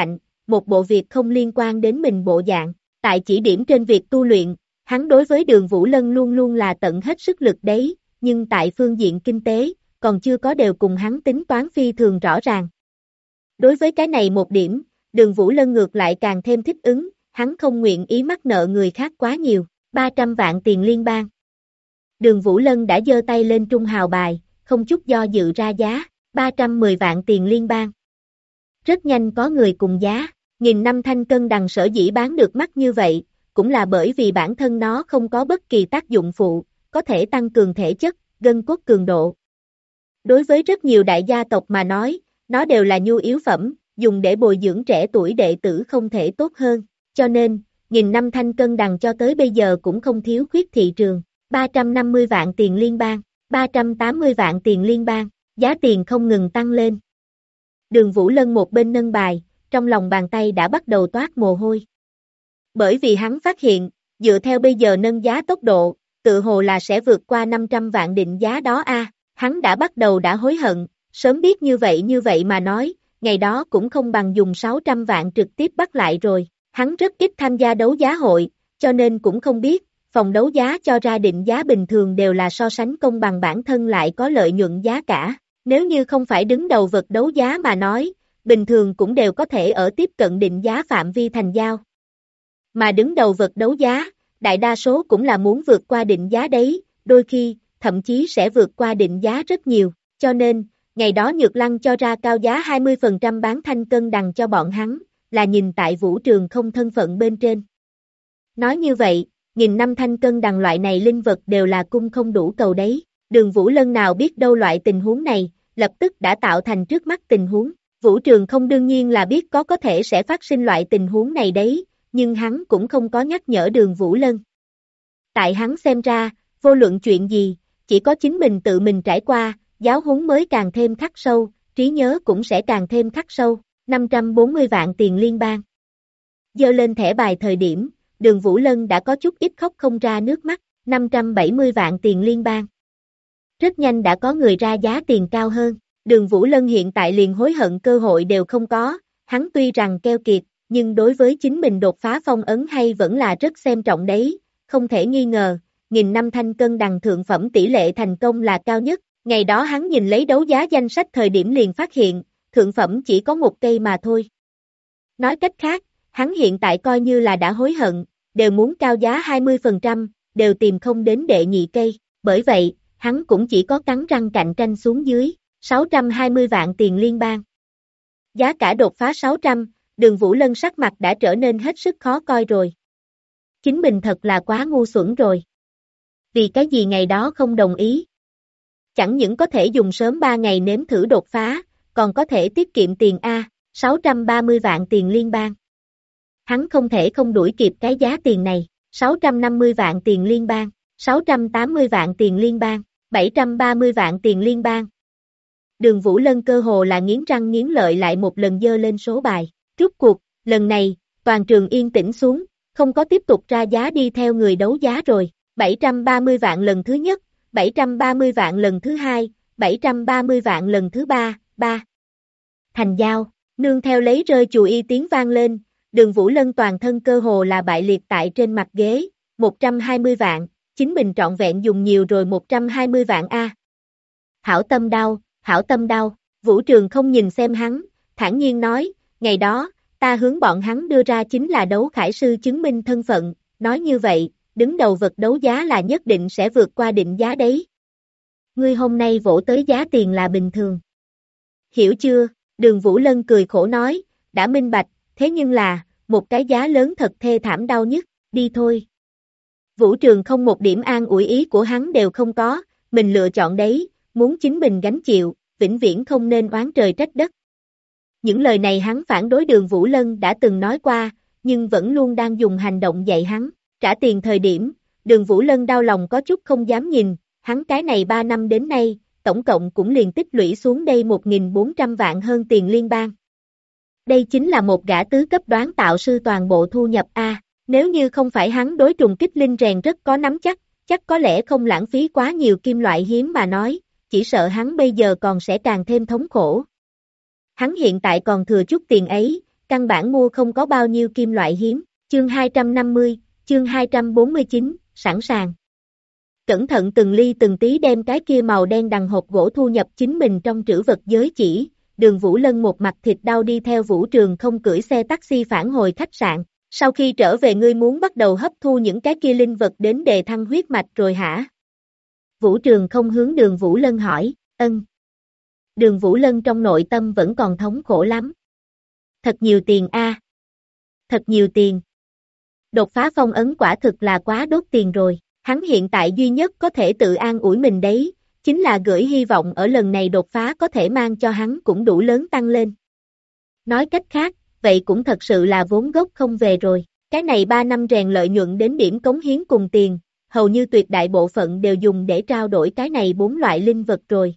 một bộ việc không liên quan đến mình bộ dạng. Tại chỉ điểm trên việc tu luyện, hắn đối với Đường Vũ Lân luôn luôn là tận hết sức lực đấy, nhưng tại phương diện kinh tế, còn chưa có đều cùng hắn tính toán phi thường rõ ràng. Đối với cái này một điểm, Đường Vũ Lân ngược lại càng thêm thích ứng, hắn không nguyện ý mắc nợ người khác quá nhiều, 300 vạn tiền liên bang. Đường Vũ Lân đã giơ tay lên trung hào bài, không chút do dự ra giá, 310 vạn tiền liên bang. Rất nhanh có người cùng giá, 1000 năm thanh cân đằng sở dĩ bán được mắc như vậy, cũng là bởi vì bản thân nó không có bất kỳ tác dụng phụ, có thể tăng cường thể chất, gân cốt cường độ. Đối với rất nhiều đại gia tộc mà nói, nó đều là nhu yếu phẩm, dùng để bồi dưỡng trẻ tuổi đệ tử không thể tốt hơn, cho nên, 1000 năm thanh cân đằng cho tới bây giờ cũng không thiếu khuyết thị trường, 350 vạn tiền liên bang, 380 vạn tiền liên bang, giá tiền không ngừng tăng lên. Đường Vũ Lân một bên nâng bài, trong lòng bàn tay đã bắt đầu toát mồ hôi. Bởi vì hắn phát hiện, dựa theo bây giờ nâng giá tốc độ, tự hồ là sẽ vượt qua 500 vạn định giá đó hắn đã bắt đầu đã hối hận, sớm biết như vậy mà nói, ngày đó cũng không bằng dùng 600 vạn trực tiếp bắt lại rồi, hắn rất ít tham gia đấu giá hội, cho nên cũng không biết, phòng đấu giá cho ra định giá bình thường đều là so sánh công bằng bản thân lại có lợi nhuận giá cả, nếu như không phải đứng đầu vật đấu giá mà nói, bình thường cũng đều có thể ở tiếp cận định giá phạm vi thành giao. Mà đứng đầu vật đấu giá, đại đa số cũng là muốn vượt qua định giá đấy, đôi khi, thậm chí sẽ vượt qua định giá rất nhiều, cho nên, ngày đó Nhược Lăng cho ra cao giá 20% bán thanh cân đằng cho bọn hắn, là nhìn tại vũ trường không thân phận bên trên. Nói như vậy, 1000 năm thanh cân đằng loại này linh vật đều là cung không đủ cầu đấy, Đường Vũ Lân nào biết đâu loại tình huống này, lập tức đã tạo thành trước mắt tình huống, vũ trường không đương nhiên là biết có thể sẽ phát sinh loại tình huống này đấy, nhưng hắn cũng không có nhắc nhở Đường Vũ Lân. Tại hắn xem ra, vô luận chuyện gì, chỉ có chính mình tự mình trải qua, giáo huấn mới càng thêm khắc sâu, trí nhớ cũng sẽ càng thêm khắc sâu, 540 vạn tiền liên bang. Giơ lên thẻ bài thời điểm, Đường Vũ Lân đã có chút ít khóc không ra nước mắt, 570 vạn tiền liên bang. Rất nhanh đã có người ra giá tiền cao hơn, Đường Vũ Lân hiện tại liền hối hận cơ hội đều không có, hắn tuy rằng keo kiệt, nhưng đối với chính mình đột phá phong ấn hay vẫn là rất xem trọng đấy, không thể nghi ngờ, 1000 năm thanh cân đằng thượng phẩm tỷ lệ thành công là cao nhất, ngày đó hắn nhìn lấy đấu giá danh sách thời điểm liền phát hiện, thượng phẩm chỉ có một cây mà thôi. Nói cách khác, hắn hiện tại coi như là đã hối hận, đều muốn cao giá 20%, đều tìm không đến đệ nhị cây, bởi vậy, hắn cũng chỉ có cắn răng cạnh tranh xuống dưới, 620 vạn tiền liên bang. Giá cả đột phá 600, Đường Vũ Lân sắc mặt đã trở nên hết sức khó coi rồi. Chính mình thật là quá ngu xuẩn rồi. Vì cái gì ngày đó không đồng ý? Chẳng những có thể dùng sớm 3 ngày nếm thử đột phá, còn có thể tiết kiệm tiền 630 vạn tiền liên bang. Hắn không thể không đuổi kịp cái giá tiền này, 650 vạn tiền liên bang, 680 vạn tiền liên bang, 730 vạn tiền liên bang. Đường Vũ Lân cơ hồ là nghiến răng nghiến lợi lại một lần dơ lên số bài. Rút cuộc, lần này, toàn trường yên tĩnh xuống, không có tiếp tục ra giá đi theo người đấu giá rồi. 730 vạn lần thứ nhất, 730 vạn lần thứ hai, 730 vạn lần thứ ba, thành giao, nương theo lấy rơi chù y tiếng vang lên, Đường Vũ Lân toàn thân cơ hồ là bại liệt tại trên mặt ghế, 120 vạn, chính mình trọn vẹn dùng nhiều rồi 120 vạn Hảo tâm đau, vũ trường không nhìn xem hắn, thản nhiên nói, ngày đó, ta hướng bọn hắn đưa ra chính là đấu khải sư chứng minh thân phận, nói như vậy, đứng đầu vật đấu giá là nhất định sẽ vượt qua định giá đấy. Ngươi hôm nay vỗ tới giá tiền là bình thường. Hiểu chưa? Đường Vũ Lân cười khổ nói, đã minh bạch, thế nhưng là, một cái giá lớn thật thê thảm đau nhất, đi thôi. Vũ trường không một điểm an ủi ý của hắn đều không có, mình lựa chọn đấy, muốn chính mình gánh chịu, vĩnh viễn không nên oán trời trách đất. Những lời này hắn phản đối Đường Vũ Lân đã từng nói qua, nhưng vẫn luôn đang dùng hành động dạy hắn, trả tiền thời điểm, Đường Vũ Lân đau lòng có chút không dám nhìn, hắn cái này 3 năm đến nay, tổng cộng cũng liền tích lũy xuống đây 1.400 vạn hơn tiền liên bang. Đây chính là một gã tứ cấp đoán tạo sư toàn bộ thu nhập nếu như không phải hắn đối trùng kích linh rèn rất có nắm chắc có lẽ không lãng phí quá nhiều kim loại hiếm mà nói, chỉ sợ hắn bây giờ còn sẽ càng thêm thống khổ. Hắn hiện tại còn thừa chút tiền ấy, căn bản mua không có bao nhiêu kim loại hiếm. Chương 250, chương 249, sẵn sàng. Cẩn thận từng ly từng tí đem cái kia màu đen đằng hộp gỗ thu nhập chính mình trong trữ vật giới chỉ, Đường Vũ Lân một mặt thịt đau đi theo Vũ Trường không cưỡi xe taxi phản hồi khách sạn. Sau khi trở về ngươi muốn bắt đầu hấp thu những cái kia linh vật đến đề thăng huyết mạch rồi hả? Vũ Trường không hướng Đường Vũ Lân hỏi, ân. Đường Vũ Lân trong nội tâm vẫn còn thống khổ lắm. Thật nhiều tiền a, thật nhiều tiền. Đột phá phong ấn quả thực là quá đốt tiền rồi. Hắn hiện tại duy nhất có thể tự an ủi mình đấy, chính là gửi hy vọng ở lần này đột phá có thể mang cho hắn cũng đủ lớn tăng lên. Nói cách khác, vậy cũng thật sự là vốn gốc không về rồi. Cái này 3 năm rèn lợi nhuận đến điểm cống hiến cùng tiền, hầu như tuyệt đại bộ phận đều dùng để trao đổi cái này 4 loại linh vật rồi.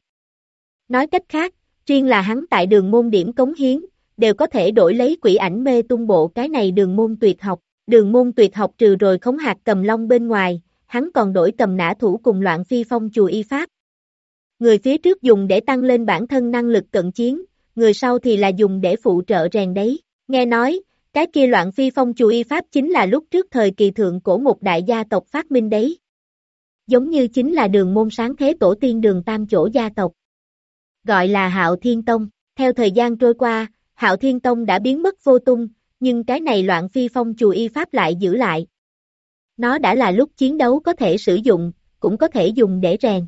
Nói cách khác, riêng là hắn tại đường môn điểm cống hiến, đều có thể đổi lấy quỷ ảnh mê tung bộ cái này đường môn tuyệt học. Đường môn tuyệt học trừ rồi khống hạt cầm long bên ngoài, hắn còn đổi cầm nã thủ cùng loạn phi phong chùa y pháp. Người phía trước dùng để tăng lên bản thân năng lực cận chiến, người sau thì là dùng để phụ trợ rèn đấy. Nghe nói, cái kia loạn phi phong chùa y pháp chính là lúc trước thời kỳ thượng cổ một đại gia tộc phát minh đấy. Giống như chính là đường môn sáng thế tổ tiên Đường Tam chỗ gia tộc. Gọi là Hạo Thiên Tông. Theo thời gian trôi qua, Hạo Thiên Tông đã biến mất vô tung, nhưng cái này loạn phi phong chùa y pháp lại giữ lại. Nó đã là lúc chiến đấu có thể sử dụng, cũng có thể dùng để rèn.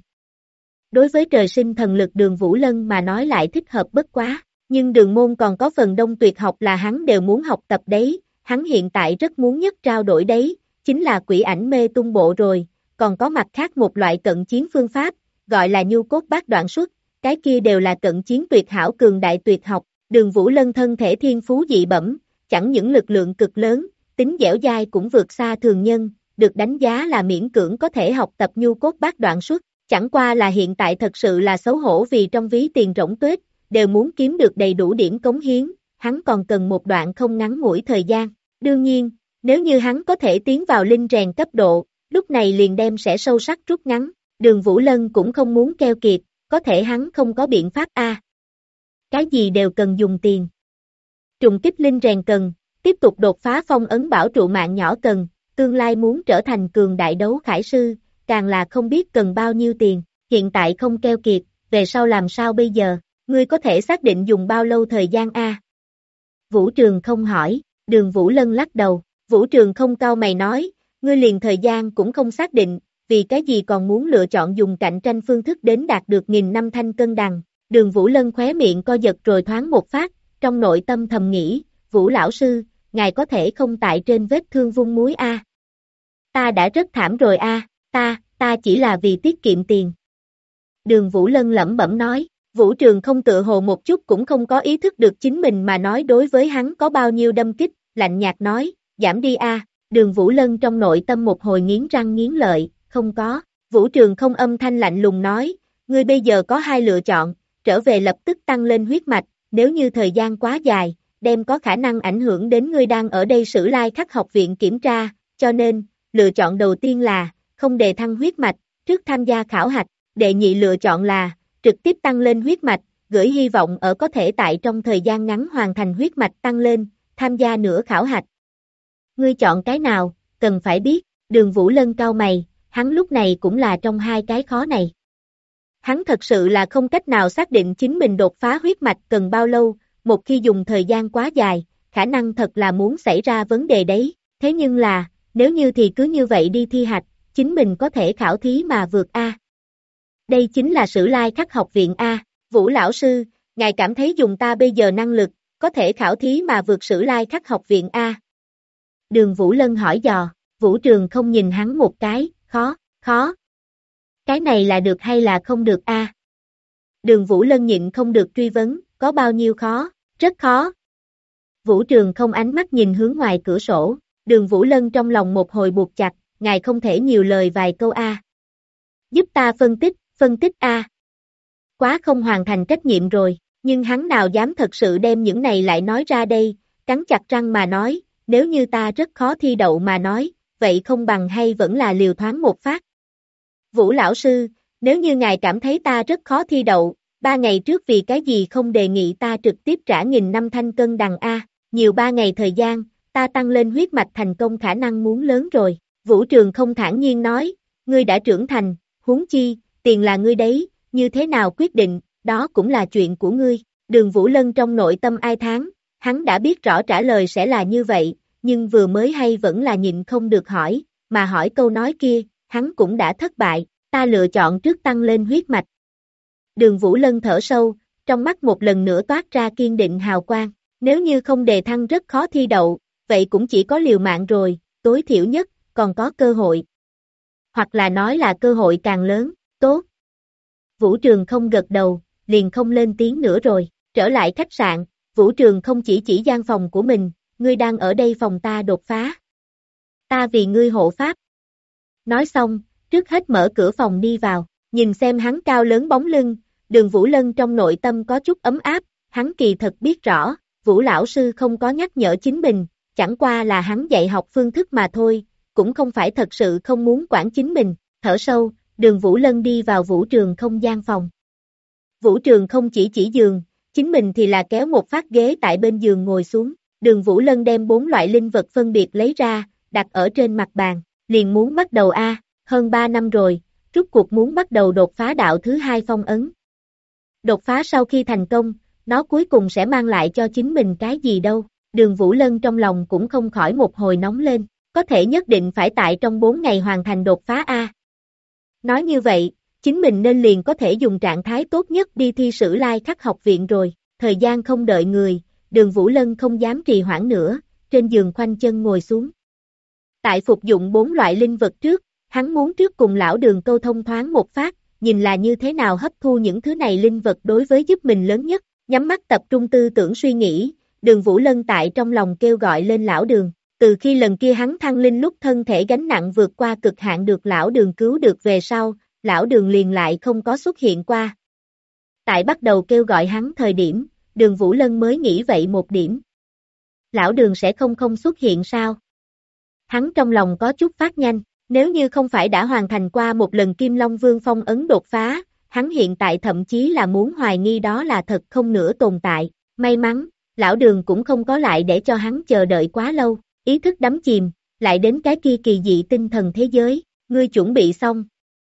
Đối với trời sinh thần lực Đường Vũ Lân mà nói lại thích hợp bất quá, nhưng đường môn còn có phần đông tuyệt học là hắn đều muốn học tập đấy, hắn hiện tại rất muốn nhất trao đổi đấy, chính là quỷ ảnh mê tung bộ rồi, còn có mặt khác một loại cận chiến phương pháp, gọi là nhu cốt bát đoạn xuất, cái kia đều là cận chiến tuyệt hảo cường đại tuyệt học. Đường Vũ Lân thân thể thiên phú dị bẩm, chẳng những lực lượng cực lớn, tính dẻo dai cũng vượt xa thường nhân, được đánh giá là miễn cưỡng có thể học tập nhu cốt bát đoạn xuất, chẳng qua là hiện tại thật sự là xấu hổ vì trong ví tiền rỗng tuếch, đều muốn kiếm được đầy đủ điểm cống hiến, hắn còn cần một đoạn không ngắn ngủi thời gian. Đương nhiên, nếu như hắn có thể tiến vào linh rèn cấp độ, lúc này liền đem sẽ sâu sắc rút ngắn, Đường Vũ Lân cũng không muốn keo kiệt, có thể hắn không có biện pháp a. Cái gì đều cần dùng tiền. Trùng kích linh rèn cần, tiếp tục đột phá phong ấn bảo trụ mạng nhỏ cần, tương lai muốn trở thành cường đại đấu khải sư, càng là không biết cần bao nhiêu tiền, hiện tại không keo kiệt, về sau làm sao bây giờ, ngươi có thể xác định dùng bao lâu thời gian a? Vũ Trường không hỏi, Đường Vũ Lân lắc đầu, Vũ Trường không cau mày nói, ngươi liền thời gian cũng không xác định, vì cái gì còn muốn lựa chọn dùng cạnh tranh phương thức đến đạt được 1000 năm thanh cân đằng. Đường Vũ Lân khóe miệng co giật rồi thoáng một phát, trong nội tâm thầm nghĩ, Vũ lão sư, ngài có thể không tại trên vết thương vung muối a? Ta đã rất thảm rồi a, ta chỉ là vì tiết kiệm tiền. Đường Vũ Lân lẩm bẩm nói, Vũ Trường không tự hồ một chút cũng không có ý thức được chính mình mà nói đối với hắn có bao nhiêu đâm kích, lạnh nhạt nói, giảm đi a. Đường Vũ Lân trong nội tâm một hồi nghiến răng nghiến lợi, không có. Vũ Trường không âm thanh lạnh lùng nói, ngươi bây giờ có hai lựa chọn, trở về lập tức tăng lên huyết mạch, nếu như thời gian quá dài, đem có khả năng ảnh hưởng đến ngươi đang ở đây Sử Lai Khắc học viện kiểm tra, cho nên, lựa chọn đầu tiên là, không đề thăng huyết mạch, trước tham gia khảo hạch, đệ nhị lựa chọn là, trực tiếp tăng lên huyết mạch, gửi hy vọng ở có thể tại trong thời gian ngắn hoàn thành huyết mạch tăng lên, tham gia nửa khảo hạch. Ngươi chọn cái nào, cần phải biết, Đường Vũ Lân cau mày, hắn lúc này cũng là trong hai cái khó này. Hắn thật sự là không cách nào xác định chính mình đột phá huyết mạch cần bao lâu, một khi dùng thời gian quá dài, khả năng thật là muốn xảy ra vấn đề đấy, thế nhưng là, nếu như thì cứ như vậy đi thi hạch, chính mình có thể khảo thí mà vượt A. Đây chính là Sử Lai Khắc học viện A, Vũ lão sư, ngài cảm thấy dùng ta bây giờ năng lực, có thể khảo thí mà vượt Sử Lai Khắc học viện A. Đường Vũ Lân hỏi dò, Vũ Trường không nhìn hắn một cái, khó. Cái này là được hay là không được a? Đường Vũ Lân nhịn không được truy vấn, có bao nhiêu khó, rất khó. Vũ Trường không ánh mắt nhìn hướng ngoài cửa sổ, Đường Vũ Lân trong lòng một hồi buộc chặt, ngài không thể nhiều lời vài câu a. Giúp ta phân tích a. Quá không hoàn thành trách nhiệm rồi, nhưng hắn nào dám thật sự đem những này lại nói ra đây, cắn chặt răng mà nói, nếu như ta rất khó thi đậu mà nói, vậy không bằng hay vẫn là liều thoáng một phát. Vũ lão sư, nếu như ngài cảm thấy ta rất khó thi đậu, 3 ngày trước vì cái gì không đề nghị ta trực tiếp trả 1000 năm thanh cân đằng a? nhiều 3 ngày thời gian, ta tăng lên huyết mạch thành công khả năng muốn lớn rồi. Vũ Trường không thản nhiên nói, ngươi đã trưởng thành, huống chi, tiền là ngươi đấy, như thế nào quyết định, đó cũng là chuyện của ngươi. Đường Vũ Lân trong nội tâm ai thán, hắn đã biết rõ trả lời sẽ là như vậy, nhưng vừa mới hay vẫn là nhịn không được hỏi, mà hỏi câu nói kia, hắn cũng đã thất bại, ta lựa chọn trước tăng lên huyết mạch. Đường Vũ Lân thở sâu, trong mắt một lần nữa toát ra kiên định hào quang, nếu như không đề thăng rất khó thi đậu, vậy cũng chỉ có liều mạng rồi, tối thiểu nhất, còn có cơ hội. Hoặc là nói là cơ hội càng lớn, tốt. Vũ Trường không gật đầu, liền không lên tiếng nữa rồi, trở lại khách sạn, Vũ Trường không chỉ gian phòng của mình, ngươi đang ở đây phòng ta đột phá. Ta vì ngươi hộ pháp. Nói xong, trước hết mở cửa phòng đi vào, nhìn xem hắn cao lớn bóng lưng, Đường Vũ Lân trong nội tâm có chút ấm áp, hắn kỳ thật biết rõ, Vũ lão sư không có nhắc nhở chính mình, chẳng qua là hắn dạy học phương thức mà thôi, cũng không phải thật sự không muốn quản chính mình, thở sâu, Đường Vũ Lân đi vào Vũ Trường không gian phòng. Vũ Trường không chỉ giường, chính mình thì là kéo một phát ghế tại bên giường ngồi xuống, Đường Vũ Lân đem 4 loại linh vật phân biệt lấy ra, đặt ở trên mặt bàn, liền muốn bắt đầu hơn 3 năm rồi, rút cuộc muốn bắt đầu đột phá đạo thứ 2 phong ấn. Đột phá sau khi thành công, nó cuối cùng sẽ mang lại cho chính mình cái gì đâu, Đường Vũ Lân trong lòng cũng không khỏi một hồi nóng lên, có thể nhất định phải tại trong 4 ngày hoàn thành đột phá Nói như vậy, chính mình nên liền có thể dùng trạng thái tốt nhất đi thi Sử Lai Khắc học viện rồi, thời gian không đợi người, Đường Vũ Lân không dám trì hoãn nữa, trên giường khoanh chân ngồi xuống. Tại phục dụng 4 loại linh vật trước, hắn muốn trước cùng lão Đường câu thông thoáng một phát, nhìn là như thế nào hấp thu những thứ này linh vật đối với giúp mình lớn nhất, nhắm mắt tập trung tư tưởng suy nghĩ, Đường Vũ Lân tại trong lòng kêu gọi lên lão Đường. Từ khi lần kia hắn thăng linh lúc thân thể gánh nặng vượt qua cực hạn được lão Đường cứu được về sau, lão Đường liền lại không có xuất hiện qua. Tại bắt đầu kêu gọi hắn thời điểm, Đường Vũ Lân mới nghĩ vậy một điểm. Lão Đường sẽ không xuất hiện sao? Hắn trong lòng có chút phát nhanh, nếu như không phải đã hoàn thành qua một lần Kim Long Vương phong ấn đột phá, hắn hiện tại thậm chí là muốn hoài nghi đó là thật không nữa tồn tại. May mắn, lão Đường cũng không có lại để cho hắn chờ đợi quá lâu, ý thức đắm chìm, lại đến cái kia kỳ dị tinh thần thế giới, ngươi chuẩn bị xong.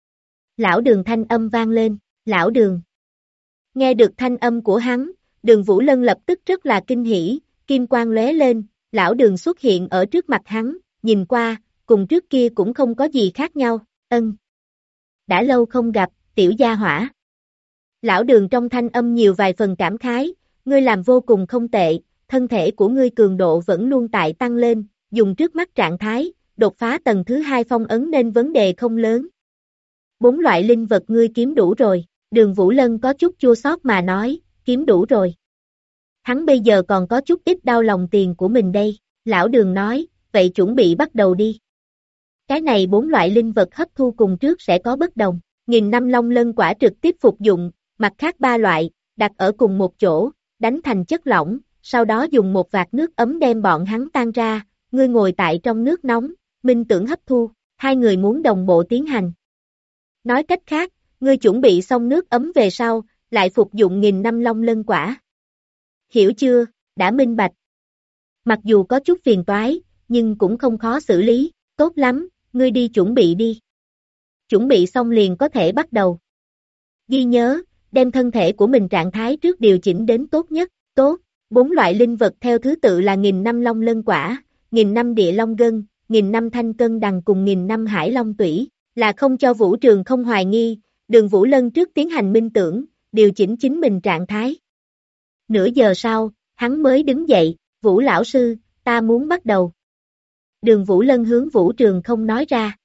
Lão Đường thanh âm vang lên, lão Đường. Nghe được thanh âm của hắn, Đường Vũ Lân lập tức rất là kinh hỉ, kim quang lóe lên, lão Đường xuất hiện ở trước mặt hắn, nhìn qua, cùng trước kia cũng không có gì khác nhau, đã lâu không gặp, tiểu gia hỏa. Lão Đường trong thanh âm nhiều vài phần cảm khái, ngươi làm vô cùng không tệ, thân thể của ngươi cường độ vẫn luôn tại tăng lên, dùng trước mắt trạng thái, đột phá tầng thứ 2 phong ấn nên vấn đề không lớn. 4 loại linh vật ngươi kiếm đủ rồi, Đường Vũ Lân có chút chua xót mà nói, kiếm đủ rồi. Hắn bây giờ còn có chút ít đau lòng tiền của mình đây, lão Đường nói, vậy chuẩn bị bắt đầu đi. Cái này 4 loại linh vật hấp thu cùng trước sẽ có bất đồng, 1000 năm long lân quả trực tiếp phục dụng, mặt khác 3 loại, đặt ở cùng một chỗ, đánh thành chất lỏng, sau đó dùng một vạt nước ấm đem bọn hắn tan ra, ngươi ngồi tại trong nước nóng, minh tưởng hấp thu, hai người muốn đồng bộ tiến hành. Nói cách khác, ngươi chuẩn bị xong nước ấm về sau, lại phục dụng 1000 năm long lân quả. Hiểu chưa, đã minh bạch. Mặc dù có chút phiền toái, nhưng cũng không khó xử lý, tốt lắm, ngươi đi chuẩn bị đi. Chuẩn bị xong liền có thể bắt đầu. Ghi nhớ, đem thân thể của mình trạng thái trước điều chỉnh đến tốt nhất, tốt. 4 loại linh vật theo thứ tự là 1000 năm long lân quả, 1000 năm địa long gân, 1000 năm thanh cân đằng cùng 1000 năm hải long tủy, là không cho Vũ Trường không hoài nghi, Đường Vũ Lân trước tiến hành minh tưởng, điều chỉnh chính mình trạng thái. Nửa giờ sau, hắn mới đứng dậy, Vũ lão sư, ta muốn bắt đầu. Đường Vũ Lân hướng Vũ Trường không nói ra,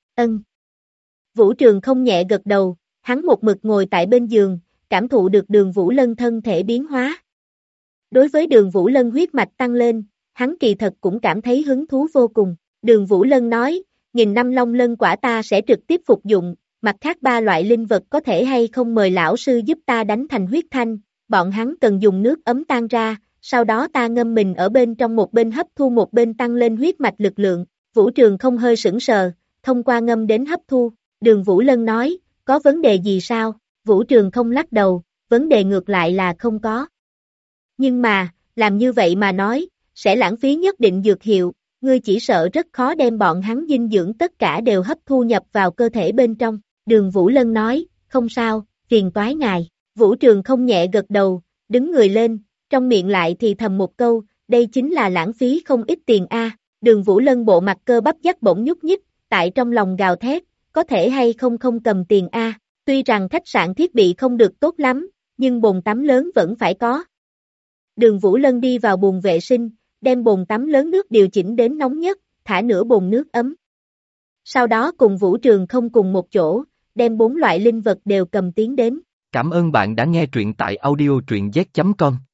Vũ Trường không nhẹ gật đầu, hắn một mực ngồi tại bên giường, cảm thụ được Đường Vũ Lân thân thể biến hóa. Đối với Đường Vũ Lân huyết mạch tăng lên, hắn kỳ thật cũng cảm thấy hứng thú vô cùng. Đường Vũ Lân nói, 1000 năm long lân quả ta sẽ trực tiếp phục dụng, mặt khác 3 loại linh vật có thể hay không mời lão sư giúp ta đánh thành huyết thanh, bọn hắn cần dùng nước ấm tan ra, sau đó ta ngâm mình ở bên trong một bên hấp thu một bên tăng lên huyết mạch lực lượng. Vũ Trường không hơi sững sờ, thông qua ngâm đến hấp thu. Đường Vũ Lân nói, có vấn đề gì sao? Vũ Trường không lắc đầu, vấn đề ngược lại là không có. Nhưng mà, làm như vậy mà nói, sẽ lãng phí nhất định dược hiệu, ngươi chỉ sợ rất khó đem bọn hắn dinh dưỡng tất cả đều hấp thu nhập vào cơ thể bên trong. Đường Vũ Lân nói, không sao, phiền toái ngài. Vũ Trường không nhẹ gật đầu, đứng người lên, trong miệng lại thì thầm một câu, đây chính là lãng phí không ít tiền a. Đường Vũ Lân bộ mặt cơ bắp dắt bỗng nhúc nhích, tại trong lòng gào thét, có thể hay không cầm tiền a. Tuy rằng khách sạn thiết bị không được tốt lắm, nhưng bồn tắm lớn vẫn phải có. Đường Vũ Lân đi vào bồn vệ sinh, đem bồn tắm lớn nước điều chỉnh đến nóng nhất, thả nửa bồn nước ấm. Sau đó cùng Vũ Trường không cùng một chỗ, đem 4 loại linh vật đều cầm tiến đến. Cảm ơn bạn đã nghe truyện tại audio truyện z.com.